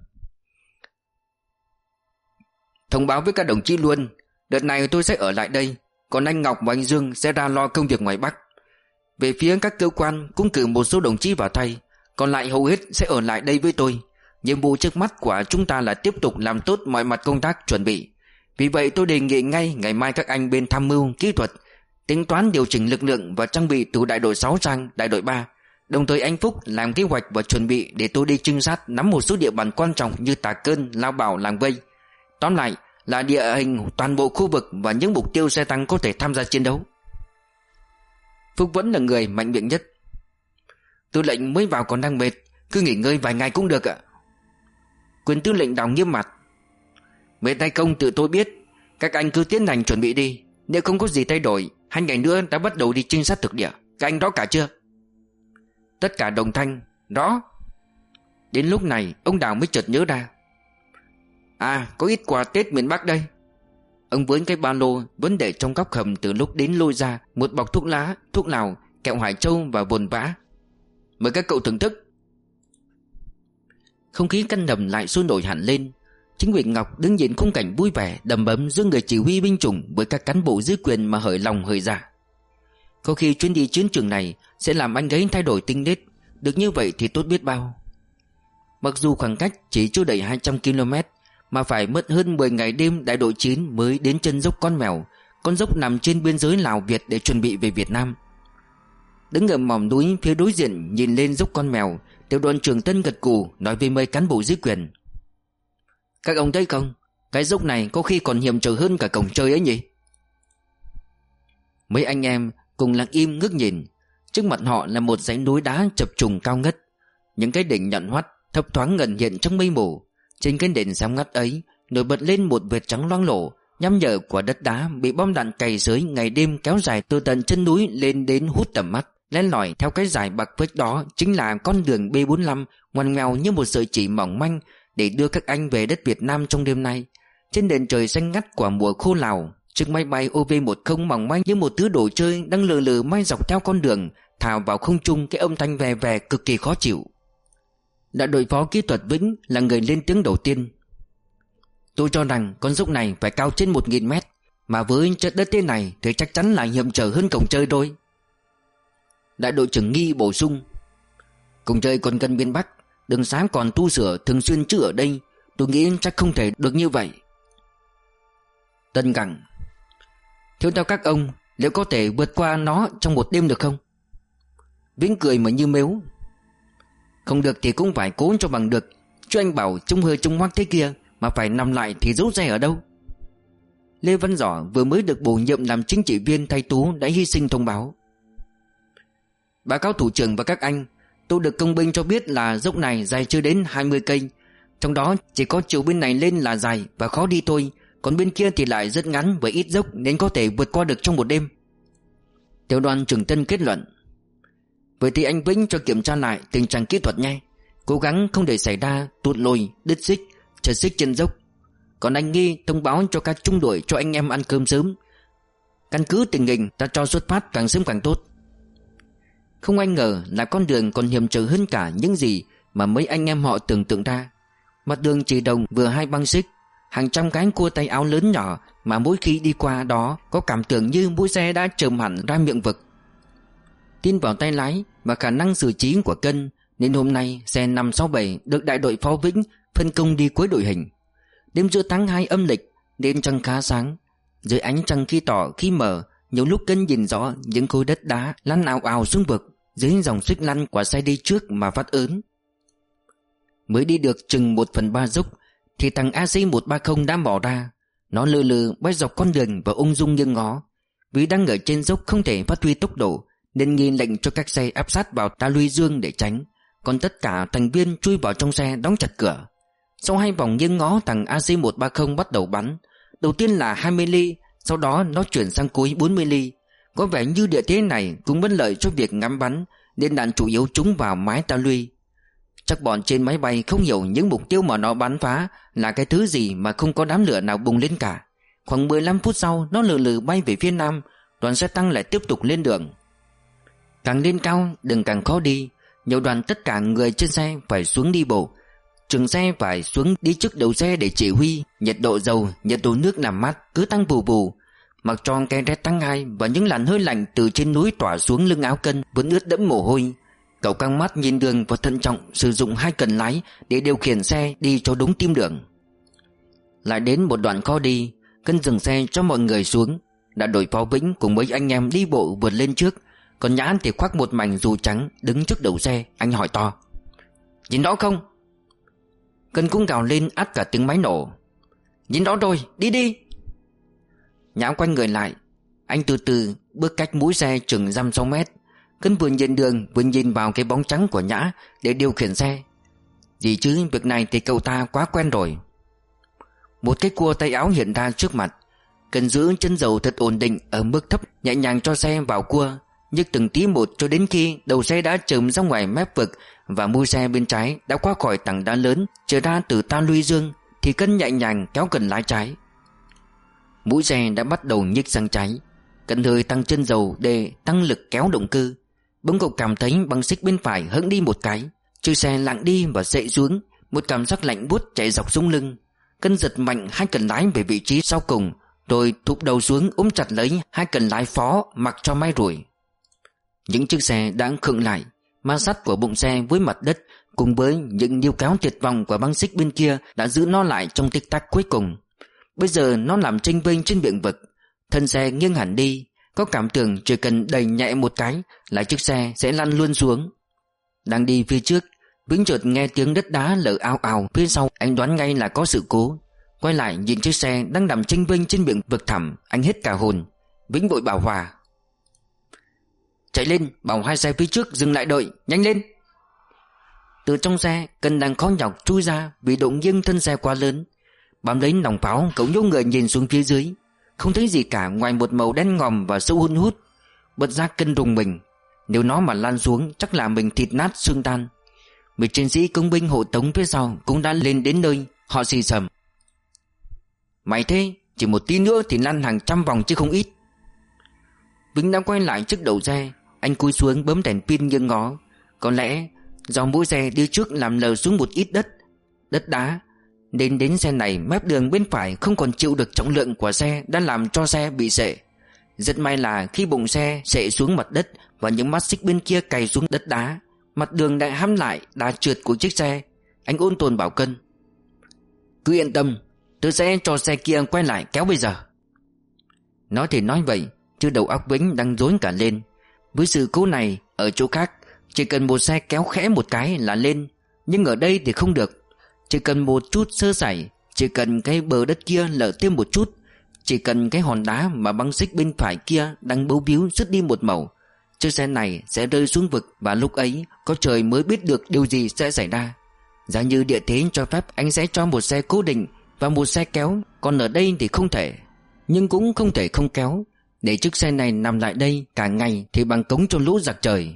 Thông báo với các đồng chí luôn, đợt này tôi sẽ ở lại đây, còn anh Ngọc và anh Dương sẽ ra lo công việc ngoài Bắc. Về phía các cơ quan cũng cử một số đồng chí vào thay, còn lại hầu hết sẽ ở lại đây với tôi. Nhiệm vụ trước mắt của chúng ta là tiếp tục làm tốt mọi mặt công tác chuẩn bị. Vì vậy tôi đề nghị ngay ngày mai các anh bên tham mưu, kỹ thuật tính toán điều chỉnh lực lượng và trang bị từ đại đội sáu sang đại đội ba. Đồng thời anh Phúc làm kế hoạch và chuẩn bị để tôi đi trinh sát nắm một số địa bàn quan trọng như Tà Cơn, Lao Bảo, Làng Vây. Tóm lại là địa hình toàn bộ khu vực và những mục tiêu xe tăng có thể tham gia chiến đấu. Phúc vẫn là người mạnh miệng nhất: Tư lệnh mới vào còn đang mệt, cứ nghỉ ngơi vài ngày cũng được ạ. Quyền tư lệnh Đào nghiêm mặt: Mệt hay không tự tôi biết, các anh cứ tiến hành chuẩn bị đi. Nếu không có gì thay đổi, hai ngày nữa đã bắt đầu đi trinh sát thực địa. Các anh rõ cả chưa? Tất cả đồng thanh: Rõ. Đến lúc này ông Đào mới chợt nhớ ra: À, có ít quà Tết miền Bắc đây. Ông với cái ba lô vẫn để trong góc hầm từ lúc đến lôi ra một bọc thuốc lá, thuốc lào, kẹo Hải Châu và bồn vã. Mời các cậu thưởng thức. Không khí căn đầm lại sôi nổi hẳn lên. Chính ủy Ngọc đứng nhìn khung cảnh vui vẻ đầm ấm giữa người chỉ huy binh chủng với các cán bộ dưới quyền mà hởi lòng hởi dạ. Có khi chuyến đi chiến trường này sẽ làm anh ấy thay đổi tính nết. Được như vậy thì tốt biết bao. Mặc dù khoảng cách chỉ chưa đầy hai trăm ki lô mét, mà phải mất hơn mười ngày đêm đại đội chín mới đến chân dốc Con Mèo, con dốc nằm trên biên giới Lào Việt để chuẩn bị về Việt Nam. Đứng ở mỏm núi phía đối diện nhìn lên dốc Con Mèo, tiểu đoàn trưởng Tân gật gù nói với mấy cán bộ dưới quyền: Các ông thấy không, cái dốc này có khi còn hiểm trở hơn cả cổng trời ấy nhỉ? Mấy anh em cùng lặng im ngước nhìn. Trước mặt họ là một dãy núi đá chập trùng cao ngất, những cái đỉnh nhọn hoắt thấp thoáng ngần hiện trong mây mù. Trên cái đỉnh sáng ngắt ấy nổi bật lên một vệt trắng loang lổ, nhăm nhở của đất đá bị bom đạn cày xới ngày đêm kéo dài từ tận chân núi lên đến hút tầm mắt. Len lỏi theo cái dải bạc phết đó chính là con đường B bốn mươi lăm ngoằn ngoèo như một sợi chỉ mỏng manh để đưa các anh về đất Việt Nam trong đêm nay. Trên nền trời xanh ngắt của mùa khô Lào, chiếc máy bay O V một không mỏng manh như một thứ đồ chơi đang lờ lờ bay dọc theo con đường, thả vào không trung cái âm thanh vè vè cực kỳ khó chịu. Đại đội phó kỹ thuật Vĩnh là người lên tiếng đầu tiên: Tôi cho rằng con dốc này phải cao trên một nghìn mét, mà với chất đất thế này thì chắc chắn là hiểm trở hơn cổng trời thôi. Đại đội trưởng Nghi bổ sung: Cổng trời còn gần miền Bắc, đường xá còn tu sửa thường xuyên chứ ở đây, tôi nghĩ chắc không thể được như vậy. Tân gặng: Theo theo các ông, liệu có thể vượt qua nó trong một đêm được không? Vĩnh cười mà như mếu: Không được thì cũng phải cố cho bằng được, chứ anh bảo trông hơi trông hoắc thế kia mà phải nằm lại thì giấu xe ở đâu. Lê Văn Giỏ vừa mới được bổ nhiệm làm chính trị viên thay Tú đã hy sinh thông báo: báo cáo thủ trưởng và các anh, tôi được công binh cho biết là dốc này dài chưa đến hai mươi cây, trong đó chỉ có chiều bên này lên là dài và khó đi thôi, còn bên kia thì lại rất ngắn và ít dốc nên có thể vượt qua được trong một đêm. Tiểu đoàn trưởng Tân kết luận: vậy thì anh Vĩnh cho kiểm tra lại tình trạng kỹ thuật nhé, cố gắng không để xảy ra tụt lùi, đứt xích, trượt xích trên dốc. Còn anh Nghi thông báo cho các trung đội cho anh em ăn cơm sớm. Căn cứ tình hình ta cho xuất phát càng sớm càng tốt. Không ai ngờ là con đường còn hiểm trở hơn cả những gì mà mấy anh em họ tưởng tượng ra. Mặt đường chỉ đồng vừa hai băng xích, hàng trăm cái cua tay áo lớn nhỏ mà mỗi khi đi qua đó có cảm tưởng như mũi xe đã chồm hẳn ra miệng vực. Tin vào tay lái và khả năng xử trí của Cân nên hôm nay xe năm sáu bảy được đại đội Pháo Vĩnh phân công đi cuối đội hình. Đêm giữa tháng hai âm lịch nên trăng khá sáng. Dưới ánh trăng khi tỏ khi mờ, nhiều lúc Cân nhìn rõ những khối đất đá lăn ào ào xuống vực dưới dòng xích lăn của xe đi trước mà phát ớn. Mới đi được chừng một phần ba dốc thì thằng a xê một ba không đã bỏ ra. Nó lừ lừ bay dọc con đường và ung dung nghiêng ngó. Vì đang ở trên dốc không thể phát huy tốc độ nên Nghi lệnh cho các xe áp sát vào ta luy dương để tránh, còn tất cả thành viên chui vào trong xe đóng chặt cửa. Sau hai vòng nghiêng ngó, thằng a xê một ba không bắt đầu bắn. Đầu tiên là hai mươi ly, sau đó nó chuyển sang cối bốn mươi ly. Có vẻ như địa thế này cũng bất lợi cho việc ngắm bắn nên đạn chủ yếu trúng vào mái ta luy. Chắc bọn trên máy bay không hiểu những mục tiêu mà nó bắn phá là cái thứ gì mà không có đám lửa nào bùng lên cả. Khoảng mười lăm phút sau, nó lừ lừ bay về phía nam. Đoàn xe tăng lại tiếp tục lên đường. Càng lên cao đường càng khó đi. Nhiều đoàn tất cả người trên xe phải xuống đi bộ. Trường xe phải xuống đi trước đầu xe để chỉ huy. Nhiệt độ dầu, nhiệt độ nước làm mát cứ tăng bù bù. Mặc tròn cái rét tăng hai và những làn hơi lạnh từ trên núi tỏa xuống lưng áo Cân vẫn ướt đẫm mồ hôi. Cậu căng mắt nhìn đường và thận trọng sử dụng hai cần lái để điều khiển xe đi cho đúng tim đường. Lại đến một đoạn khó đi, Cân dừng xe cho mọi người xuống. Đã đội Pháo Vĩnh cùng mấy anh em đi bộ vượt lên trước, còn Nhãn thì khoác một mảnh dù trắng đứng trước đầu xe. Anh hỏi to: nhìn rõ không? Cân cũng gào lên át cả tiếng máy nổ: nhìn rõ rồi, đi đi. Nhã quay người lại. Anh từ từ bước cách mũi xe chừng dăm sáu mét. Cân vừa nhìn đường vừa nhìn vào cái bóng trắng của Nhã để điều khiển xe. Gì chứ, việc này thì cậu ta quá quen rồi. Một cái cua tay áo hiện ra trước mặt. Cần giữ chân dầu thật ổn định ở mức thấp, nhẹ nhàng cho xe vào cua, nhấc từng tí một cho đến khi đầu xe đã chồm ra ngoài mép vực và mui xe bên trái đã qua khỏi tảng đá lớn trở ra từ ta luy dương, thì Cân nhẹ nhàng kéo cần lái trái. Mũi xe đã bắt đầu nhích sang trái. Cân hơi tăng chân dầu để tăng lực kéo động cơ. Bỗng cậu cảm thấy băng xích bên phải hững đi một cái. Chiếc xe lặng đi và dậy xuống. Một cảm giác lạnh buốt chạy dọc sống lưng. Cân giật mạnh hai cần lái về vị trí sau cùng, rồi thụp đầu xuống ôm chặt lấy hai cần lái phó mặc cho máy rủi. Những chiếc xe đã khựng lại. Ma sát của bụng xe với mặt đất cùng với những níu kéo tuyệt vọng của băng xích bên kia đã giữ nó lại trong tích tắc cuối cùng. Bây giờ nó làm chênh vênh trên miệng vực. Thân xe nghiêng hẳn đi. Có cảm tưởng chỉ cần đẩy nhẹ một cái là chiếc xe sẽ lăn luôn xuống. Đang đi phía trước, Vĩnh chợt nghe tiếng đất đá lở ào ào phía sau. Anh đoán ngay là có sự cố. Quay lại nhìn chiếc xe đang nằm chênh vênh trên miệng vực thẳm, anh hết cả hồn. Vĩnh vội bảo Hòa: chạy lên, bảo hai xe phía trước dừng lại đợi, nhanh lên. Từ trong xe, Cân đang khó nhọc chui ra vì độ nghiêng thân xe quá lớn. Bám lấy nòng pháo, cậu nhô người nhìn xuống phía dưới. Không thấy gì cả ngoài một màu đen ngòm và sâu hun hút. Bật ra Cân rùng mình. Nếu nó mà lan xuống chắc là mình thịt nát xương tan. Mấy chiến sĩ công binh hộ tống phía sau cũng đã lên đến nơi. Họ xì xầm: mày thế, chỉ một tí nữa thì lăn hàng trăm vòng chứ không ít. Vĩnh đã quay lại trước đầu xe. Anh cúi xuống bấm đèn pin nghiêng ngó. Có lẽ do mũi xe đi trước làm lờ xuống một ít đất Đất đá nên đến xe này mép đường bên phải không còn chịu được trọng lượng của xe đã làm cho xe bị sệ. Rất may là khi bụng xe sệ xuống mặt đất và những mắt xích bên kia cày xuống đất đá, mặt đường đã hăm lại đá trượt của chiếc xe. Anh ôn tồn bảo Cân: cứ yên tâm, tôi sẽ cho xe kia quay lại kéo bây giờ. Nói thì nói vậy chứ đầu óc Vĩnh đang rối cả lên. Với sự cố này ở chỗ khác chỉ cần một xe kéo khẽ một cái là lên, nhưng ở đây thì không được. Chỉ cần một chút sơ sẩy, chỉ cần cái bờ đất kia lở thêm một chút, Chỉ cần cái hòn đá mà băng xích bên phải kia đang bấu víu rứt đi một mẩu, chiếc xe này sẽ rơi xuống vực, và lúc ấy có trời mới biết được điều gì sẽ xảy ra. Giả như địa thế cho phép, anh sẽ cho một xe cố định và một xe kéo, còn ở đây thì không thể. Nhưng cũng không thể không kéo. Để chiếc xe này nằm lại đây cả ngày thì bằng cống cho lũ giặc trời.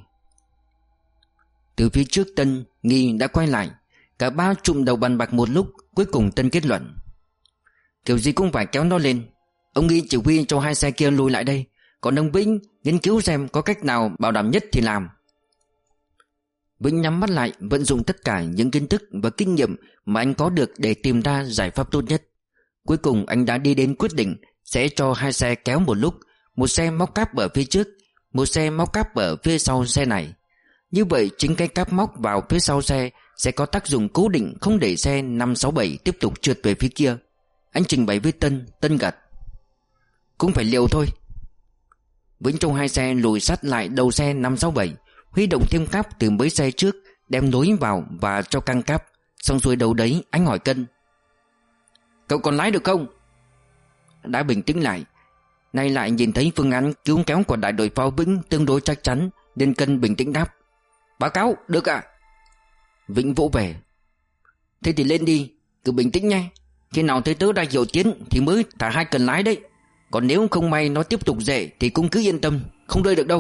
Từ phía trước Tân, Nghi đã quay lại. Cả ba trụm đầu bàn bạc một lúc. Cuối cùng Tân kết luận: kiểu gì cũng phải kéo nó lên. Ông Nghi chỉ huy cho hai xe kia lùi lại đây, còn ông Vĩnh nghiên cứu xem có cách nào bảo đảm nhất thì làm. Vĩnh nhắm mắt lại, vận dụng tất cả những kiến thức và kinh nghiệm mà anh có được để tìm ra giải pháp tốt nhất. Cuối cùng anh đã đi đến quyết định sẽ cho hai xe kéo một lúc, một xe móc cáp ở phía trước, một xe móc cáp ở phía sau xe này. Như vậy chính cái cáp móc vào phía sau xe sẽ có tác dụng cố định, không để xe năm sáu bảy tiếp tục trượt về phía kia. Anh trình bày với Tân. Tân gật: cũng phải liều thôi. Vĩnh trong hai xe lùi sát lại đầu xe năm sáu bảy, huy động thêm cáp từ mấy xe trước, đem nối vào và cho căng cáp. Xong xuôi đầu đấy anh hỏi Cân: cậu còn lái được không? Đã bình tĩnh lại, nay lại nhìn thấy phương án cứu kéo của đại đội pháo Vĩnh tương đối chắc chắn, nên Cân bình tĩnh đáp: báo cáo, được ạ. Vĩnh vỗ về: thế thì lên đi, cứ bình tĩnh nhé. Khi nào thấy tớ ra hiệu tiến thì mới thả hai cần lái đấy. Còn nếu không may nó tiếp tục rẽ thì cũng cứ yên tâm, không rơi được đâu.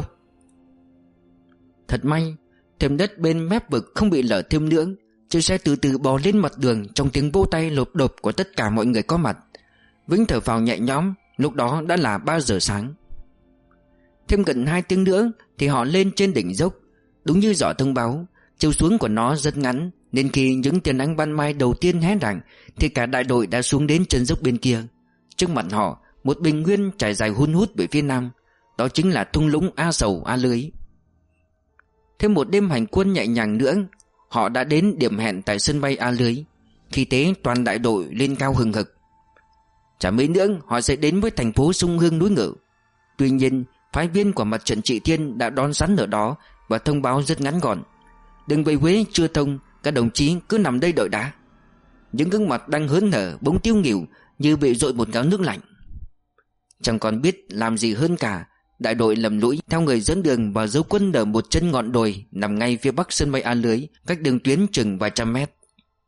Thật may, thềm đất bên mép vực không bị lở thêm nữa. Chiếc xe từ từ bò lên mặt đường trong tiếng vỗ tay lộp độp của tất cả mọi người có mặt. Vĩnh thở phào nhẹ nhõm. Lúc đó đã là ba giờ sáng. Thêm gần hai tiếng nữa thì họ lên trên đỉnh dốc. Đúng như giỏ thông báo, chiều xuống của nó rất ngắn, nên khi những tia nắng ban mai đầu tiên hé rạng thì cả đại đội đã xuống đến chân dốc bên kia. Trước mặt họ, một bình nguyên trải dài hun hút về phía nam. Đó chính là thung lũng A Sầu A Lưới. Thêm một đêm hành quân nhẹ nhàng nữa, họ đã đến điểm hẹn tại sân bay A Lưới. Khi thế toàn đại đội lên cao hừng hực. Chả mấy nữa họ sẽ đến với thành phố sung hương núi Ngự. Tuy nhiên, phái viên của mặt trận Trị Thiên đã đón sẵn ở đó và thông báo rất ngắn gọn: đường về Huế chưa thông, các đồng chí cứ nằm đây đợi đã. Những gương mặt đang hớn hở bỗng tiêu nghỉu như bị dội một gáo nước lạnh. Chẳng còn biết làm gì hơn cả, đại đội lầm lũi theo người dẫn đường vào dấu quân ở một chân ngọn đồi nằm ngay phía bắc sân bay A Lưới, cách đường tuyến chừng vài trăm mét.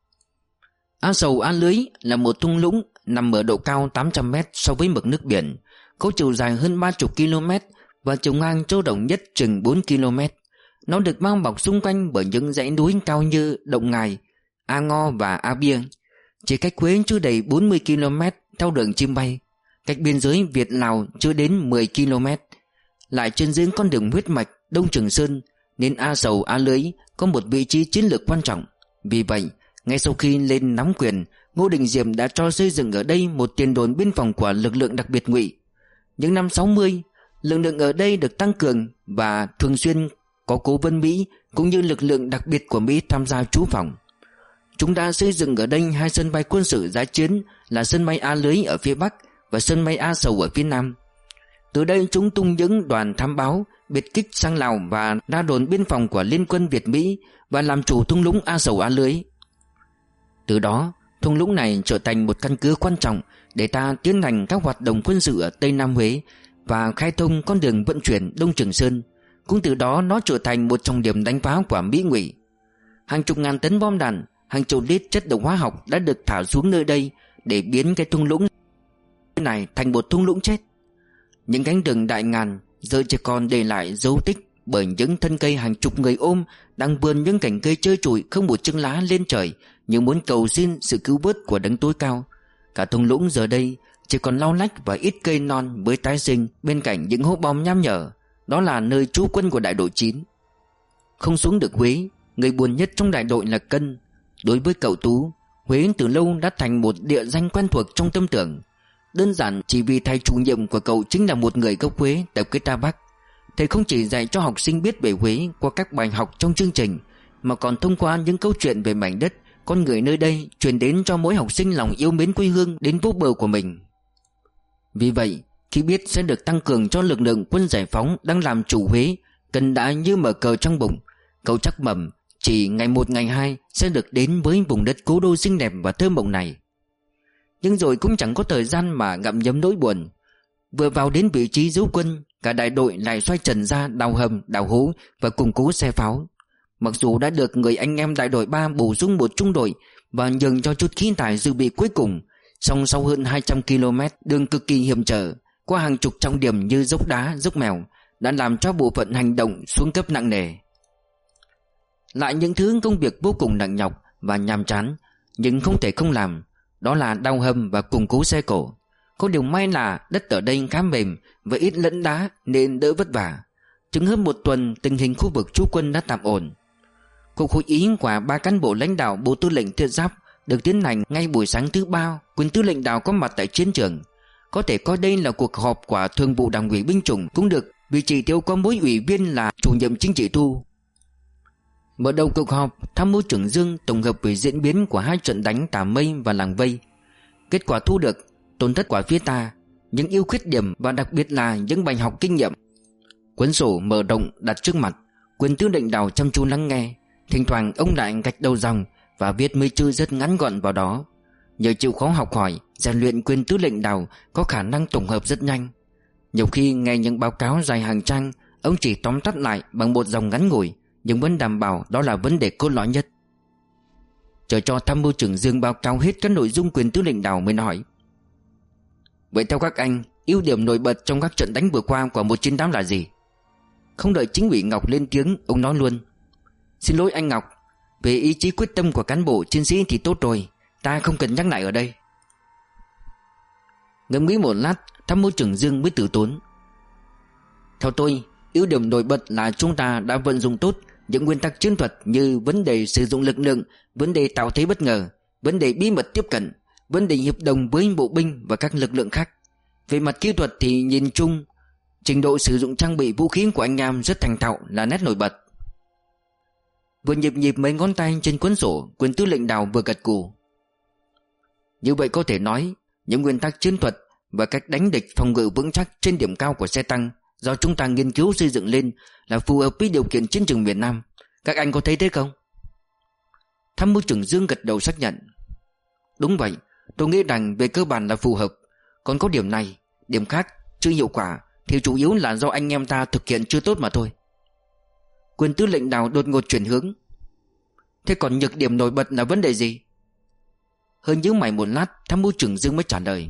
A Sầu A Lưới là một thung lũng nằm ở độ cao tám trăm mét so với mực nước biển, có chiều dài hơn ba mươi ki lô mét và chiều ngang châu rộng nhất chừng bốn ki lô mét. Nó được bao bọc xung quanh bởi những dãy núi cao như Động Ngài, A Ngo và A Bia. Chỉ cách Huế chưa đầy bốn mươi ki lô mét theo đường chim bay, cách biên giới Việt-Lào chưa đến mười ki lô mét. Lại trên dưới con đường huyết mạch Đông Trường Sơn, nên A Sầu A Lưới có một vị trí chiến lược quan trọng. Vì vậy, ngay sau khi lên nắm quyền, Ngô Đình Diệm đã cho xây dựng ở đây một tiền đồn biên phòng của lực lượng đặc biệt Ngụy. Những năm sáu mươi, lực lượng ở đây được tăng cường và thường xuyên có cố vấn Mỹ cũng như lực lượng đặc biệt của Mỹ tham gia trú phòng. Chúng đã xây dựng ở đây hai sân bay quân sự giã chiến là sân bay A Lưới ở phía bắc và sân bay A Sầu ở phía nam. Từ đây chúng tung những đoàn thám báo, biệt kích sang Lào và ra đồn biên phòng của Liên quân Việt Mỹ và làm chủ thung lũng A Sầu A Lưới. Từ đó, thung lũng này trở thành một căn cứ quan trọng để ta tiến hành các hoạt động quân sự ở Tây Nam Huế và khai thông con đường vận chuyển Đông Trường Sơn. Cũng từ đó nó trở thành một trọng điểm đánh phá của Mỹ Ngụy. Hàng chục ngàn tấn bom đạn, hàng triệu lít chất độc hóa học đã được thả xuống nơi đây để biến cái thung lũng này thành một thung lũng chết. Những cánh rừng đại ngàn giờ chỉ còn để lại dấu tích bởi những thân cây hàng chục người ôm đang vươn những cành cây trơ trụi không một chưng lá lên trời, như muốn cầu xin sự cứu vớt của đấng tối cao. Cả thung lũng giờ đây chỉ còn lau lách và ít cây non mới tái sinh bên cạnh những hố bom nham nhở. Đó là nơi trú quân của đại đội chín. Không xuống được Huế, người buồn nhất trong đại đội là Cân. Đối với cậu Tú, Huế từ lâu đã thành một địa danh quen thuộc trong tâm tưởng. Đơn giản chỉ vì thầy chủ nhiệm của cậu chính là một người gốc Huế tập kết ra Bắc. Thầy không chỉ dạy cho học sinh biết về Huế qua các bài học trong chương trình, mà còn thông qua những câu chuyện về mảnh đất, con người nơi đây, truyền đến cho mỗi học sinh lòng yêu mến quê hương đến vô bờ của mình. Vì vậy, khi biết sẽ được tăng cường cho lực lượng quân giải phóng đang làm chủ Huế, Cân đã như mở cờ trong bụng. Cậu chắc mẩm chỉ ngày một ngày hai sẽ được đến với vùng đất cố đô xinh đẹp và thơ mộng này. Nhưng rồi cũng chẳng có thời gian mà gặm nhấm nỗi buồn. Vừa vào đến vị trí giấu quân, cả đại đội lại xoay trần ra đào hầm, đào hố và củng cố xe pháo. Mặc dù đã được người anh em đại đội ba bổ sung một trung đội và nhường cho chút khí tài dự bị cuối cùng, song sau hơn hai trăm ki lô mét đường cực kỳ hiểm trở, qua hàng chục trọng điểm như dốc đá, dốc mèo, đã làm cho bộ phận hành động xuống cấp nặng nề. Lại những thứ công việc vô cùng nặng nhọc và nhàm chán, nhưng không thể không làm, đó là đào hầm và củng cố xe cổ. Có điều may là đất ở đây khá mềm và ít lẫn đá nên đỡ vất vả. Chừng hơn một tuần, tình hình khu vực trú quân đã tạm ổn. Cuộc hội ý của ba cán bộ lãnh đạo Bộ Tư lệnh Thiết giáp được tiến hành ngay buổi sáng thứ ba. Quyền tư lệnh đảo có mặt tại chiến trường. Có thể coi đây là cuộc họp của Thường vụ Đảng ủy binh chủng cũng được, vì chỉ tiêu có mỗi ủy viên là chủ nhiệm chính trị thu. Mở đầu cuộc họp, Tham mưu trưởng Dương tổng hợp về diễn biến của hai trận đánh Tà Mây và Làng Vây, kết quả thu được, tổn thất của phía ta, những ưu khuyết điểm và đặc biệt là những bài học kinh nghiệm. Cuốn sổ mở rộng đặt trước mặt, Quyền tư lệnh đảo chăm chú lắng nghe. Thỉnh thoảng ông lại gạch đầu dòng và viết mấy chữ rất ngắn gọn vào đó. Nhờ chịu khó học hỏi, rèn luyện, Quyền tư lệnh đảo có khả năng tổng hợp rất nhanh. Nhiều khi nghe những báo cáo dài hàng trang, ông chỉ tóm tắt lại bằng một dòng ngắn ngủi, nhưng vẫn đảm bảo đó là vấn đề cốt lõi nhất. Chờ cho tham mưu trưởng Dương báo cáo hết các nội dung Quyền tư lệnh đảo mới nói: vậy theo các anh, ưu điểm nổi bật trong các trận đánh vừa qua của một chiến tám là gì? Không đợi chính ủy Ngọc lên tiếng, ông nói luôn: xin lỗi anh Ngọc, về ý chí quyết tâm của cán bộ chiến sĩ thì tốt rồi, ta không cần nhắc lại ở đây. Ngẫm nghĩ một lát, tham mưu trưởng Dương mới từ tốn: theo tôi, ưu điểm nổi bật là chúng ta đã vận dụng tốt những nguyên tắc chiến thuật như vấn đề sử dụng lực lượng, vấn đề tạo thế bất ngờ, vấn đề bí mật tiếp cận, vấn đề hiệp đồng với bộ binh và các lực lượng khác. Về mặt kỹ thuật thì nhìn chung, trình độ sử dụng trang bị vũ khí của anh em rất thành thạo là nét nổi bật. Vừa nhịp nhịp mấy ngón tay trên cuốn sổ, Quyền tư lệnh đảo vừa gật gù: như vậy có thể nói, những nguyên tắc chiến thuật và cách đánh địch phòng ngự vững chắc trên điểm cao của xe tăng do chúng ta nghiên cứu xây dựng lên là phù hợp với điều kiện chiến trường miền Nam. Các anh có thấy thế không? Tham mưu trưởng Dương gật đầu xác nhận: đúng vậy, tôi nghĩ rằng về cơ bản là phù hợp. Còn có điểm này, điểm khác chưa hiệu quả thì chủ yếu là do anh em ta thực hiện chưa tốt mà thôi. Quyền tư lệnh đảo đột ngột chuyển hướng: thế còn nhược điểm nổi bật là vấn đề gì? Hơi nhíu mày một lát, tham mưu trưởng Dương mới trả lời: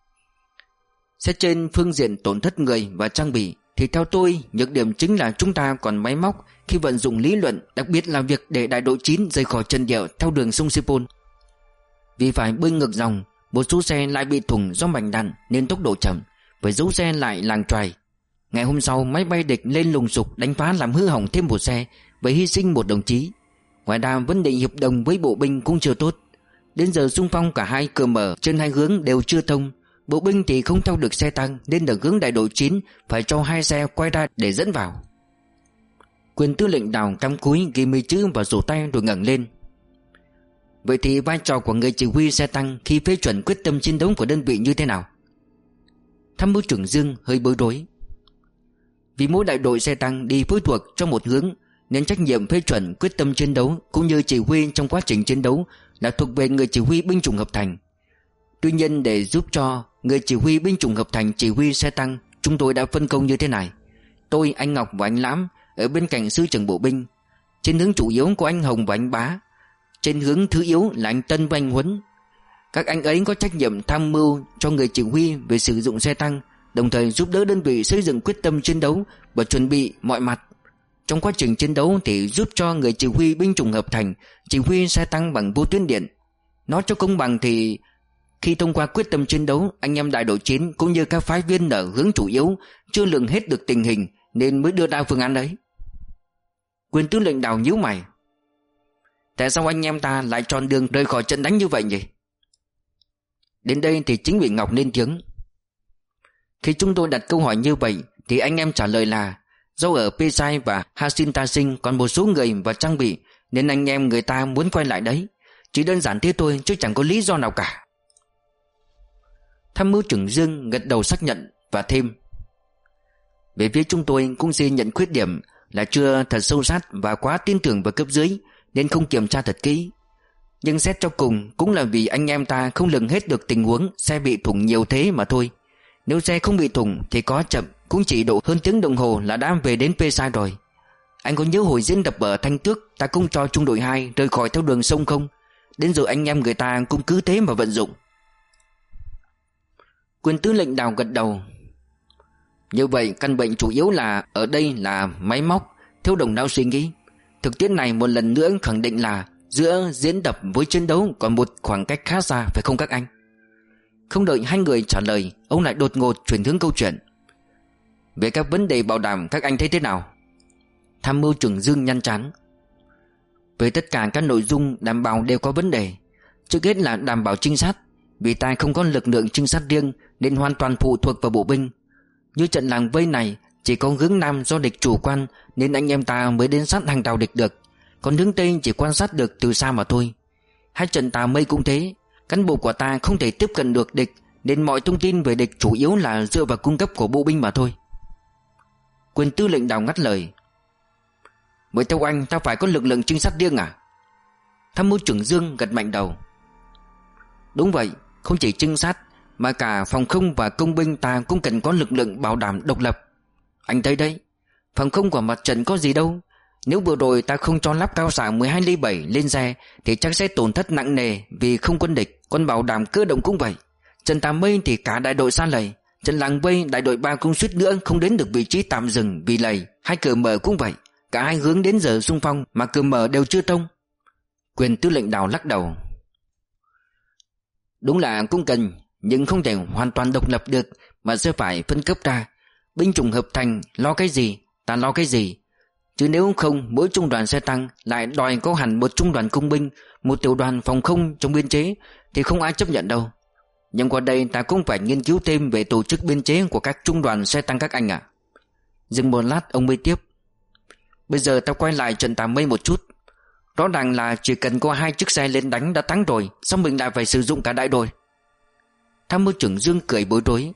xét trên phương diện tổn thất người và trang bị thì theo tôi, nhược điểm chính là chúng ta còn máy móc khi vận dụng lý luận, đặc biệt là việc để đại đội chín rời khỏi chân địa theo đường sông Sepol. Vì phải bơi ngược dòng, một số xe lại bị thủng do mảnh đạn nên tốc độ chậm, phải giấu xe lại làng choài. Ngày hôm sau, máy bay địch lên lùng sục đánh phá làm hư hỏng thêm một xe và hy sinh một đồng chí. Ngoài ra, vấn đề hiệp đồng với bộ binh cũng chưa tốt. Đến giờ xung phong cả hai cửa mở trên hai hướng đều chưa thông. Bộ binh thì không theo được xe tăng nên được hướng đại đội chín phải cho hai xe quay ra để dẫn vào. Quyền tư lệnh đảo cắm cúi ghi mấy chữ vào sổ tay rồi ngẩng lên: vậy thì vai trò của người chỉ huy xe tăng khi phê chuẩn quyết tâm chiến đấu của đơn vị như thế nào? Tham mưu trưởng Dương hơi bối rối: vì mỗi đại đội xe tăng đi phối thuộc trong một hướng nên trách nhiệm phê chuẩn quyết tâm chiến đấu cũng như chỉ huy trong quá trình chiến đấu là thuộc về người chỉ huy binh chủng hợp thành. Tuy nhiên, để giúp cho người chỉ huy binh chủng hợp thành chỉ huy xe tăng, chúng tôi đã phân công như thế này: tôi, anh Ngọc và anh Lãm ở bên cạnh sư trưởng bộ binh, trên hướng chủ yếu có anh Hồng và anh Bá, trên hướng thứ yếu là anh Tân và anh Huấn. Các anh ấy có trách nhiệm tham mưu cho người chỉ huy về sử dụng xe tăng, đồng thời giúp đỡ đơn vị xây dựng quyết tâm chiến đấu và chuẩn bị mọi mặt. Trong quá trình chiến đấu thì giúp cho người chỉ huy binh chủng hợp thành chỉ huy xe tăng bằng vô tuyến điện. Nói cho công bằng thì khi thông qua quyết tâm chiến đấu, anh em đại đội chín cũng như các phái viên ở hướng chủ yếu chưa lường hết được tình hình nên mới đưa ra phương án đấy. Quyền tư lệnh đảo nhíu mày: tại sao anh em ta lại chọn đường rời khỏi trận đánh như vậy nhỉ? Đến đây thì chính ủy Ngọc lên tiếng: khi chúng tôi đặt câu hỏi như vậy thì anh em trả lời là do ở Pesai và Hasinta Sinh còn một số người và trang bị nên anh em người ta muốn quay lại đấy. Chỉ đơn giản thế thôi chứ chẳng có lý do nào cả. Tham mưu trưởng Dương gật đầu xác nhận và thêm: về phía chúng tôi cũng xin nhận khuyết điểm là chưa thật sâu sát và quá tin tưởng vào cấp dưới nên không kiểm tra thật kỹ. Nhưng xét cho cùng cũng là vì anh em ta không lường hết được tình huống xe bị thủng nhiều thế mà thôi. Nếu xe không bị thủng thì có chậm cũng chỉ độ hơn tiếng đồng hồ là đã về đến Pê Sa rồi. Anh có nhớ hồi diễn tập ở Thanh Tước ta cũng cho trung đội hai rời khỏi theo đường sông không? Đến giờ anh em người ta cũng cứ thế mà vận dụng. Quyền tư lệnh Đào gật đầu. Như vậy căn bệnh chủ yếu là ở đây là máy móc, thiếu đồng não suy nghĩ. Thực tiễn này một lần nữa khẳng định là giữa diễn tập với chiến đấu còn một khoảng cách khá xa, phải không các anh? Không đợi hai người trả lời, ông lại đột ngột chuyển hướng câu chuyện. Về các vấn đề bảo đảm các anh thấy thế nào? Tham mưu trưởng Dương nhăn trán. Về tất cả các nội dung đảm bảo đều có vấn đề. Trước hết là đảm bảo trinh sát. Vì ta không có lực lượng trinh sát riêng nên hoàn toàn phụ thuộc vào bộ binh. Như trận làng vây này chỉ có hướng Nam do địch chủ quan nên anh em ta mới đến sát hàng rào địch được. Còn hướng Tây chỉ quan sát được từ xa mà thôi. Hai trận Tà Mây cũng thế. Cán bộ của ta không thể tiếp cận được địch nên mọi thông tin về địch chủ yếu là dựa vào cung cấp của bộ binh mà thôi. Quyền tư lệnh Đào ngắt lời. Với theo anh ta phải có lực lượng trinh sát riêng à? Tham mưu trưởng Dương gật mạnh đầu. Đúng vậy, không chỉ trinh sát mà cả phòng không và công binh ta cũng cần có lực lượng bảo đảm độc lập. Anh thấy đấy, phòng không của mặt trận có gì đâu. Nếu vừa rồi ta không cho lắp cao xạ mười hai ly bảy lên xe thì chắc sẽ tổn thất nặng nề vì không quân địch. Còn bảo đảm cơ động cũng vậy. Trận Tà Mây thì cả đại đội xa lầy. Trận Làng Vây đại đội ba cũng suýt nữa không đến được vị trí tạm dừng vì lầy. Hai cửa mở cũng vậy. Cả hai hướng đến giờ xung phong mà cửa mở đều chưa thông. Quyền tư lệnh Đào lắc đầu. Đúng là cũng cần, nhưng không thể hoàn toàn độc lập được mà sẽ phải phân cấp ra. Binh chủng hợp thành lo cái gì ta lo cái gì. Chứ nếu không mỗi trung đoàn xe tăng lại đòi có hẳn một trung đoàn công binh, một tiểu đoàn phòng không trong biên chế thì không ai chấp nhận đâu. Nhưng qua đây ta cũng phải nghiên cứu thêm về tổ chức biên chế của các trung đoàn xe tăng các anh ạ. Dừng một lát ông mới tiếp. Bây giờ ta quay lại trận Tà Mây một chút. Rõ ràng là chỉ cần có hai chiếc xe lên đánh đã thắng rồi, sao mình lại phải sử dụng cả đại đội? Tham mưu trưởng Dương cười bối rối.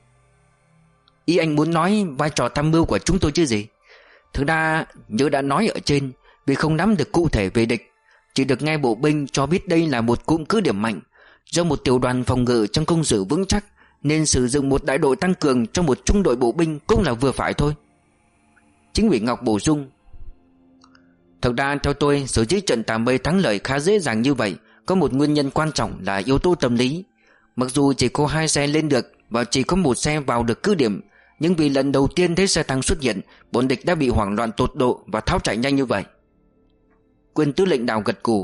Ý anh muốn nói vai trò tham mưu của chúng tôi chứ gì? Thực ra như đã nói ở trên, vì không nắm được cụ thể về địch, chỉ được nghe bộ binh cho biết đây là một cụm cứ điểm mạnh, do một tiểu đoàn phòng ngự trong công sự vững chắc, nên sử dụng một đại đội tăng cường trong một trung đội bộ binh cũng là vừa phải thôi. Chính ủy Ngọc bổ sung. Thực ra theo tôi, sở dĩ trận Tà Mây thắng lợi khá dễ dàng như vậy có một nguyên nhân quan trọng là yếu tố tâm lý. Mặc dù chỉ có hai xe lên được và chỉ có một xe vào được cứ điểm, nhưng vì lần đầu tiên thấy xe tăng xuất hiện, bọn địch đã bị hoảng loạn tột độ và tháo chạy nhanh như vậy. Quyền tư lệnh Đào gật gù.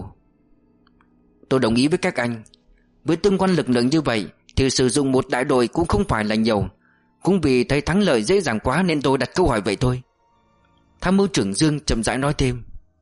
Tôi đồng ý với các anh. Với tương quan lực lượng như vậy thì sử dụng một đại đội cũng không phải là nhiều. Cũng vì thấy thắng lợi dễ dàng quá nên tôi đặt câu hỏi vậy thôi. Tham mưu trưởng Dương chậm rãi nói thêm.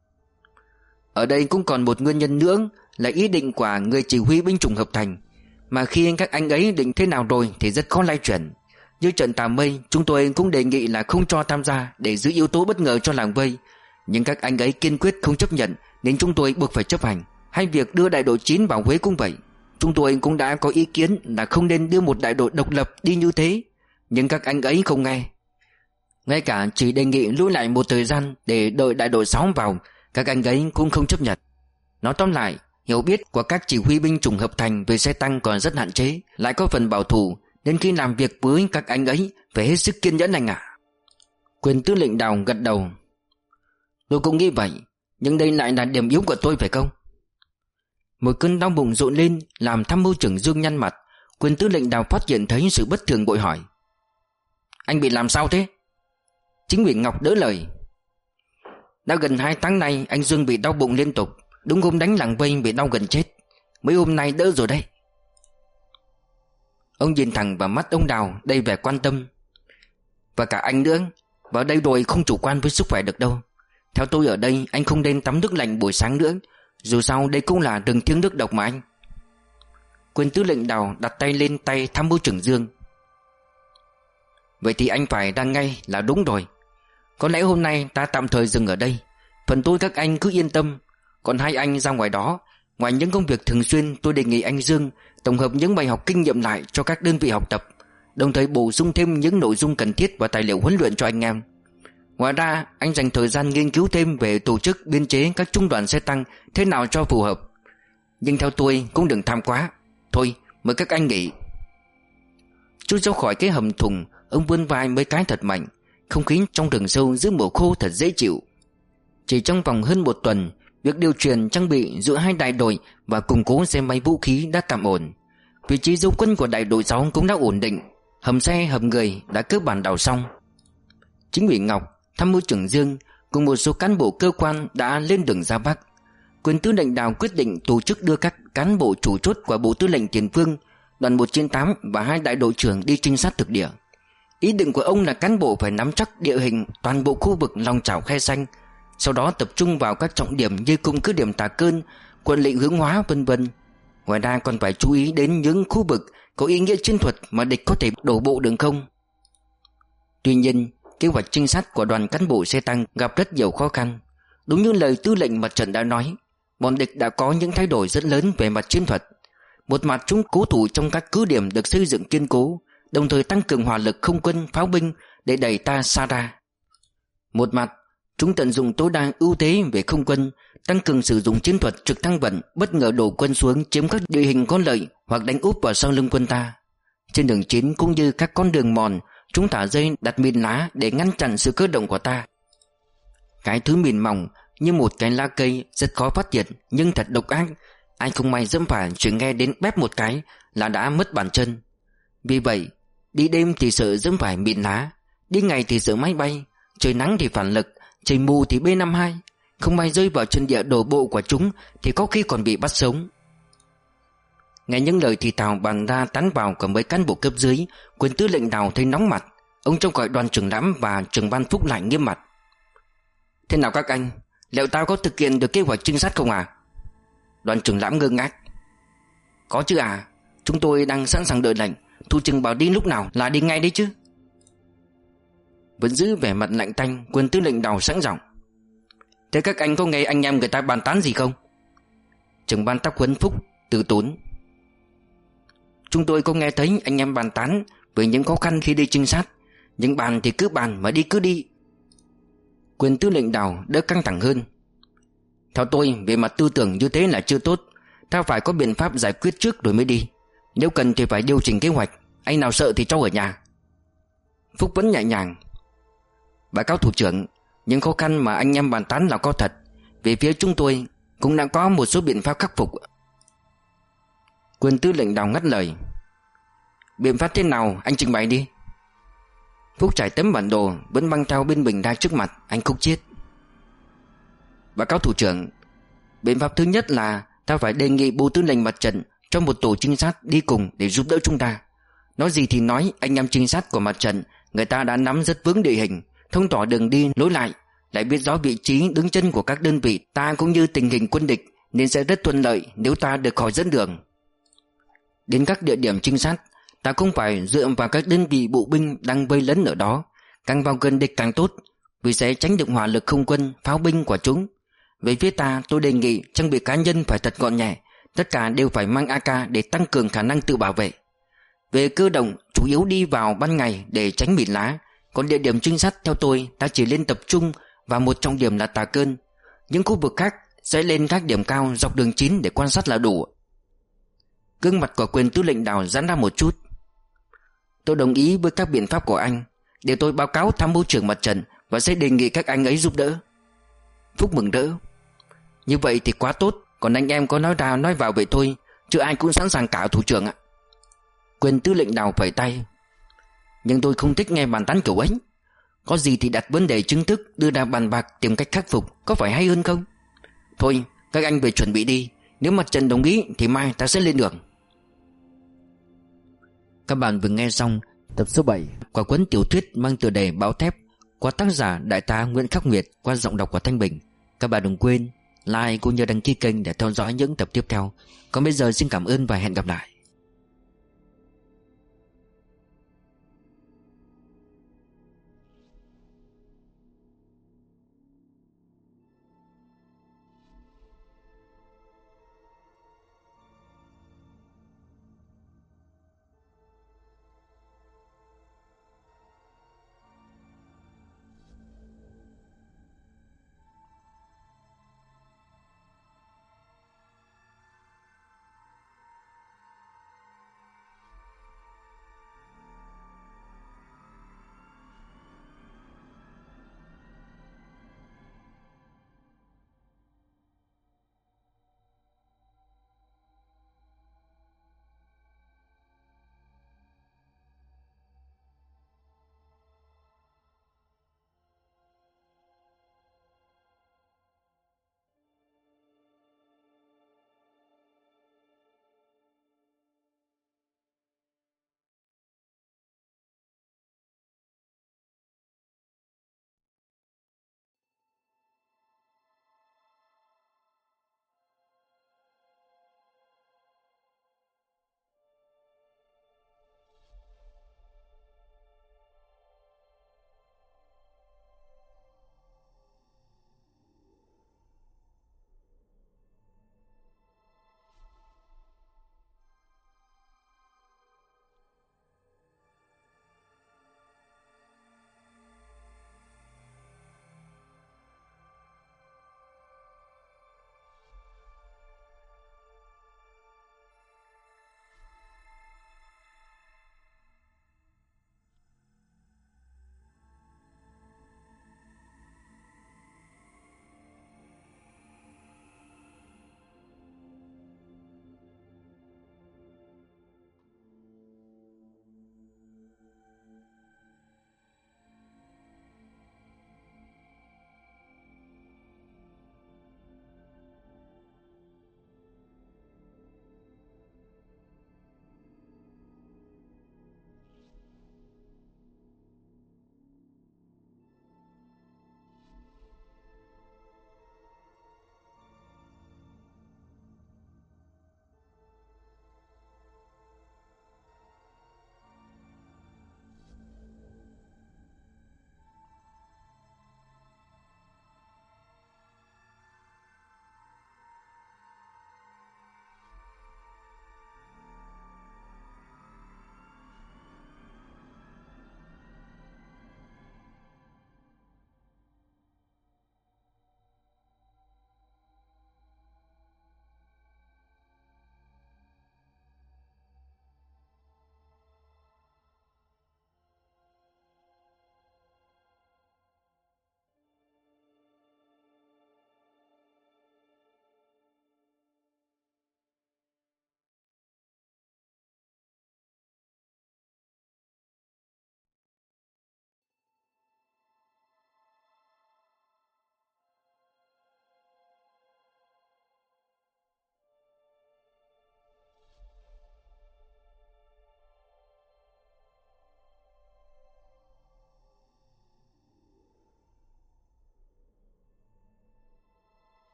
Ở đây cũng còn một nguyên nhân nữa là ý định của người chỉ huy binh chủng hợp thành. Mà khi các anh ấy định thế nào rồi thì rất khó lay chuyển. Như trận Tà Mây, chúng tôi cũng đề nghị là không cho tham gia để giữ yếu tố bất ngờ cho Làng Vây. Nhưng các anh ấy kiên quyết không chấp nhận nên chúng tôi buộc phải chấp hành. Hay việc đưa đại đội chín vào Huế cũng vậy. Chúng tôi cũng đã có ý kiến là không nên đưa một đại đội độc lập đi như thế. Nhưng các anh ấy không nghe. Ngay cả chỉ đề nghị lùi lại một thời gian để đợi đại đội sáu vào, các anh ấy cũng không chấp nhận. Nói tóm lại, hiểu biết của các chỉ huy binh chủng hợp thành về xe tăng còn rất hạn chế, lại có phần bảo thủ, nên khi làm việc với các anh ấy phải hết sức kiên nhẫn anh ạ. Quyền tư lệnh Đào gật đầu. Tôi cũng nghĩ vậy, nhưng đây lại là điểm yếu của tôi phải không? Một cơn đau bụng dội lên làm tham mưu trưởng Dương nhăn mặt. Quyền tư lệnh Đào phát hiện thấy sự bất thường bội hỏi. Anh bị làm sao thế? Chính ủy Ngọc đỡ lời. Đã gần hai tháng nay anh Dương bị đau bụng liên tục. Đúng hôm đánh Làng Vây bị đau gần chết. Mấy hôm nay đỡ rồi đấy. Ông nhìn thẳng vào mắt ông Đào đầy vẻ quan tâm. Và cả anh nữa, vào đây rồi không chủ quan với sức khỏe được đâu. Theo tôi ở đây anh không nên tắm nước lạnh buổi sáng nữa. Dù sao đây cũng là rừng thiêng nước độc mà anh. Quyền tư lệnh Đào đặt tay lên tay tham mưu trưởng Dương. Vậy thì anh phải ra ngay là đúng rồi. Có lẽ hôm nay ta tạm thời dừng ở đây. Phần tôi các anh cứ yên tâm. Còn hai anh ra ngoài đó, ngoài những công việc thường xuyên, tôi đề nghị anh Dương tổng hợp những bài học kinh nghiệm lại cho các đơn vị học tập, đồng thời bổ sung thêm những nội dung cần thiết và tài liệu huấn luyện cho anh em. Ngoài ra anh dành thời gian nghiên cứu thêm về tổ chức biên chế các trung đoàn xe tăng thế nào cho phù hợp. Nhưng theo tôi cũng đừng tham quá. Thôi mời các anh nghỉ. Chui ra khỏi cái hầm thùng, ông vươn vai mấy cái thật mạnh. Không khí trong rừng sâu giữa mùa khô thật dễ chịu. Chỉ trong vòng hơn một tuần, việc điều chuyển trang bị giữa hai đại đội và củng cố xe máy vũ khí đã tạm ổn. Vị trí dấu quân của đại đội sáu cũng đã ổn định. Hầm xe hầm người đã cơ bản đào xong. Chính ủy Ngọc, tham mưu trưởng Dương cùng một số cán bộ cơ quan đã lên đường ra Bắc. Quyền tư lệnh Đào quyết định tổ chức đưa các cán bộ chủ chốt của Bộ Tư lệnh Tiền phương, đoàn một trên tám và hai đại đội trưởng đi trinh sát thực địa. Ý định của ông là cán bộ phải nắm chắc địa hình toàn bộ khu vực Long Chảo Khe Xanh, sau đó tập trung vào các trọng điểm như cung cứ điểm Tà Cơn, quận lỵ Hướng Hóa vân vân. Ngoài ra còn phải chú ý đến những khu vực có ý nghĩa chiến thuật mà địch có thể đổ bộ đường không. Tuy nhiên, kế hoạch trinh sát của đoàn cán bộ xe tăng gặp rất nhiều khó khăn. Đúng như lời tư lệnh mặt trận đã nói, bọn địch đã có những thay đổi rất lớn về mặt chiến thuật. Một mặt chúng cố thủ trong các cứ điểm được xây dựng kiên cố, đồng thời tăng cường hỏa lực không quân pháo binh để đẩy ta xa ra. Một mặt chúng tận dụng tối đa ưu thế về không quân, tăng cường sử dụng chiến thuật trực thăng vận, bất ngờ đổ quân xuống chiếm các địa hình có lợi hoặc đánh úp vào sau lưng quân ta. Trên đường chiến cũng như các con đường mòn, chúng thả dây đặt mìn lá để ngăn chặn sự cơ động của ta. Cái thứ mìn mỏng như một cái lá cây rất khó phát hiện nhưng thật độc ác. Ai không may dẫm phải chỉ nghe đến bép một cái là đã mất bàn chân. Vì vậy đi đêm thì sợ dẫm phải mìn lá, đi ngày thì sợ máy bay, trời nắng thì phản lực, trời mù thì B năm mươi hai. Không may rơi vào chân địa đổ bộ của chúng thì có khi còn bị bắt sống. Nghe những lời thì thào bàn ra tán vào của mấy cán bộ cấp dưới, quyền tư lệnh Đào thấy nóng mặt. Ông trông gọi đoàn trưởng Lãm và trưởng ban Phúc lại nghiêm mặt. Thế nào các anh, liệu tao có thực hiện được kế hoạch trinh sát không à? Đoàn trưởng Lãm ngơ ngác. Có chứ à, chúng tôi đang sẵn sàng đợi lệnh. Thủ trưởng bảo đi lúc nào là đi ngay đấy chứ. Vẫn giữ vẻ mặt lạnh tanh, quyền tư lệnh Đào sẵn giọng. Thế các anh có nghe anh em người ta bàn tán gì không? Trưởng ban tác huấn Phúc từ tốn. Chúng tôi có nghe thấy anh em bàn tán về những khó khăn khi đi trinh sát. Nhưng bàn thì cứ bàn, mà đi cứ đi. Quyền tư lệnh Đào đỡ căng thẳng hơn. Theo tôi, về mặt tư tưởng như thế là chưa tốt. Ta phải có biện pháp giải quyết trước rồi mới đi. Nếu cần thì phải điều chỉnh kế hoạch. Anh nào sợ thì cho ở nhà. Phúc vẫn nhẹ nhàng. Báo cáo thủ trưởng, những khó khăn mà anh em bàn tán là có thật. Về phía chúng tôi cũng đã có một số biện pháp khắc phục. Quyền tư lệnh Đào ngắt lời. Biện pháp thế nào anh trình bày đi. Phúc trải tấm bản đồ vẫn băng theo bên mình ra trước mặt. Anh khúc chiết. Báo cáo thủ trưởng, biện pháp thứ nhất là ta phải đề nghị Bộ Tư lệnh Mặt trận cho một tổ trinh sát đi cùng để giúp đỡ chúng ta. Nói gì thì nói, anh em trinh sát của mặt trận người ta đã nắm rất vững địa hình, thông tỏ đường đi lối lại, lại biết rõ vị trí đứng chân của các đơn vị ta cũng như tình hình quân địch, nên sẽ rất thuận lợi nếu ta được khỏi dẫn đường. Đến các địa điểm trinh sát, ta cũng phải dựa vào các đơn vị bộ binh đang vây lấn ở đó, càng vào gần địch càng tốt, vì sẽ tránh được hỏa lực không quân, pháo binh của chúng. Về phía ta, tôi đề nghị trang bị cá nhân phải thật gọn nhẹ, tất cả đều phải mang a ca để tăng cường khả năng tự bảo vệ. Về cơ động, chủ yếu đi vào ban ngày để tránh mìn lá. Còn địa điểm trinh sát theo tôi, ta chỉ lên tập trung vào một trọng điểm là Tà Cơn. Những khu vực khác sẽ lên các điểm cao dọc đường chín để quan sát là đủ. Gương mặt của quyền tư lệnh Đào giãn ra một chút. Tôi đồng ý với các biện pháp của anh, để tôi báo cáo tham mưu trưởng mặt trận và sẽ đề nghị các anh ấy giúp đỡ. Phúc mừng rỡ. Như vậy thì quá tốt. Còn anh em có nói ra nói vào vậy thôi, chứ ai cũng sẵn sàng cả thủ trưởng ạ. Quyền tư lệnh Đào phẩy tay. Nhưng tôi không thích nghe bàn tán kiểu ấy. Có gì thì đặt vấn đề chính thức, đưa ra bàn bạc tìm cách khắc phục, có phải hay hơn không? Thôi các anh về chuẩn bị đi. Nếu mặt trận đồng ý thì mai ta sẽ lên đường. Các bạn vừa nghe xong tập số bảy của cuốn tiểu thuyết mang tựa đề Báo Thép của tác giả đại tá Nguyễn Khắc Nguyệt qua giọng đọc của Thanh Bình. Các bạn đừng quên like cũng như đăng ký kênh để theo dõi những tập tiếp theo. Còn bây giờ xin cảm ơn và hẹn gặp lại.